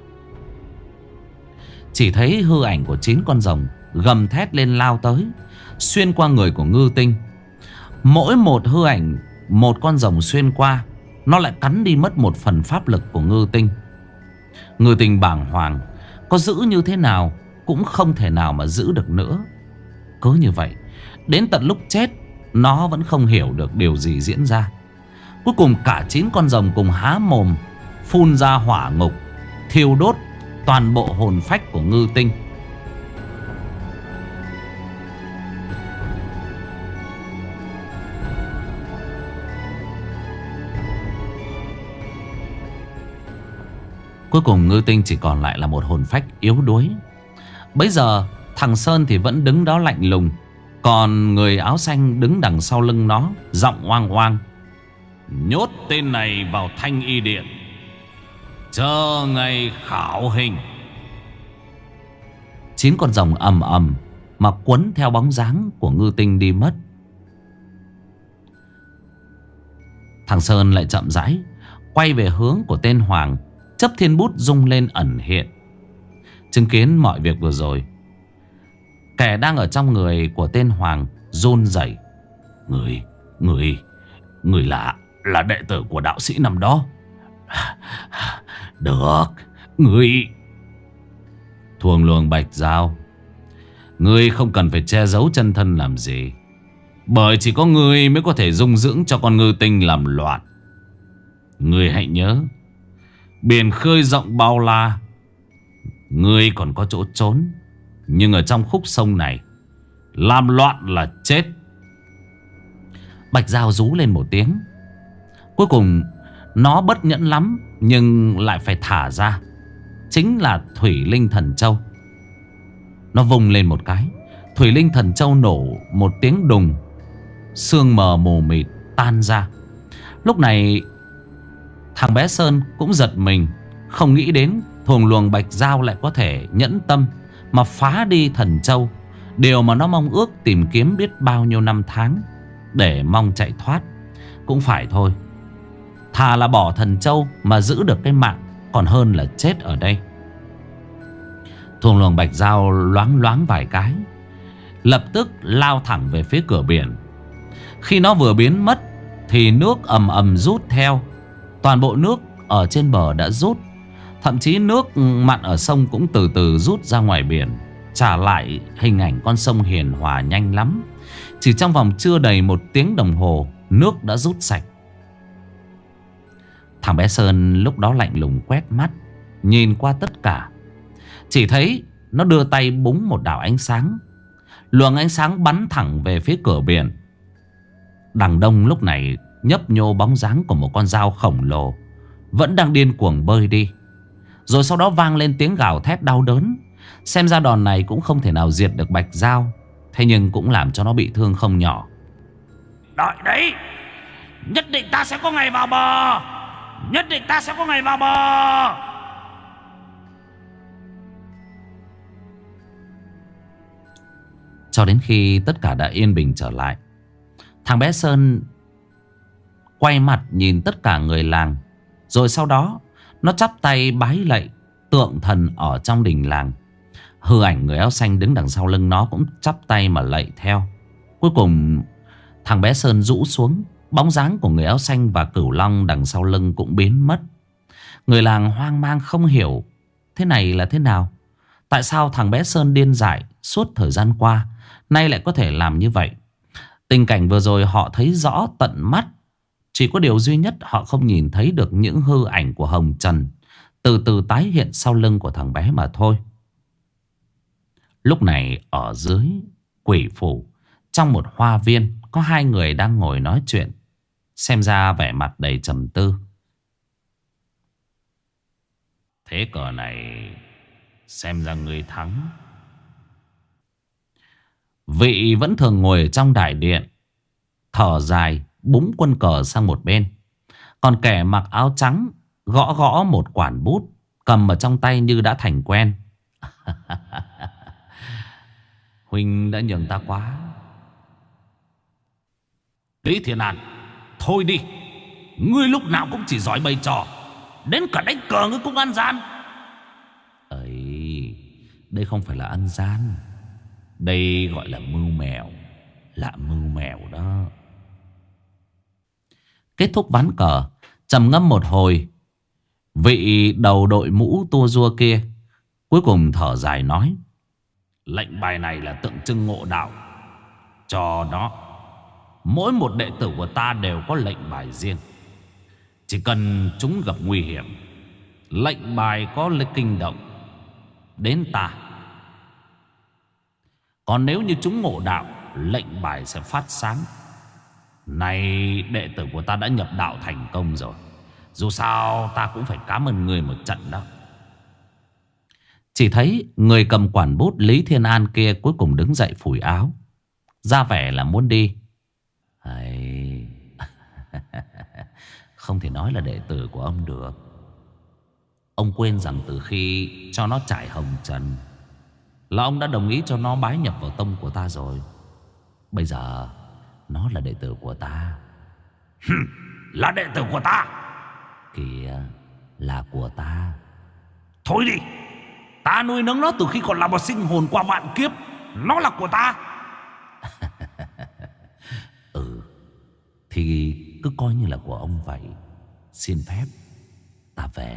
Chỉ thấy hư ảnh của chín con rồng gầm thét lên lao tới, xuyên qua người của Ngư Tinh. Mỗi một hư ảnh một con rồng xuyên qua, nó lại cắn đi mất một phần pháp lực của Ngư Tinh. Ngư Tinh bàng hoàng, có giữ như thế nào cũng không thể nào mà giữ được nữa. Cứ như vậy, đến tận lúc chết, nó vẫn không hiểu được điều gì diễn ra. Cuối cùng cả chín con rồng cùng há mồm phun ra hỏa ngục, thiêu đốt toàn bộ hồn phách của Ngư Tinh. Cuối cùng Ngư Tinh chỉ còn lại là một hồn phách yếu đuối. Bây giờ thằng Sơn thì vẫn đứng đó lạnh lùng, còn người áo xanh đứng đằng sau lưng nó, giọng oang oang: Nhốt tên này vào Thanh Y Điện, chờ ngày khảo hình. Chín con rồng ầm ầm mà quấn theo bóng dáng của Ngư Tinh đi mất. Thằng Sơn lại chậm rãi quay về hướng của tên Hoàng, chấp thiên bút rung lên ẩn hiện. Chứng kiến mọi việc vừa rồi, kẻ đang ở trong người của tên Hoàng run rẩy: Người, người, người là Là đệ tử của đạo sĩ năm đó. Được, người. Thuồng luồng Bạch Giao, ngươi không cần phải che giấu chân thân làm gì, bởi chỉ có ngươi mới có thể dung dưỡng cho con Ngư Tinh làm loạn. Ngươi hãy nhớ, biển khơi rộng bao la, ngươi còn có chỗ trốn, nhưng ở trong khúc sông này, làm loạn là chết. Bạch Giao rú lên một tiếng. Cuối cùng nó bất nhẫn lắm, nhưng lại phải thả ra, chính là Thủy Linh Thần Châu. Nó vùng lên một cái, Thủy Linh Thần Châu nổ một tiếng đùng, sương mờ mù mịt tan ra. Lúc này thằng bé Sơn cũng giật mình, không nghĩ đến thuồng luồng Bạch Giao lại có thể nhẫn tâm mà phá đi Thần Châu, điều mà nó mong ước tìm kiếm biết bao nhiêu năm tháng để mong chạy thoát. Cũng phải thôi, thà là bỏ Thần Châu mà giữ được cái mạng, còn hơn là chết ở đây. Thuồng luồng Bạch Giao loáng loáng vài cái, lập tức lao thẳng về phía cửa biển. Khi nó vừa biến mất thì nước ầm ầm rút theo. Toàn bộ nước ở trên bờ đã rút, thậm chí nước mặn ở sông cũng từ từ rút ra ngoài biển, trả lại hình ảnh con sông hiền hòa nhanh lắm. Chỉ trong vòng chưa đầy một tiếng đồng hồ, nước đã rút sạch. Thằng bé Sơn lúc đó lạnh lùng quét mắt, nhìn qua tất cả. Chỉ thấy nó đưa tay búng một đạo ánh sáng, luồng ánh sáng bắn thẳng về phía cửa biển. Đằng đông lúc này nhấp nhô bóng dáng của một con dao khổng lồ, vẫn đang điên cuồng bơi đi. Rồi sau đó vang lên tiếng gào thét đau đớn. Xem ra đòn này cũng không thể nào diệt được Bạch Giao. Thế nhưng cũng làm cho nó bị thương không nhỏ. Đợi đấy, nhất định ta sẽ có ngày vào bờ. Nhất định ta sẽ có ngày vào bờ. Cho đến khi tất cả đã yên bình trở lại, thằng bé Sơn quay mặt nhìn tất cả người làng. Rồi sau đó nó chắp tay bái lạy tượng thần ở trong đình làng. Hư ảnh người áo xanh đứng đằng sau lưng nó cũng chắp tay mà lạy theo. Cuối cùng thằng bé Sơn rũ xuống. Bóng dáng của người áo xanh và cửu long đằng sau lưng cũng biến mất. Người làng hoang mang không hiểu thế này là thế nào. Tại sao thằng bé Sơn điên dại suốt thời gian qua nay lại có thể làm như vậy? Tình cảnh vừa rồi họ thấy rõ tận mắt. Chỉ có điều duy nhất họ không nhìn thấy được những hư ảnh của Hồng Trần từ từ tái hiện sau lưng của thằng bé mà thôi. Lúc này ở dưới quỷ phủ, trong một hoa viên, có hai người đang ngồi nói chuyện, xem ra vẻ mặt đầy trầm tư. Thế cờ này xem ra người thắng. Vị vẫn thường ngồi ở trong đại điện, thở dài búng quân cờ sang một bên. Còn kẻ mặc áo trắng gõ gõ một quản bút, cầm ở trong tay như đã thành quen. Huynh đã nhường ta quá. Lý Thiên An, thôi đi. Ngươi lúc nào cũng chỉ giỏi bày trò, đến cả đánh cờ ngươi cũng ăn gian. Ấy, đây không phải là ăn gian, đây gọi là mưu mèo. Là mưu mèo đó. Kết thúc ván cờ, trầm ngâm một hồi, vị đầu đội mũ tua rua kia cuối cùng thở dài nói: Lệnh bài này là tượng trưng ngộ đạo cho nó. Mỗi một đệ tử của ta đều có lệnh bài riêng. Chỉ cần chúng gặp nguy hiểm, lệnh bài có lịch kinh động đến ta. Còn nếu như chúng ngộ đạo, lệnh bài sẽ phát sáng. Này, đệ tử của ta đã nhập đạo thành công rồi. Dù sao ta cũng phải cảm ơn người một trận đó. Chỉ thấy người cầm quản bút Lý Thiên An kia cuối cùng đứng dậy phủi áo, ra vẻ là muốn đi. Hay... không thể nói là đệ tử của ông được. Ông quên rằng từ khi cho nó trải hồng trần là ông đã đồng ý cho nó bái nhập vào tông của ta rồi. Bây giờ nó là đệ tử của ta. Là đệ tử của ta? Kìa, là của ta. Thôi đi. Ta nuôi nấng nó từ khi còn là một sinh hồn qua vạn kiếp. Nó là của ta. Ừ, thì cứ coi như là của ông vậy. Xin phép ta về.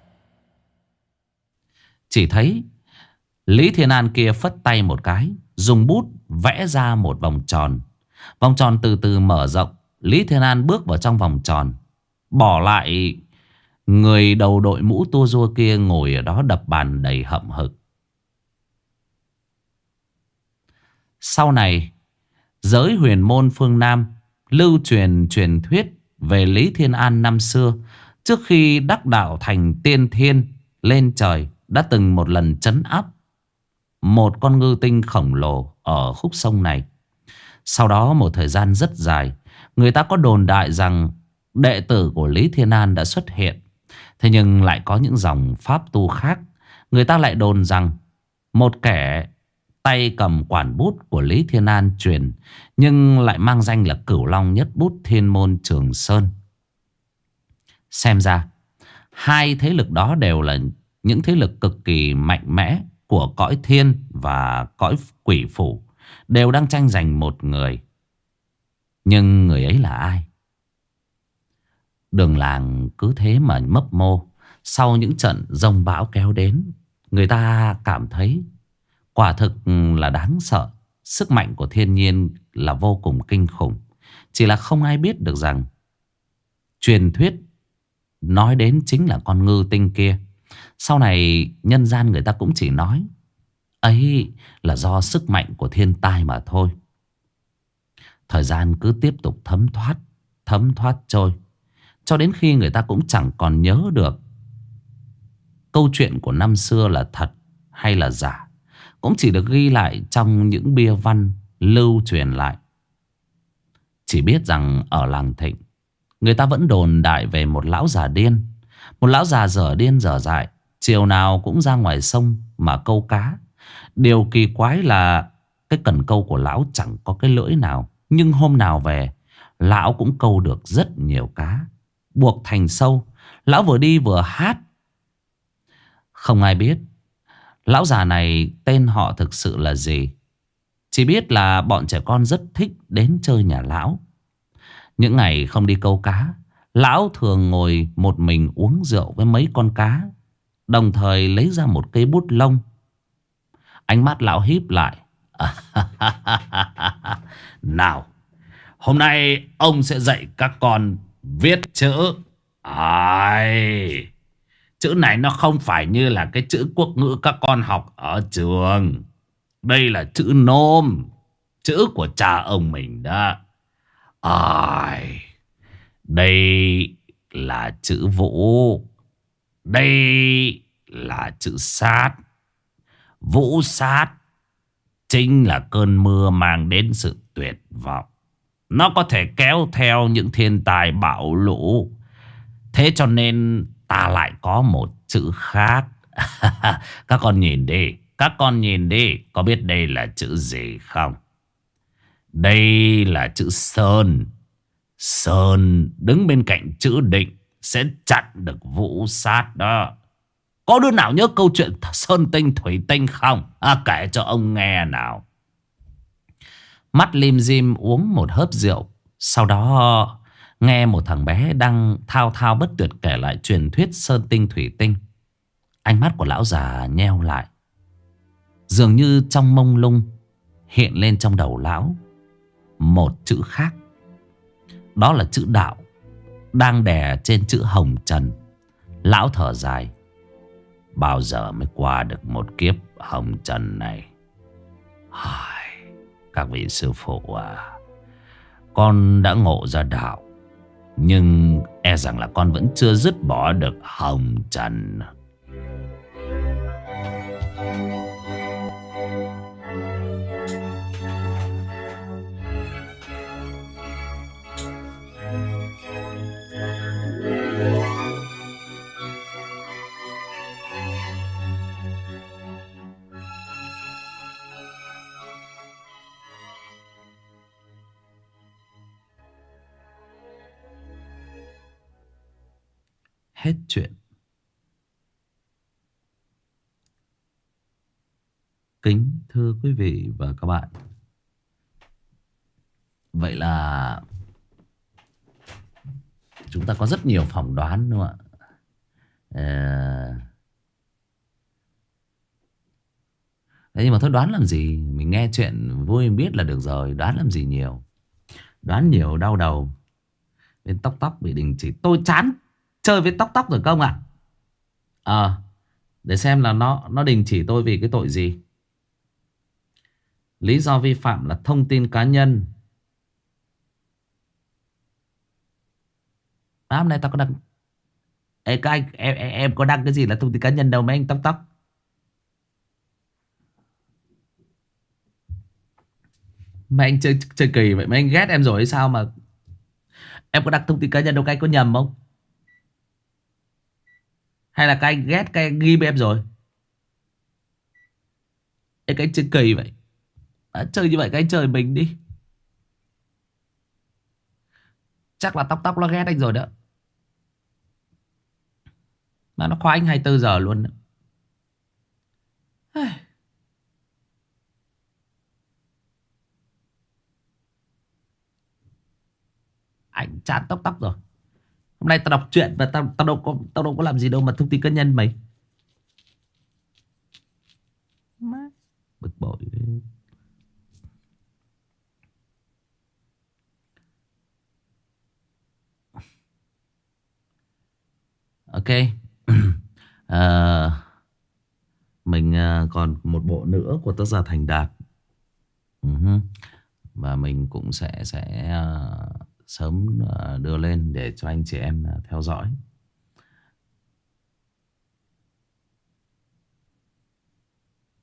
Chỉ thấy Lý Thiên An kia phất tay một cái, dùng bút vẽ ra một vòng tròn. Vòng tròn từ từ mở rộng. Lý Thiên An bước vào trong vòng tròn, bỏ lại người đầu đội mũ tua rua kia ngồi ở đó đập bàn đầy hậm hực. Sau này, giới huyền môn phương Nam lưu truyền truyền thuyết về Lý Thiên An năm xưa. Trước khi đắc đạo thành tiên thiên lên trời, đã từng một lần trấn áp một con ngư tinh khổng lồ ở khúc sông này. Sau đó một thời gian rất dài, người ta có đồn đại rằng đệ tử của Lý Thiên An đã xuất hiện. Thế nhưng lại có những dòng pháp tu khác, người ta lại đồn rằng một kẻ tay cầm quản bút của Lý Thiên An truyền, nhưng lại mang danh là Cửu Long Nhất Bút Thiên Môn Trường Sơn. Xem ra hai thế lực đó đều là những thế lực cực kỳ mạnh mẽ của cõi thiên và cõi quỷ phủ, đều đang tranh giành một người. Nhưng người ấy là ai? Đường làng cứ thế mà mấp mô. Sau những trận giông bão kéo đến, người ta cảm thấy quả thực là đáng sợ. Sức mạnh của thiên nhiên là vô cùng kinh khủng. Chỉ là không ai biết được rằng truyền thuyết nói đến chính là con ngư tinh kia. Sau này nhân gian người ta cũng chỉ nói ấy là do sức mạnh của thiên tai mà thôi. Thời gian cứ tiếp tục thấm thoát, thấm thoát trôi, cho đến khi người ta cũng chẳng còn nhớ được câu chuyện của năm xưa là thật hay là giả. cũng chỉ được ghi lại trong những bia văn lưu truyền lại. Chỉ biết rằng ở làng Thịnh, người ta vẫn đồn đại về một lão già điên. Một lão già dở điên dở dại, chiều nào cũng ra ngoài sông mà câu cá. Điều kỳ quái là cái cần câu của lão chẳng có cái lưỡi nào, nhưng hôm nào về, lão cũng câu được rất nhiều cá, buộc thành sâu. Lão vừa đi vừa hát. Không ai biết lão già này tên họ thực sự là gì. Chỉ biết là bọn trẻ con rất thích đến chơi nhà lão. Những ngày không đi câu cá, lão thường ngồi một mình uống rượu với mấy con cá, đồng thời lấy ra một cây bút lông. Ánh mắt lão híp lại. Nào, hôm nay ông sẽ dạy các con viết chữ. Ai, chữ này nó không phải như là cái chữ quốc ngữ các con học ở trường. Đây là chữ nôm, chữ của cha ông mình đó. Ai, đây là chữ vũ. Đây là chữ sát. Vũ sát chính là cơn mưa mang đến sự tuyệt vọng. Nó có thể kéo theo những thiên tai bão lũ. Thế cho nên ta lại có một chữ khác. Các con nhìn đi, các con nhìn đi, có biết đây là chữ gì không? Đây là chữ sơn. Sơn đứng bên cạnh chữ định sẽ chặn được vũ sát đó. Có đứa nào nhớ câu chuyện sơn tinh thủy tinh không? À, kể cho ông nghe nào. Mắt lim dim uống một hớp rượu, sau đó nghe một thằng bé đang thao thao bất tuyệt kể lại truyền thuyết sơn tinh thủy tinh. Ánh mắt của lão già nheo lại. Dường như trong mông lung hiện lên trong đầu lão một chữ khác. Đó là chữ đạo đang đè trên chữ hồng trần. Lão thở dài. Bao giờ mới qua được một kiếp hồng trần này? Các vị sư phụ à, con đã ngộ ra đạo, nhưng e rằng là con vẫn chưa dứt bỏ được hồng trần. Hết chuyện. Kính thưa quý vị và các bạn, vậy là chúng ta có rất nhiều phỏng đoán đúng không ạ? À... Thế nhưng mà thôi, đoán làm gì? Mình nghe chuyện vui biết là được rồi. Đoán làm gì nhiều. Đoán nhiều đau đầu. Bên tóc tóc bị đình chỉ. Tôi chán chơi với tóc tóc rồi công ạ. Ờ à, để xem là nó nó đình chỉ tôi vì cái tội gì. Lý do vi phạm là thông tin cá nhân. À, hôm nay tao có đăng. Ê các anh, em, em, em có đăng cái gì là thông tin cá nhân đâu mấy anh tóc tóc. Mấy anh chơi, chơi kỳ vậy. Mấy anh ghét em rồi hay sao mà em có đăng thông tin cá nhân đâu? Các anh có nhầm không? Hay là các anh ghét các anh ghi em rồi? Ê, các anh chơi kỳ vậy. À, chơi như vậy các anh chơi mình đi. Chắc là tóc tóc nó ghét anh rồi đó. Mà nó khóa anh hai mươi tư giờ luôn đó. Anh chán tóc tóc rồi. Hôm nay tao đọc truyện và tao, tao, đâu có, tao đâu có làm gì đâu mà thông tin cá nhân mày. Bực bội. Ok. à, Mình còn một bộ nữa của tác giả Thành Đạt. uh-huh. Và mình cũng sẽ sẽ uh, sớm uh, đưa lên để cho anh chị em uh, theo dõi.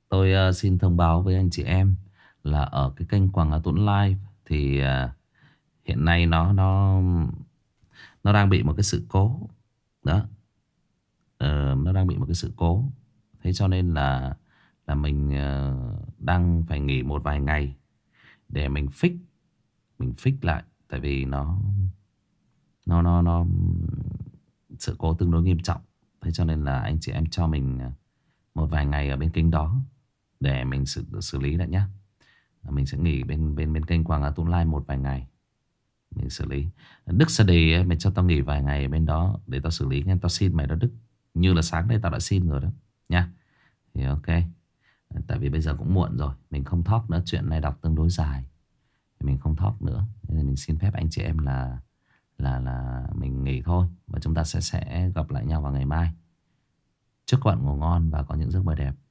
Tôi uh, xin thông báo với anh chị em là ở cái kênh Quảng Hà Tuấn Live thì uh, hiện nay nó nó nó đang bị một cái sự cố đó. Ờ, nó đang bị một cái sự cố, thế cho nên là là mình uh, đang phải nghỉ một vài ngày để mình fix mình fix lại, tại vì nó nó nó nó sự cố tương đối nghiêm trọng. Thế cho nên là anh chị em cho mình một vài ngày ở bên kênh đó để mình xử, xử lý lại nhé. Mình sẽ nghỉ bên bên bên kênh Quảng Hà Tuấn Live một vài ngày mình xử lý. Đức Sa Đề ấy, mày cho tao nghỉ vài ngày ở bên đó để tao xử lý nghe. Tao xin mày đó Đức, như là sáng nay tao đã xin rồi đó nha. Thì ok, tại vì bây giờ cũng muộn rồi, mình không talk nữa, chuyện này đọc tương đối dài thì mình không talk nữa, nên mình xin phép anh chị em là là là mình nghỉ thôi, và chúng ta sẽ sẽ gặp lại nhau vào ngày mai. Chúc các bạn ngủ ngon và có những giấc mơ đẹp.